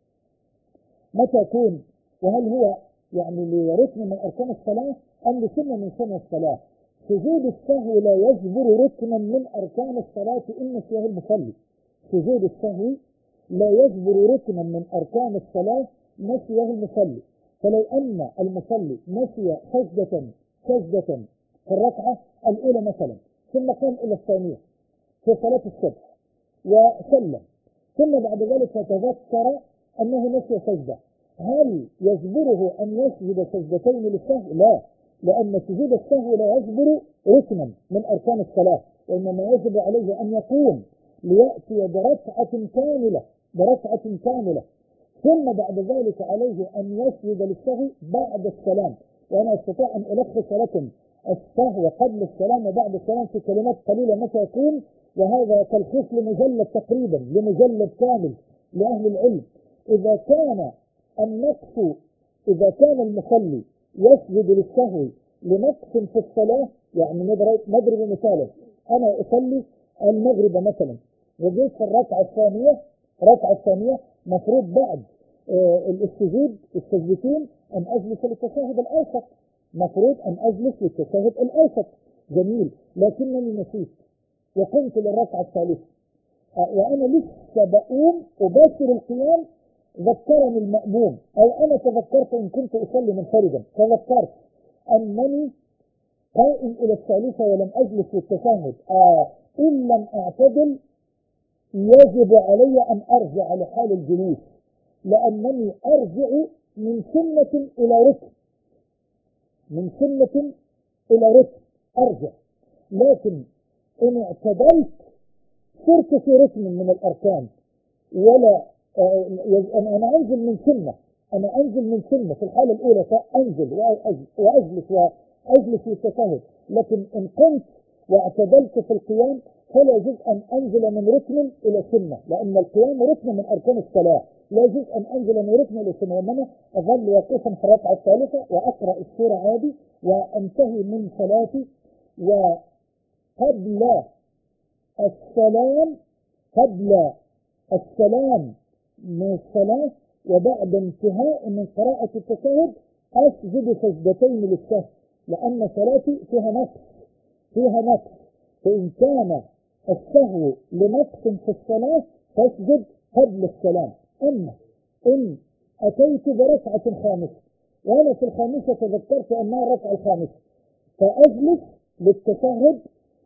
C: متى يكون، وهل هو يعني لركن من أركان الصلاة أم لسنة من سنة الصلاة؟ سجود السهو لا يجبر ركنا من أركان الصلاة إن نسيه المصلي. سجود السهو لا يجبر ركنا من أركان الصلاة نسيه المصلي، فلو أن المصلي نسي سجدة في الركعة الأولى مثلا ثم قام إلى الثانية في صلاة الصبح وسلم، ثم بعد ذلك تذكر أنه نسي سجدة، هل يجبره أن يسجد سجدتين للسهو؟ لا، لأن سجود السهو لا يجبر ركنا من أركان الصلاة، وإنما يجب عليه أن يقوم ليأتي بركعة كاملة ثم بعد ذلك عليه أن يسجد للسهو بعد السلام. وأنا أستطيع أن ألخص لكم السهو قبل السلام وبعد السلام في كلمات قليلة متى يكون، وهذا تلخيص لمجلد تقريبا لمجلد كامل لأهل العلم. إذا كان المصلي يسجد للسهو لنقص في الصلاة، يعني نضرب مثالا، أنا أصلي المغرب مثلا وجيت في الركعة الثانية مفروض بعد السجدتين أن أجلس للتشهد الأوسط، جميل، لكنني نسيت وقمت للركعة الثالثة وأنا لسه بقوم أباشر القيام، ذكرني المأموم أو أنا تذكرت إن كنت أصلي منفردا تذكرت أنني قائم إلى الثالثة ولم أجلس للتشهد، إن لم أعتدل يجب علي أن أرجع لحال الجلوس، لأنني أرجع من سنة إلى ركن أرجع، لكن إن اعتدلت صرت في ركن من الأركان، ولا أنا أنزل من سنة في الحالة الأولى فأنزل وأجلس للتشهد، لكن إن قمت واعتدلت في القيام فلا يجوز أن أنزل من ركن إلى سنة، لأن القيام ركن من أركان الصلاة، لا يجوز أن أنزل من ركن الإسلام، وإنما أظل واقفا في الركعة الثالثة وأقرأ السورة عادي وأنتهي من صلاتي، وقبل السلام من الصلاة وبعد انتهاء من قراءة التشهد أسجد سجدتين للسهو، لأن صلاتي فيها نقص، فإن كان السهو لنقص في الصلاة فاسجد قبل السلام. أما إن أتيت بركعة خامسة وأنا في الخامسة تذكرت أنها الركعة الخامسة فأجلس للتشهد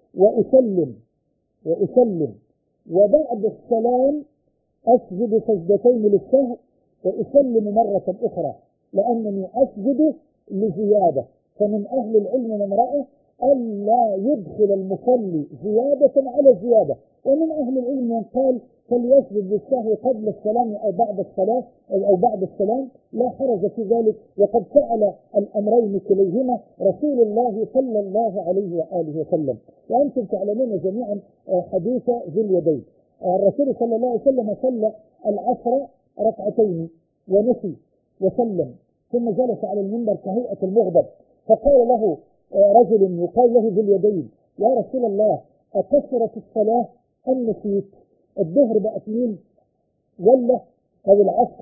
C: وأسلم وبعد السلام أسجد سجدتين للسهو وأسلم مرة أخرى، لأنني أسجد لزيادة. فمن أهل العلم من رأى ألا يدخل المصلي زيادة على زيادة، ومن أهل العلم من قال فليسجد للسهو قبل السلام أو بعد الصلاة أو بعد السلام، لا حرج في ذلك، وقد فعل الأمرين كليهما رسول الله صلى الله عليه وآله وسلم. وأنتم تعلمون جميعا حديث ذي اليدين. الرسول صلى الله عليه وسلم صلى العصر ركعتين ونسي وسلم، ثم جلس على المنبر كهيئة المغضب، فقال له رجل يقال له ذي اليدين: يا رسول الله أكثرت الصلاة أم نسيت؟ الظهر بقت مين ولا أو العصر؟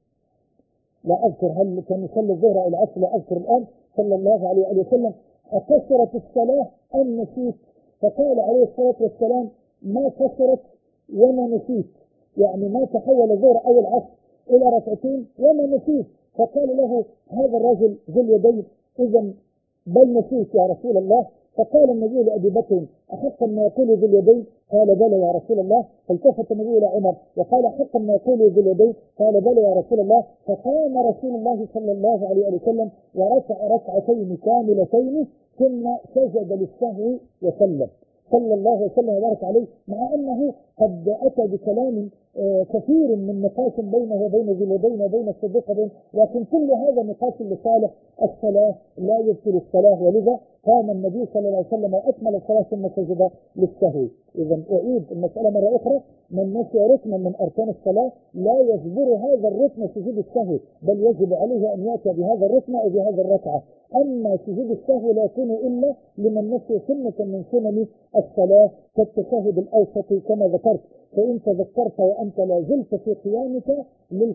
C: لا أذكر هل كان يصلي الظهر أو العصر، لا أذكر الآن، صلى الله عليه وسلم: أكثرت الصلاة أم نسيت؟ فقال عليه الصلاة والسلام: ما كثرت وما نسيت، يعني ما تحول الظهر أو العصر إلى ركعتين وما نسيت. فقال له هذا الرجل ذو اليدين: إذا بل نسيت يا رسول الله. فقال النبي لأبي بكر: أحقا ما يقول ذو اليدين؟ قال بلى يا رسول الله. فالتفت النبي إلى عمر وقال: حقا ما يقول ذو اليدين؟ قال بلى يا رسول الله. فقام رسول الله صلى الله عليه وسلم وركع ركعتين كاملتين ثم سجد للسهو وسلم، صلى الله وسلم وبارك عليه، مع أنه قد أتى بكلام كثير من نقاش بينه وبين ذي اليدين وبين الصديق لكن كل هذا نقاش لصالح الصلاة لا يبطل الصلاة، ولذا قام النبي صلى الله عليه وسلم وأكمل الصلاة ثم سجد للسهو. إذا أعيد المسألة مرة أخرى: من نسي ركنا من أركان الصلاة لا يجبر هذا الركن سجود السهو، بل يجب عليه أن يأتي بهذا الركن أو بهذا الركعة. أما سجود السهو لا يكون إلا لمن نسي سنة من سنن الصلاة كالتشهد الأوسط كما ذكرت، فإن تذكرت وأنت لا زلت في قيامك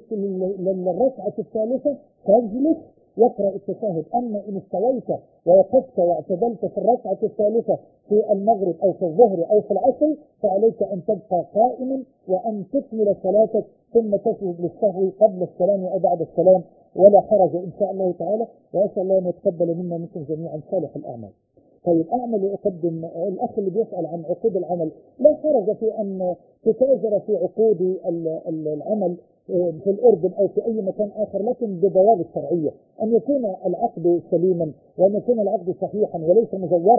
C: للركعة الثالثة فاجلس واقرأ التشهد. أما إن استويت ووقفت واعتدلت في الركعة الثالثة في المغرب أو في الظهر أو في العصر فعليك أن تبقى قائما وأن تكمل صلاتك ثم تسجد للسهو قبل السلام أو بعد السلام، ولا حرج إن شاء الله تعالى. وأسأل الله أن يتقبل منا منكم جميعا صالح الأعمال. طيب، أعمل وأقدم. الأخ اللي بيسأل عن عقود العمل، لا حرج في أن تتاجر في عقود العمل في الأردن أو في أي مكان آخر، لكن بضوابط شرعية، أن يكون العقد سليما وأن يكون العقد صحيحا وليس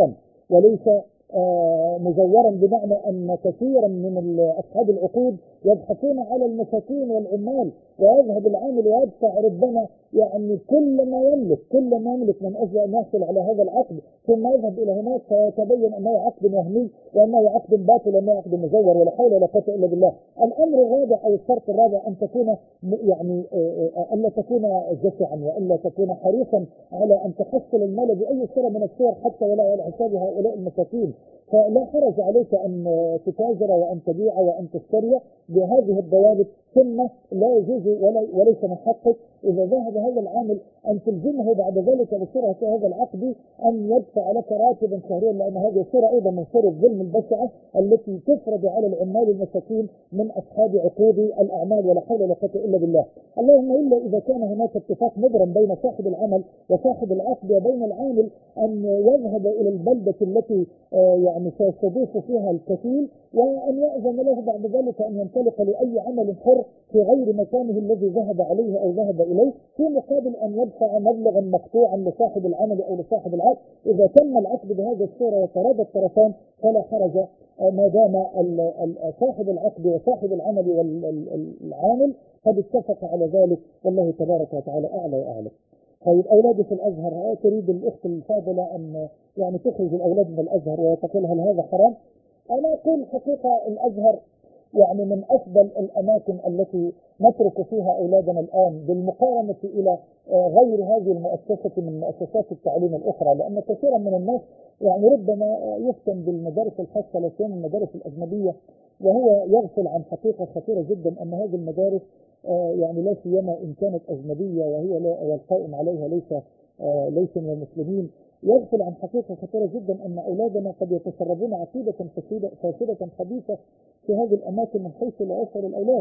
C: مزورا بمعنى أن كثيرا من أصحاب العقود يبحثون على المساكين والعمال، ويذهب العامل ويدفع ربما يعني كل ما يملك من أجل أن يحصل على هذا العقد، ثم يذهب إلى هناك فيتبين أنه عقد وهمي وأنه عقد باطل وأنه عقد مزور، ولا حول ولا قوة إلا بالله. الأمر الرابع أو الشرط الرابع أن تكون يعني ألا تكون جشعا وألا تكون حريصا على أن تحصل المال بأي صورة من الصور حتى ولا على حساب هؤلاء المساكين. فلا حرج عليك أن تتاجر وأن تبيع وأن تشتري بهذه الضوابط، ثم لا يجوز وليس من حقك إذا ذهب هذا العامل أن تلزمه بعد ذلك بصورة هذا العقد أن يدفع لك راتبا شهريا، لأن هذه صورة أيضا من صور الظلم البشعة التي تفرض على العمال المساكين من أصحاب عقود الأعمال، ولا حول ولا قوة إلا بالله. اللهم إلا إذا كان هناك اتفاق مبرم بين صاحب العمل وصاحب العقد وبين العامل أن يذهب إلى البلدة التي يعني سيستضيف فيها الكفيل، وأن يأذن له بعد ذلك أن ينطلق لأي عمل حر في غير مكانه الذي ذهب عليه أو ذهب إليه، في مقابل أن يدفع مبلغا مقطوعا لصاحب العمل أو لصاحب العقد. إذا تم العقد بهذه الصورة وتراضى الطرفان فلا حرج، ما دام صاحب العقد وصاحب العمل والعامل قد اتفق على ذلك، والله تبارك وتعالى أعلى وأعلم. طيب، أولادي في الأزهر، تريد الأخت الفاضلة أن يعني تخرج الأولاد من الأزهر وتقول هل هذا حرام؟ أنا أقول حقيقة الأزهر يعني من أفضل الأماكن التي نترك فيها أولادنا الآن بالمقارنة إلى غير هذه المؤسسة من مؤسسات التعليم الأخرى، لأن كثيرا من الناس يعني ربما يفتن بالمدارس الخاصة لا سيما المدارس الأجنبية، وهو يغفل عن حقيقة خطيرة جدا أن هذه المدارس يعني لا سيما إن كانت أجنبية وهي والقائم عليها ليس من المسلمين، يغفل عن حقيقة خطيرة جدا أن أولادنا قد يتسربون عقيدة فاسدة خبيثة في هذه الأماكن من حيث لا يشعر الأولاد.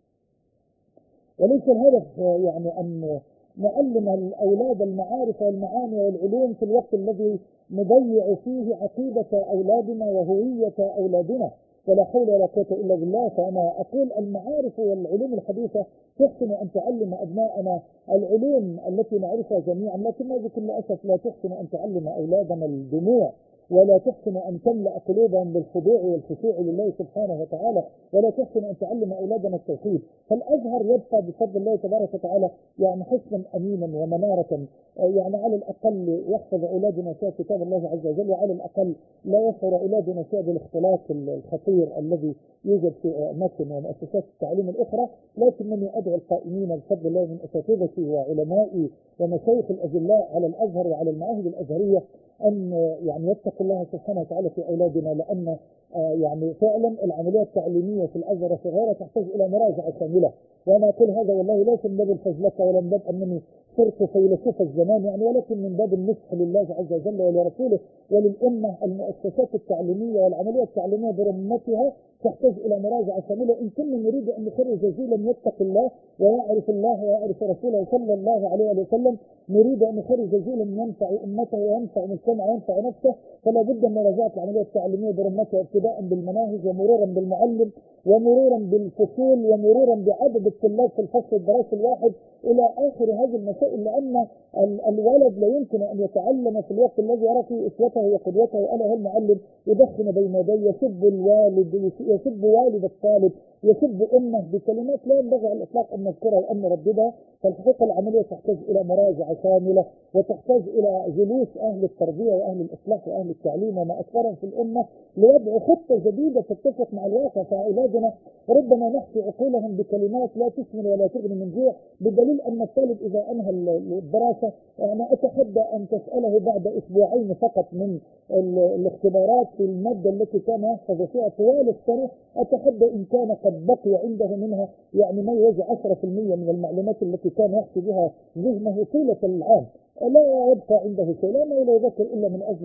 C: وليس الهدف يعني أن نعلم الأولاد المعارف والمعاني والعلوم في الوقت الذي نضيع فيه عقيدة أولادنا وهوية أولادنا، ولا حول ولا قوة إلا بالله. فأنا أقول المعارف والعلوم الحديثة تحسن أن تعلم أبناءنا العلوم التي نعرفها جميعا، لكنها بكل أسف لا تحسن أن تعلم أولادنا الدموع، ولا تحسن أن تملأ قلوبهم بالخضوع والخشوع لله سبحانه وتعالى، ولا تحسن أن تعلم أولادنا التوحيد. فالأزهر يبقى بفضل الله تبارك وتعالى يعني حسنا أمينا ومنارة، يعني على الأقل يحفظ أولادنا فيها كتاب الله عز وجل، وعلى الأقل لا يشعر أولادنا فيها بالاختلاط الخطير الذي يوجد في أماكن ومؤسسات التعليم الأخرى. لكنني أدعو القائمين بفضل الله من أساتذتي وعلمائي ومشايخ الأجلاء على الأزهر وعلى المعاهد الأزهرية أن يعني يتقوا الله سبحانه وتعالى في أولادنا، لأن يعني فعلا العملية التعليمية في الأزهر الصغيرة تحتاج إلى مراجعة كاملة. وأنا أقول هذا والله ليس من باب الفزلكة ولا من باب أنني صرت فيلسوف الزمان يعني، ولكن من باب النصح لله عز وجل ولرسوله وللأمة. المؤسسات التعليمية والعملية التعليمية برمتها تحتاج إلى مراجعة كاملة إن كنا نريد أن نخرج جيلا يتقي الله ويعرف الله ويعرف رسوله صلى الله عليه وسلم، نريد أن نخرج جيلا ينفع أمته وينفع مجتمعه وينفع نفسه، فلا بد من مراجعة العملية التعليمية برمتها ابتداء بالمناهج ومرورا بالمعلم ومرورا بالفصول ومرورا بعدد الطلاب في الفصل الدراسي الواحد إلى آخر هذه المسائل، لأن الولد لا يمكن أن يتعلم في الوقت الذي يرى فيه أسوته وقدوته ألا هو المعلم يدخن بين يديه، يسب الوالد، يسب والد الطالب، يسب أمه بكلمات لا ينبغي على الإطلاق أن نذكرها وأن نرددها. فالحقيقة العملية تحتاج إلى مراجعة كاملة وتحتاج إلى جلوس أهل التربية وأهل الإصلاح وأهل التعليم وما أكثرهم في الأمة لوضع خطة جديدة تتفق مع الواقع. فأولادنا ربما نحكي عقولهم بكلمات لا تسمن ولا تغني من جوع، بدليل أن الطالب إذا أنهى الدراسة أنا أتحدى أن تسأله بعد أسبوعين فقط من الاختبارات في المادة التي كان يحفظ فيها طوال السنة، أتحدى إن كان قد بقي عنده منها يعني ما يوازي 10% من المعلومات التي كان يحفظ بها ذهنه طيلة العام، لا يبقى عنده شيء، لا يذكر إلا من أجل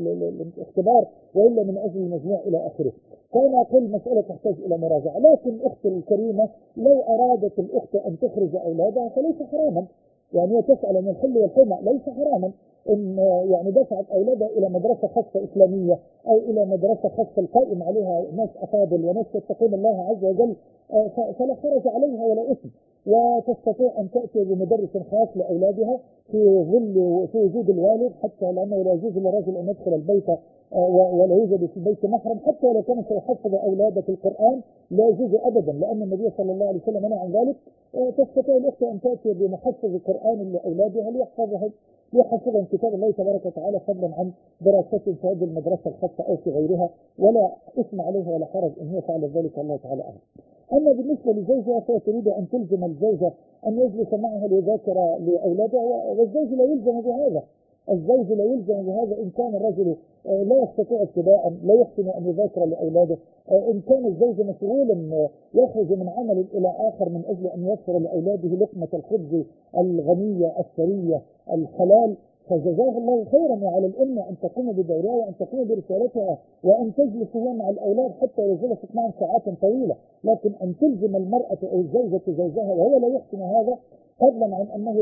C: الاختبار وإلا من أجل المجموع إلى آخره. فأنا أقول مسألة تحتاج إلى مراجعة. لكن أختي الكريمة لو أرادت الأخت أن تخرج أولادها فليس حراما، يعني هي تسأل عن الحل والحرمة، ليس حراما إن يعني دفعت أولادها إلى مدرسة خاصة إسلامية أو إلى مدرسة خاصة القائم عليها ناس أفاضل وناس يتقون الله عز وجل، فلا حرج عليها ولا إثم، وتستطيع أن تأتي بمدرس خاص لأولادها في ظل في وجود الوالد، حتى لأنه لا يجوز للرجل أن يدخل البيت ولا يوجد في البيت محرم، حتى لو كان سيحفظ أولاده القرآن لا يجوز أبدا، لأن النبي صلى الله عليه وسلم منع عن ذلك. تستطيع الأخت أن تأتي بمحفظ قرآن لأولادها ليحفظهم كتاب الله تبارك وتعالى فضلا عن دراستهم في هذه المدرسة الخاصة أو في غيرها، ولا إثم عليها ولا حرج إن هي فعلت ذلك، الله تعالى أعلم. أما بالنسبة لزوجها فهي تريد أن تلزم الزوجة أن يجلس معها ليذاكر لأولادها، والزوج لا يلزم بهذا، الزوج لا يلزم بهذا إن كان الرجل لا يستطيع ابتداء لا يحسن أن يذاكر لأولاده، إن كان الزوج مشغولا يخرج من عمل إلى آخر من أجل أن يوفر لأولاده لقمة الخبز الغنية الثرية الحلال، فجزاه الله خيرا. وعلى الأمة أن تقوم بدورها وأن تقوم برسالتها وأن تجلس هي مع الأولاد حتى لو جلست معهم ساعات طويلة، لكن أن تلزم المرأة أو الزوجة زوجها وهو لا يحسن هذا فضلا عن أنه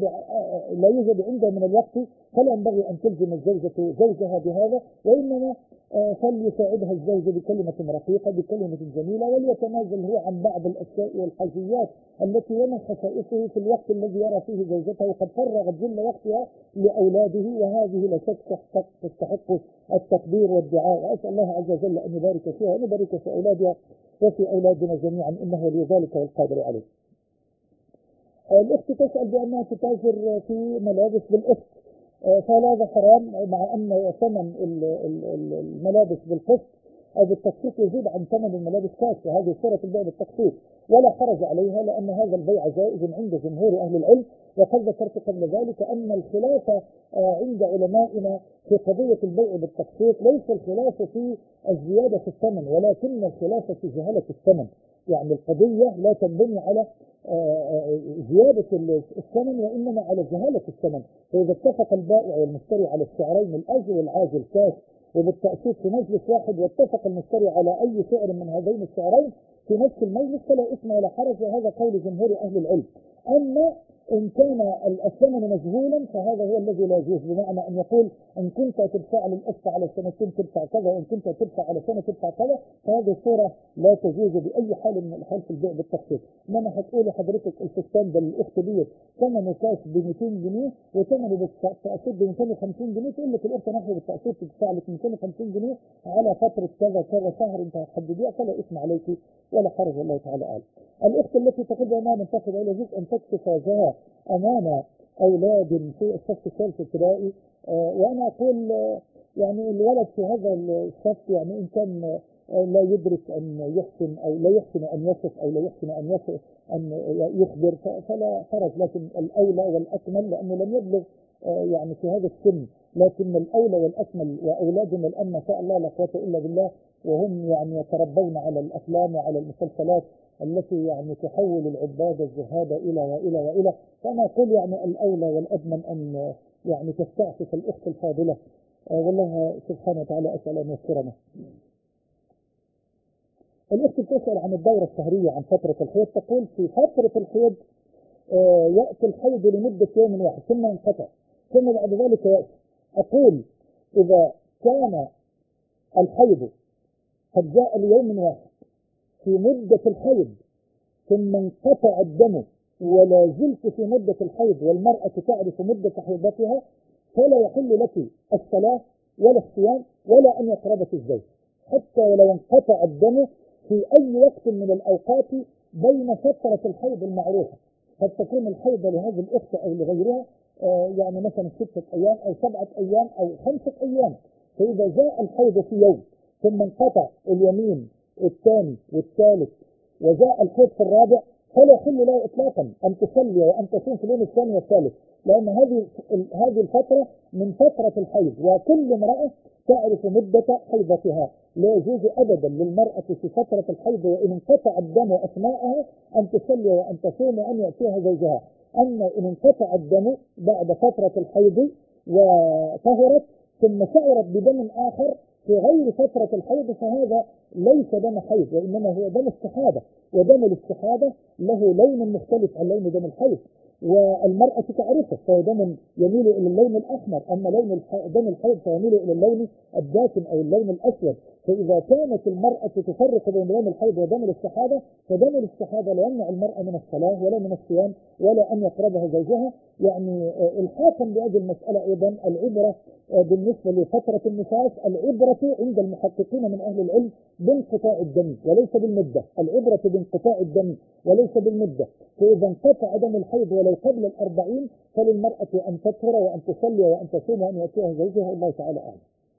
C: لا يوجد عنده من الوقت، فلا ينبغي أن تلزم الزوجة زوجها بهذا، وإنما فليساعدها الزوج بكلمة رقيقة بكلمة جميلة، وليتنازل هو عن بعض الأشياء والحاجيات التي ومن خصائصه في الوقت الذي يرى فيه زوجته قد فرغت جل وقتها لأولاده، وهذه لا شك تستحق التقدير والدعاء. وأسأل الله عز وجل أن يبارك فيها وأن يبارك في أولادها وفي أولادنا جميعا إنه ولي ذلك والقادر عليه. الأخت تسأل بأنها تتاجر في ملابس بالقسط، فهل هذا حرام؟ مع أن ثمن الملابس بالقسط أو بالتقسيط يزيد عن ثمن الملابس كاش، وهذه صورة البيع بالتقسيط ولا حرج عليها، لأن هذا البيع جائز عند جمهور أهل العلم. وقد ذكرت قبل ذلك أن الخلاف عند علمائنا في قضية البيع بالتقسيط ليس الخلاف في الزيادة في الثمن، ولكن الخلاف في جهالة الثمن. يعني القضية لا تنبني على زيادة الثمن، وإنما على جهالة الثمن. فإذا اتفق البائع والمشتري على السعرين الآجل والعاجل كاش وبالتقسيط في مجلس واحد، واتفق المشتري على أي سعر من هذين السعرين في نفس المجلس، فلا إثم ولا حرج، وهذا قول جمهور أهل العلم. أما إن كان الثمن مجهولا فهذا هو الذي لا يجوز، بمعنى أن يقول إن كنت تدفع للقسط على سنتين تدفع كذا، وإن كنت تدفع على سنة تدفع كذا، فهذه الصورة لا تجوز بأي حال من الأحوال في البيع بالتقسيط. إنما هتقول لحضرتك الفستان ده للأخت ديت ثمنه كاش ب 200 جنيه وثمنه بالتقسيط ب 250 جنيه، تقول لك الأخت نحن بالتقسيط تدفع لك 250 جنيه على فترة كذا كذا شهر أنت هتحدديها، فلا إثم عليك ولا حرج، الله تعالى أعلم. الأخت التي تقول بأنها منتقدة لا يجوز أن تكشف وجهها أمام أولاد في الصف الثالث الابتدائي، وأنا أقول يعني الولد في هذا الصف يعني إن كان لا يدرك أن يحسن أو لا يحسن أن يصف أو لا يحسن أن يخبر فلا حرج، لكن الأولى والأكمل لأنه لم يبلغ يعني في هذا السن، لكن الأولى والأكمل وأولادنا الآن ما شاء الله لا قوة إلا بالله، وهم يعني يتربون على الأفلام وعلى المسلسلات التي يعني تحول العباد الزهاد إلى وإلى وإلى. فأنا أقول يعني الأولى والأضمن أن يعني تستعفف الأخت الفاضلة، والله سبحانه وتعالى أسأل أن يسرنا. الأخت تسأل عن الدورة الشهرية عن فترة الحيض، تقول في فترة الحيض يأتي الحيض لمدة يوم واحد ثم ينقطع ثم بعد ذلك يأتي. أقول إذا كان الحيض قد جاء ليوم واحد في مدة الحيض ثم انقطع الدم ولا زلت في مدة الحيض والمرأة تعرف مدة حيضتها، فلا يحل لك الصلاة ولا الصيام ولا أن يقربك الزوج، حتى ولو انقطع الدم في أي وقت من الأوقات بين فترة الحيض المعروفة. قد تكون الحيض لهذه الأخت أو لغيرها يعني مثلا 6 أيام أو 7 أيام أو 5 أيام، فإذا جاء الحيض في يوم ثم انقطع اليمين والثاني والثالث وجاء الحيض في الرابع، فلا يحل له اطلاقا ان تصلي وان تصوم في اليوم الثاني والثالث، لان هذه الفتره من فتره الحيض، وكل امراه تعرف مده حيضتها. لا يجوز ابدا للمراه في فتره الحيض وان انقطع الدم اثناءها ان تصلي وان تصوم وان ياتيها زوجها. اما ان انقطع الدم بعد فتره الحيض وطهرت ثم شعرت بدم اخر في غير فترة الحيض فهذا ليس دم حيض، وإنما هو دم استحاضة، ودم الاستحاضة له لون مختلف عن لون دم الحيض، والمرأة تعرفه، فهو دم يميل إلى اللون الأحمر، أما لون دم الحيض فيميل إلى اللون الداكن أو اللون الأسود. فإذا كانت المرأة تفرق بين دم الحيض ودم الاستحاضة، فدم الاستحاضة لا يمنع المرأة من الصلاة ولا من الصيام ولا أن يقربها زوجها. يعني الحاكم بهذه المسألة أيضا العبرة بالنسبة لفترة النفاس، العبرة عند المحققين من أهل العلم بانقطاع الدم وليس بالمدة، العبرة بانقطاع الدم وليس بالمدة. فإذا انقطع دم الحيض ولو قبل 40 فللمرأة أن تطهر وأن تصلي وأن تصوم وأن يأتيها زوجها، الله تعالى أعلم.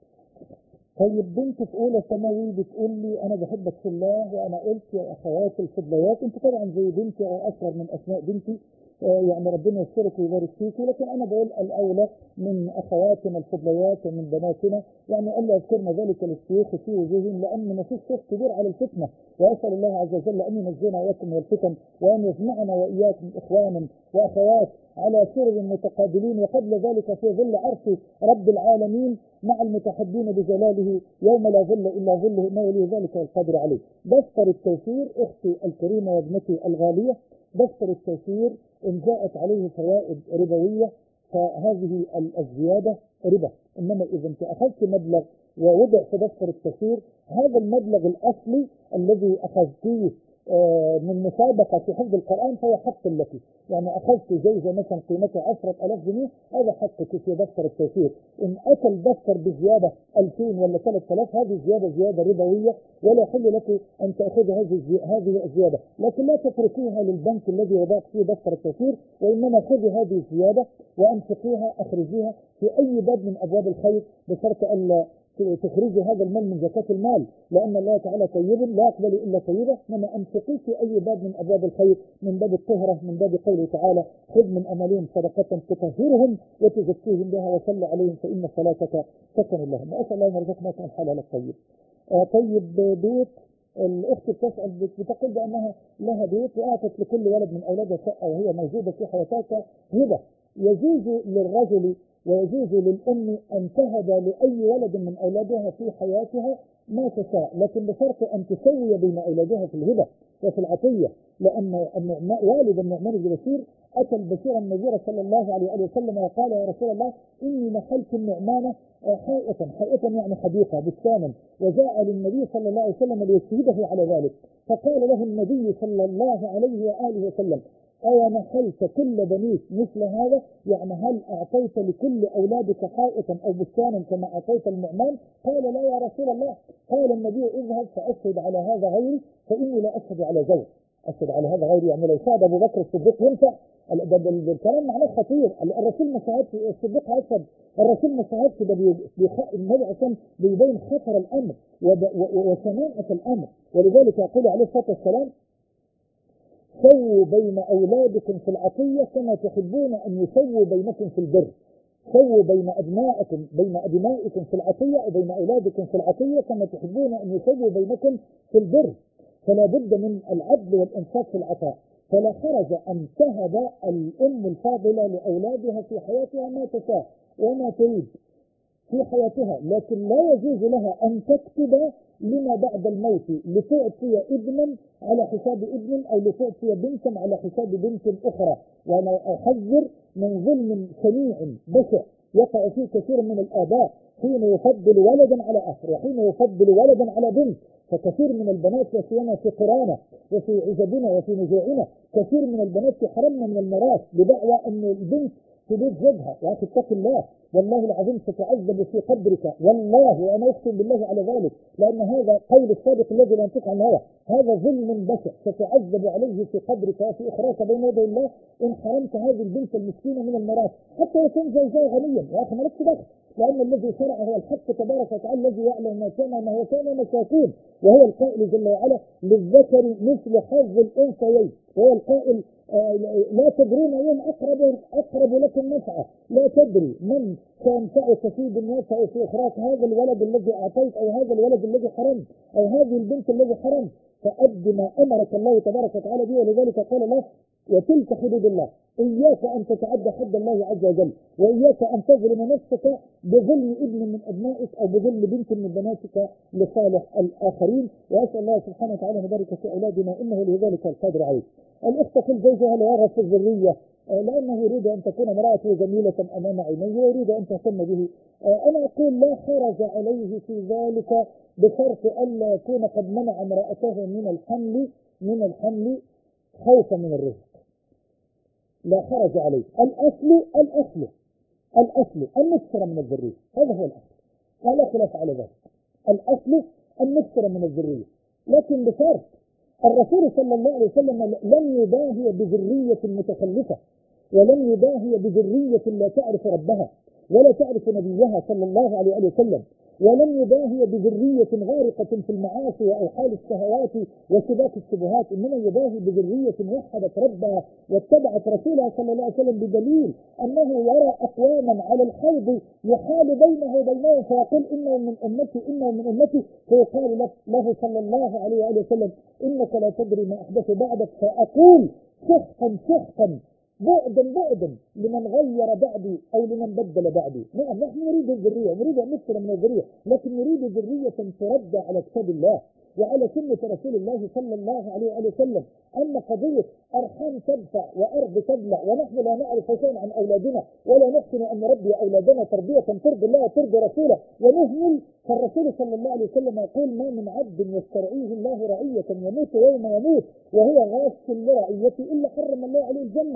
C: طيب بنت في أولى ثانوي بتقول لي أنا بحبك في الله، وأنا قلت يا أخوات الفضليات، أنت طبعا زي بنتي أو أصغر من أسماء بنتي، يعني ربنا يسترك ويبارك فيك، لكن أنا بقول الأولى من أخواتنا الفضليات ومن بناتنا، يعني ألا يذكرنا ذلك للشيوخ في وجوههم، لأن ما فيش شيخ كبير على الفتنة، وأسأل الله عز وجل أن ينجينا وإياكم من الفتن، وأن يجمعنا وإياكم إخوانا وأخوات على سرر متقابلين، وقبل ذلك في ظل عرش رب العالمين مع المتحدين بجلاله يوم لا ظل إلا ظله، إنه ولي ذلك والقادر عليه. دفتر التوفير أختي الكريمة وابنتي الغالية، دفتر التوفير إن جاءت عليه فوائد ربوية فهذه الزيادة ربا، إنما إذا أنت أخذت مبلغ ووضع في دفتر التوفير، هذا المبلغ الأصلي الذي أخذتيه من مسابقة في حفظ القرآن فهو حق لك، يعني أخذت جائزة مثلا قيمتها 10,000 جنيه، هذا حقك في دفتر التوفير. إن أتى الدفتر بزيادة 2000 ولا 3000 هذه زيادة ربوية، ولا يحل لك أن تأخذ هذه الزيادة، لكن لا تتركيها للبنك الذي وضعت فيه دفتر التوفير، وإنما خذي هذه الزيادة وأنفقيها أخرجيها في أي باب من أبواب الخير، بشرط ألا تخرجي هذا المال من زكاة المال، لأن الله تعالى طيب لا يقبل إلا طيبة، إنما أنفقيه في أي باب من أبواب الخير، من باب الطهرة، من باب قوله تعالى خذ من أموالهم صدقة تطهرهم وتزكيهم بها وصل عليهم فإن صلاتك سكن لهم. وأسأل الله أن يرزقنا كان حلال الطيب. طيب بيت الأخت بتسأل بتقول بأنها لها بيت وأعطت لكل ولد من أولادها شقة وهي موجودة في حياتها هبة. يجوز للرجل ويجوز للأم أن تهب لأي ولد من أولادها في حياتها ما تشاء، لكن بشرط أن تسوي بين أولادها في الهبة وفي العطية، لأن والد النعمان بن بشير أتى البشير النذير صلى الله عليه وسلم وقال يا رسول الله إني نحلت النعمان حائطا يعني حديقة بستانا، وجاء للنبي صلى الله عليه وسلم ليشهده على ذلك، فقال له النبي صلى الله عليه وآله وسلم أو نحلت كل بنيك مثل هذا؟ يعني هل أعطيت لكل أولادك حائطا أو بستانا كما أعطيت النعمان؟ قال لا يا رسول الله. قال النبي اذهب فأشهد على هذا غيري فإني لا أشهد على زوج. أشهد على هذا غيري يعني لو شهد أبو بكر الصديق ينفع؟ الكلام معناه خطير. الرسول ما شهدش الصديق أشهد، الرسول ما شهدش، ده النبي عشان بيبين خطر الأمر وشناعة الأمر. ولذلك يقول عليه الصلاة والسلام سووا بين أولادكم في العطية كما تحبون أن يسووا بينكم في البر. سووا بين أبنائكم في العطية وبين أولادكم في العطية كما تحبون أن يسووا بينكم في البر. فلا بد من العدل والإنصاف في العطاء. فلا حرج أن تهب الأم الفاضلة لأولادها في حياتها ما تشاء وما تريد في حياتها، لكن لا يجوز لها أن تكتب لما بعد الموت لتعطي ابنا على حساب ابن أو لتعطي بنتا على حساب بنت أخرى. وأنا أحذر من ظلم شنيع بشع يقع فيه كثير من الآباء حين يفضل ولدا على آخر وحين يفضل ولدا على بنت. فكثير من البنات وسيما في قرانا وفي عزبنا وفي نزوعنا كثير من البنات يحرمن من الميراث بدعوى أن البنت في بيت زوجها. يا أخي اتق الله، والله العظيم ستعذب في قبرك، والله وأنا أقسم بالله على ذلك، لأن هذا قول الصادق الذي لا ينطق عن الهوى، هذا ظلم بشع ستعذب عليه في قبرك وفي أخراك بين يدي الله إن حرمت هذه البنت المسكينة من الميراث حتى يكون زوجها غنيا. يا أخي مالكش دخل، لأن الذي شرع هو الحق تبارك وتعالى الذي يعلم ما كان وما هو كان مساكين، وهو القائل جل وعلا للذكر مثل حظ الأنثيين، وهو القائل لا تدرون يوم أقرب لكم نفعا، لا تدري من سينفعك في دنياك أو في أخراك، هذا الولد الذي أعطيت أو هذا الولد الذي حرمت أو هذه البنت الذي حرمت، فأد ما أمرك الله تبارك وتعالى به. ولذلك قال الله وتلك حدود الله، إياك أن تتعدى حد الله عز وجل، وإياك أن تظلم نفسك بظلم ابن من أبنائك أو بظلم بنت من بناتك لصالح الآخرين. وأسأل الله سبحانه وتعالى أن يبارك في أولادنا إنه لذلك القادر عليه. الأخت قل زوجها لا يرغب في الذرية لأنه يريد أن تكون امرأته جميلة أمام عينيه ويريد أن تهتم به. أنا أقول لا حرج عليه في ذلك بشرط ألا يكون قد منع امرأته من الحمل خوفا من الرزق. لا حرج عليه. الأصل أن نكثر من الذرية، هذا هو الأصل ولا خلاف على ذلك. الأصل أن نكثر من الذرية، لكن بشرط الرسول صلى الله عليه وسلم لم يباهي بذرية متخلفة ولم يباهي بذرية لا تعرف ربها ولا تعرف نبيها صلى الله عليه وسلم، ولم يباهي بذرية غارقة في المعاصي وأوحال الشهوات وسباق الشبهات، إنما يباهي بذرية وحدت ربها واتبعت رسولها صلى الله عليه وسلم، بدليل أنه يرى أقواما على الحوض يحال بينه وبينهم فيقول إنه من أمتي فيقال له صلى الله عليه وسلم إنك لا تدري ما أحدث بعدك، فأقول سحقا بعدا لمن غير بعدي أو لمن بدل بعدي. نعم نحن نريد الذرية، نريد أن نكثر من الذرية، لكن نريد ذرية ترد على كتاب الله وعلى سنة رسول الله صلى الله عليه وسلم. أما قضية أرحام تدفع وأرض تبلع ونحن لا نعرف شيئا عن أولادنا ولا نحسن أن نربي أولادنا تربية ترضي الله وترضي رسوله ونهمل، فالرسول صلى الله عليه وسلم يقول ما من عبد يسترعيه الله رعية يموت يوم يموت وهو غاش لرعيته إلا حرم الله عليه الجنة.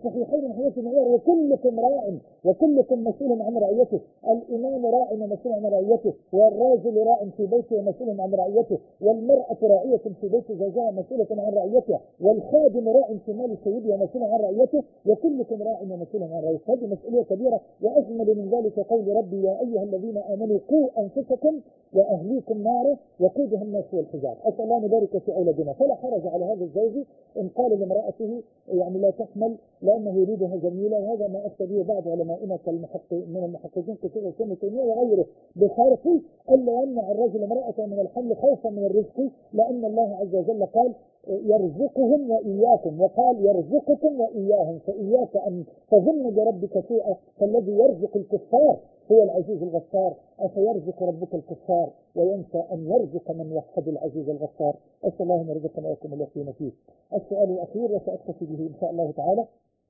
C: الصحيحين من حديث ابن عمر وكلكم راع وكلكم مسؤول عن رعيته، الإمام راع ومسؤول عن رعيته، والراجل راع في بيته ومسؤول عن رعيته، والمرأة راعية في بيت زوجها مسؤولة عن رعيتها، والخادم راع في مال سيده ومسؤول عن رعيته، وكلكم راع ومسؤول عن رعيته. هذه مسؤولية كبيرة. وأجمل من ذلك قول ربي يا أيها الذين آمنوا قوا أنفسكم وأهليكم نارا وقودها الناس والحجارة. أسأل الله أن يبارك في أولادنا. فلا حرج على هذا الزوج إن قال لامرأته يعني لا تحمل لأنه يريدها جميلة، وهذا ما أفتى به بعض علمائنا من المحققين كثير ابن تيمية وغيره، بشرط ألا يمنع الرجل امرأته من الحمل خوفا من الرزق، لأن الله عز وجل قال يرزقهم وإياكم، وقال يرزقكم وإياهم، فإياك أن تظن بربك سوءا، فالذي يرزق الكفار هو العزيز الغفار، أفيرزق ربك الكفار وينسى أن يرزق من وحد العزيز الغفار. أسأل الله أن يرزقنا ويكون اليقين فيه. السؤال الأخير وسأكتفي به إن شاء الله تعالى: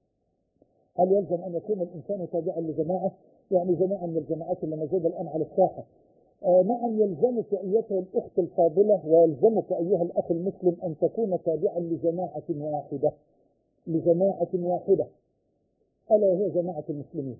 C: هل يلزم أن يكون الإنسان تابعا لجماعة، يعني جماعة من الجماعات اللي موجودة الآن على الساحة؟ نعم، يلزمك أيتها الأخت الفاضلة ويلزمك أيها الأخ المسلم أن تكون تابعا لجماعة واحدة، لجماعة واحدة، ألا وهي جماعة المسلمين.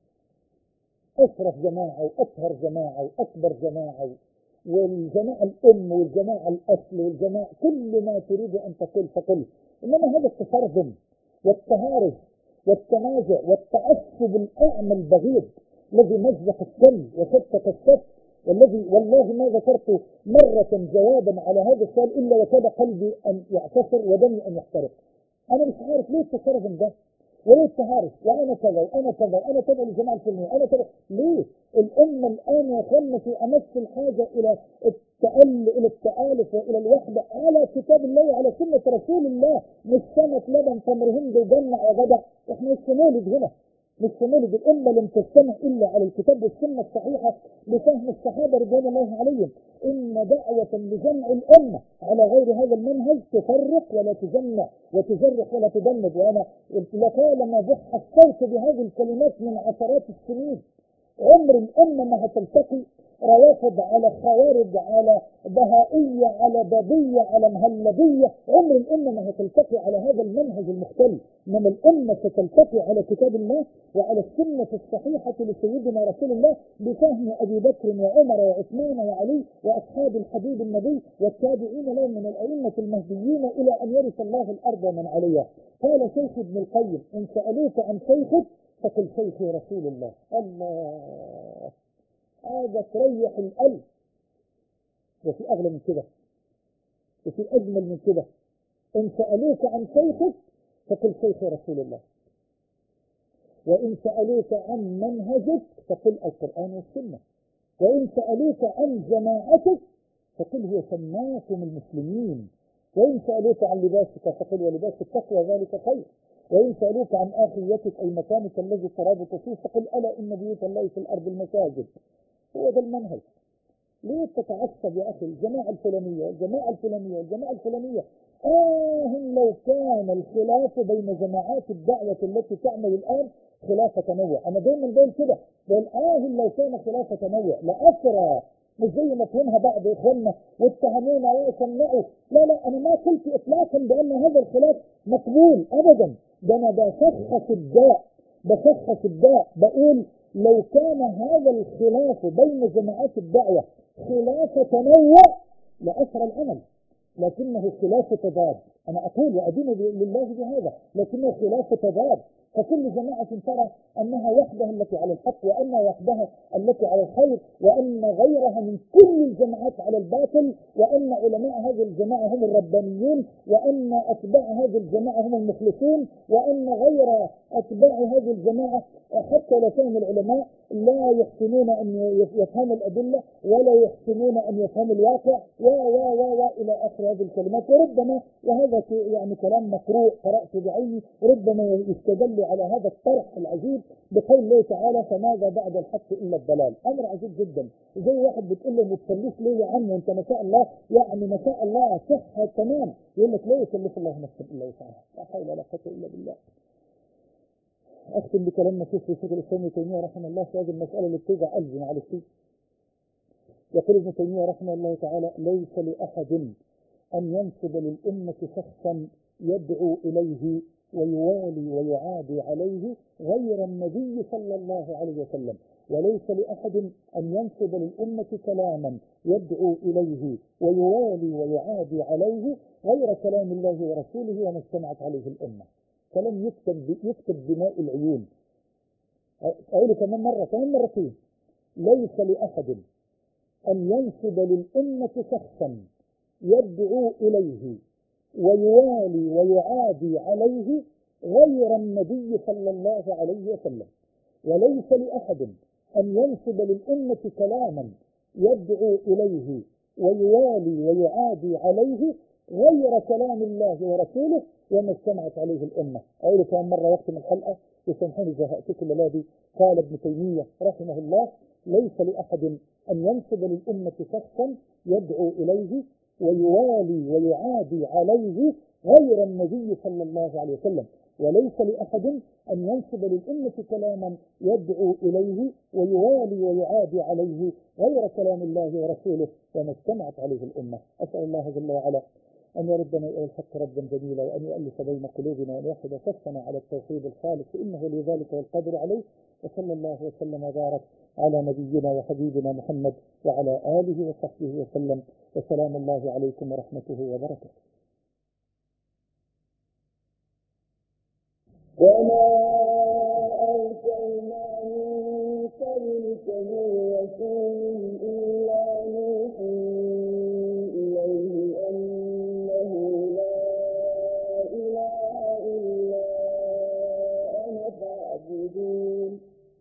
C: أشرف جماعة وأطهر جماعة وأكبر جماعة، والجماعة الأم والجماعة الأصل والجماعة كل ما تريد أن تقول فقل. إنما هذا التفرذم والتهارج والتنازع والتعصب الأعمى البغيض الذي مزق السم وشتت الصف، والذي والله ما ذكرت مرة جوابا على هذا السؤال إلا وكاد قلبي أن يعتصر ودمي أن يحترق. أنا مش عارف ليه التفرذم ده وليه التهارج، وأنا كذا وأنا كذا وأنا كذا للجماعة الفلانية أنا كذا. ليه؟ الأمة الآن يا أخوانا في أمس الحاجة إلى إلى التآلف وإلى الوحدة على كتاب الله وعلى سنة رسول الله، مش سنة لبن تمر هند وجنع وغدع. إحنا مش في مولد هنا، مش في مولد. الأمة لم تجتمع إلا على الكتاب والسنة الصحيحة بفهم الصحابة رضوان الله عليهم. إن دعوة لجمع الأمة على غير هذا المنهج تفرق ولا تجمع وتجرح ولا تدمج. وأنا لطالما بح الصوت بهذه الكلمات من عشرات السنين. عمر الأمة ما هتلتقي روافض على خوارج على بهائية على بابية على مهلبية، عمر الأمة ما هتلتقي على هذا المنهج المختلف، إنما الأمة ستلتقي على كتاب الله وعلى السنة الصحيحة لسيدنا رسول الله بفهم أبي بكر وعمر وعثمان وعلي وأصحاب الحبيب النبي والتابعين لهم من الأئمة المهديين إلى أن يرث الله الأرض ومن عليها. قال شيخ ابن القيم: إن سألوك عن شيخك فقل شيخي رسول الله. الله، هذا تريح القلب. وفي أغلى من كده وفي أجمل من كده: إن سألوك عن شيخك فقل شيخي رسول الله، وإن سألوك عن منهجك فقل القرآن والسنة، وإن سألوك عن جماعتك فقل هي سماكم المسلمين، وإن سألوك عن لباسك فقل ولباس التقوى ذلك خير، وإن سألوك عن آخريتك أي مكانك الذي ترابط فيه فقل ألا إن بيوت الله في الأرض المساجد. هو ده المنهج. ليه تتعصب يا أخي الجماعة الفلانية والجماعة الفلانية والجماعة الفلانية؟ لو كان الخلاف بين جماعات الدعوة التي تعمل الآن خلاف تنوع. أنا دايما بقول كده، بقول لو كان خلاف تنوع لأسرى، مش زي ما فهمها بعض إخواننا واتهمونا وسمعوا. لا، أنا ما قلت إطلاقا بأن هذا الخلاف مقبول أبدا، ده أنا بشخص الداء بقول لو كان هذا الخلاف بين جماعات الدعوة خلاف تنوع لأسرى العمل، لكنه خلاف تضاد. أنا أقول وأدين لله بهذا، لكنه خلاف تضاد. فكل جماعة ترى أنها وحدها التي على الحق، وأنها وحدها التي على الخير، وأن غيرها من كل الجماعات على الباطل، وأن علماء هذه الجماعة هم الربانيين، وأن أتباع هذه الجماعة هم المخلصون، وأن غير أتباع هذه الجماعة حتى لو كانوا العلماء لا يحسنون أن يفهموا الأدلة ولا يحسنون أن يفهموا الواقع إلى آخر هذه الكلمات. وربما وهذا يعني كلام مقروء قرأت بعيني، ربما يستدل على هذا الطرح العجيب بقول الله تعالى: فماذا بعد الحق إلا الضلال. أمر عجيب جدا. زي واحد بتقول له ما تصليش ليه يا عم وانت ما شاء الله، يعني ما شاء الله صحة تمام، يقول لك لا يكلف الله نفسا إلا وسعها، لا حول ولا قوة إلا بالله. أختم بكلام شيخ الإسلام ابن تيمية رحمه الله في هذه المسألة اللي بتوجع قلبي معلش. يقول ابن تيمية رحمه الله تعالى: ليس لأحد أن ينسب للأمة شخصا يدعو إليه ويوالي ويعادي عليه غير النبي صلى الله عليه وسلم. وليس لأحد أن ينسب للأمة كلاما يدعو إليه ويوالي ويعادي عليه غير كلام الله ورسوله وما اجتمعت عليه الأمة. كلام يكتب دماء العيون. أقول كمان مرتين: ليس لأحد أن ينسب للأمة شخصا يدعو إليه ويوالي ويعادي عليه غير النبي صلى الله عليه وسلم. وليس لأحد أن ينسب للأمة كلاما يدعو إليه ويوالي ويعادي عليه غير كلام الله ورسوله وما اجتمعت عليه الأمة. أقول كمان مرة وقت من الحلقة يسامحوني زهقتكم الليلة. قال ابن تيمية رحمه الله: ليس لأحد أن ينسب للأمة شخصا يدعو إليه ويوالي ويعادي عليه غير النبي صلى الله عليه وسلم. وليس لأحد أن ينسب للأمة كلاما يدعو إليه ويوالي ويعادي عليه غير كلام الله ورسوله وما اجتمعت عليه الأمة. أسأل الله جل وعلا أن يردنا إلى الحق ردا جميلا، وأن يؤلف بين قلوبنا، وأن يحفظ صفنا على التوحيد الخالص، إنه لذلك والقدر عليه. وصلى الله وسلم وبارك على نبينا وحبيبنا محمد وعلى آله وصحبه وسلم. وسلام الله عليكم ورحمته وبركاته.
B: وما أرسلنا من قبلك من رسول إلا نوحي إليه أنه لا إله إلا أنا فاعبدون.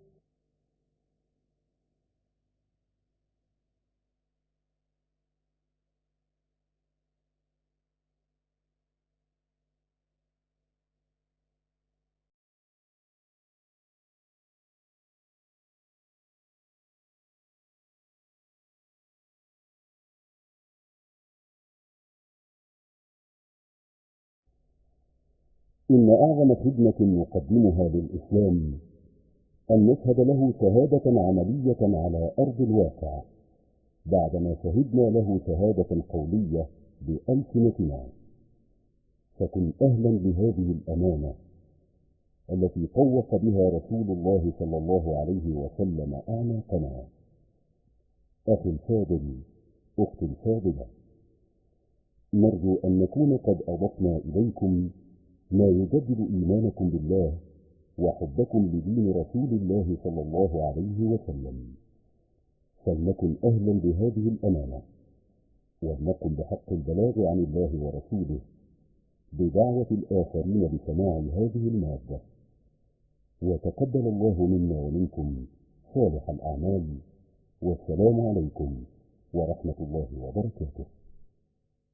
B: إن أعظم خدمة نقدمها للإسلام أن نشهد له شهادة عملية على أرض الواقع بعدما شهدنا له شهادة قولية بألسنتنا. فكن أهلا بهذه الأمانة التي طوق بها رسول الله صلى الله عليه وسلم أعناقنا. أخي الفاضل، أختي الفاضلة، نرجو أن نكون قد أضفنا إليكم ما يجدد إيمانكم بالله وحبكم لدين رسول الله صلى الله عليه وسلم. فلنكن أهلا بهذه الأمانة، ولنقم بحق البلاغ عن الله ورسوله بدعوة الآخرين بسماع هذه المادة. وتقبل الله منا ومنكم صالح الأعمال. والسلام عليكم ورحمة الله وبركاته.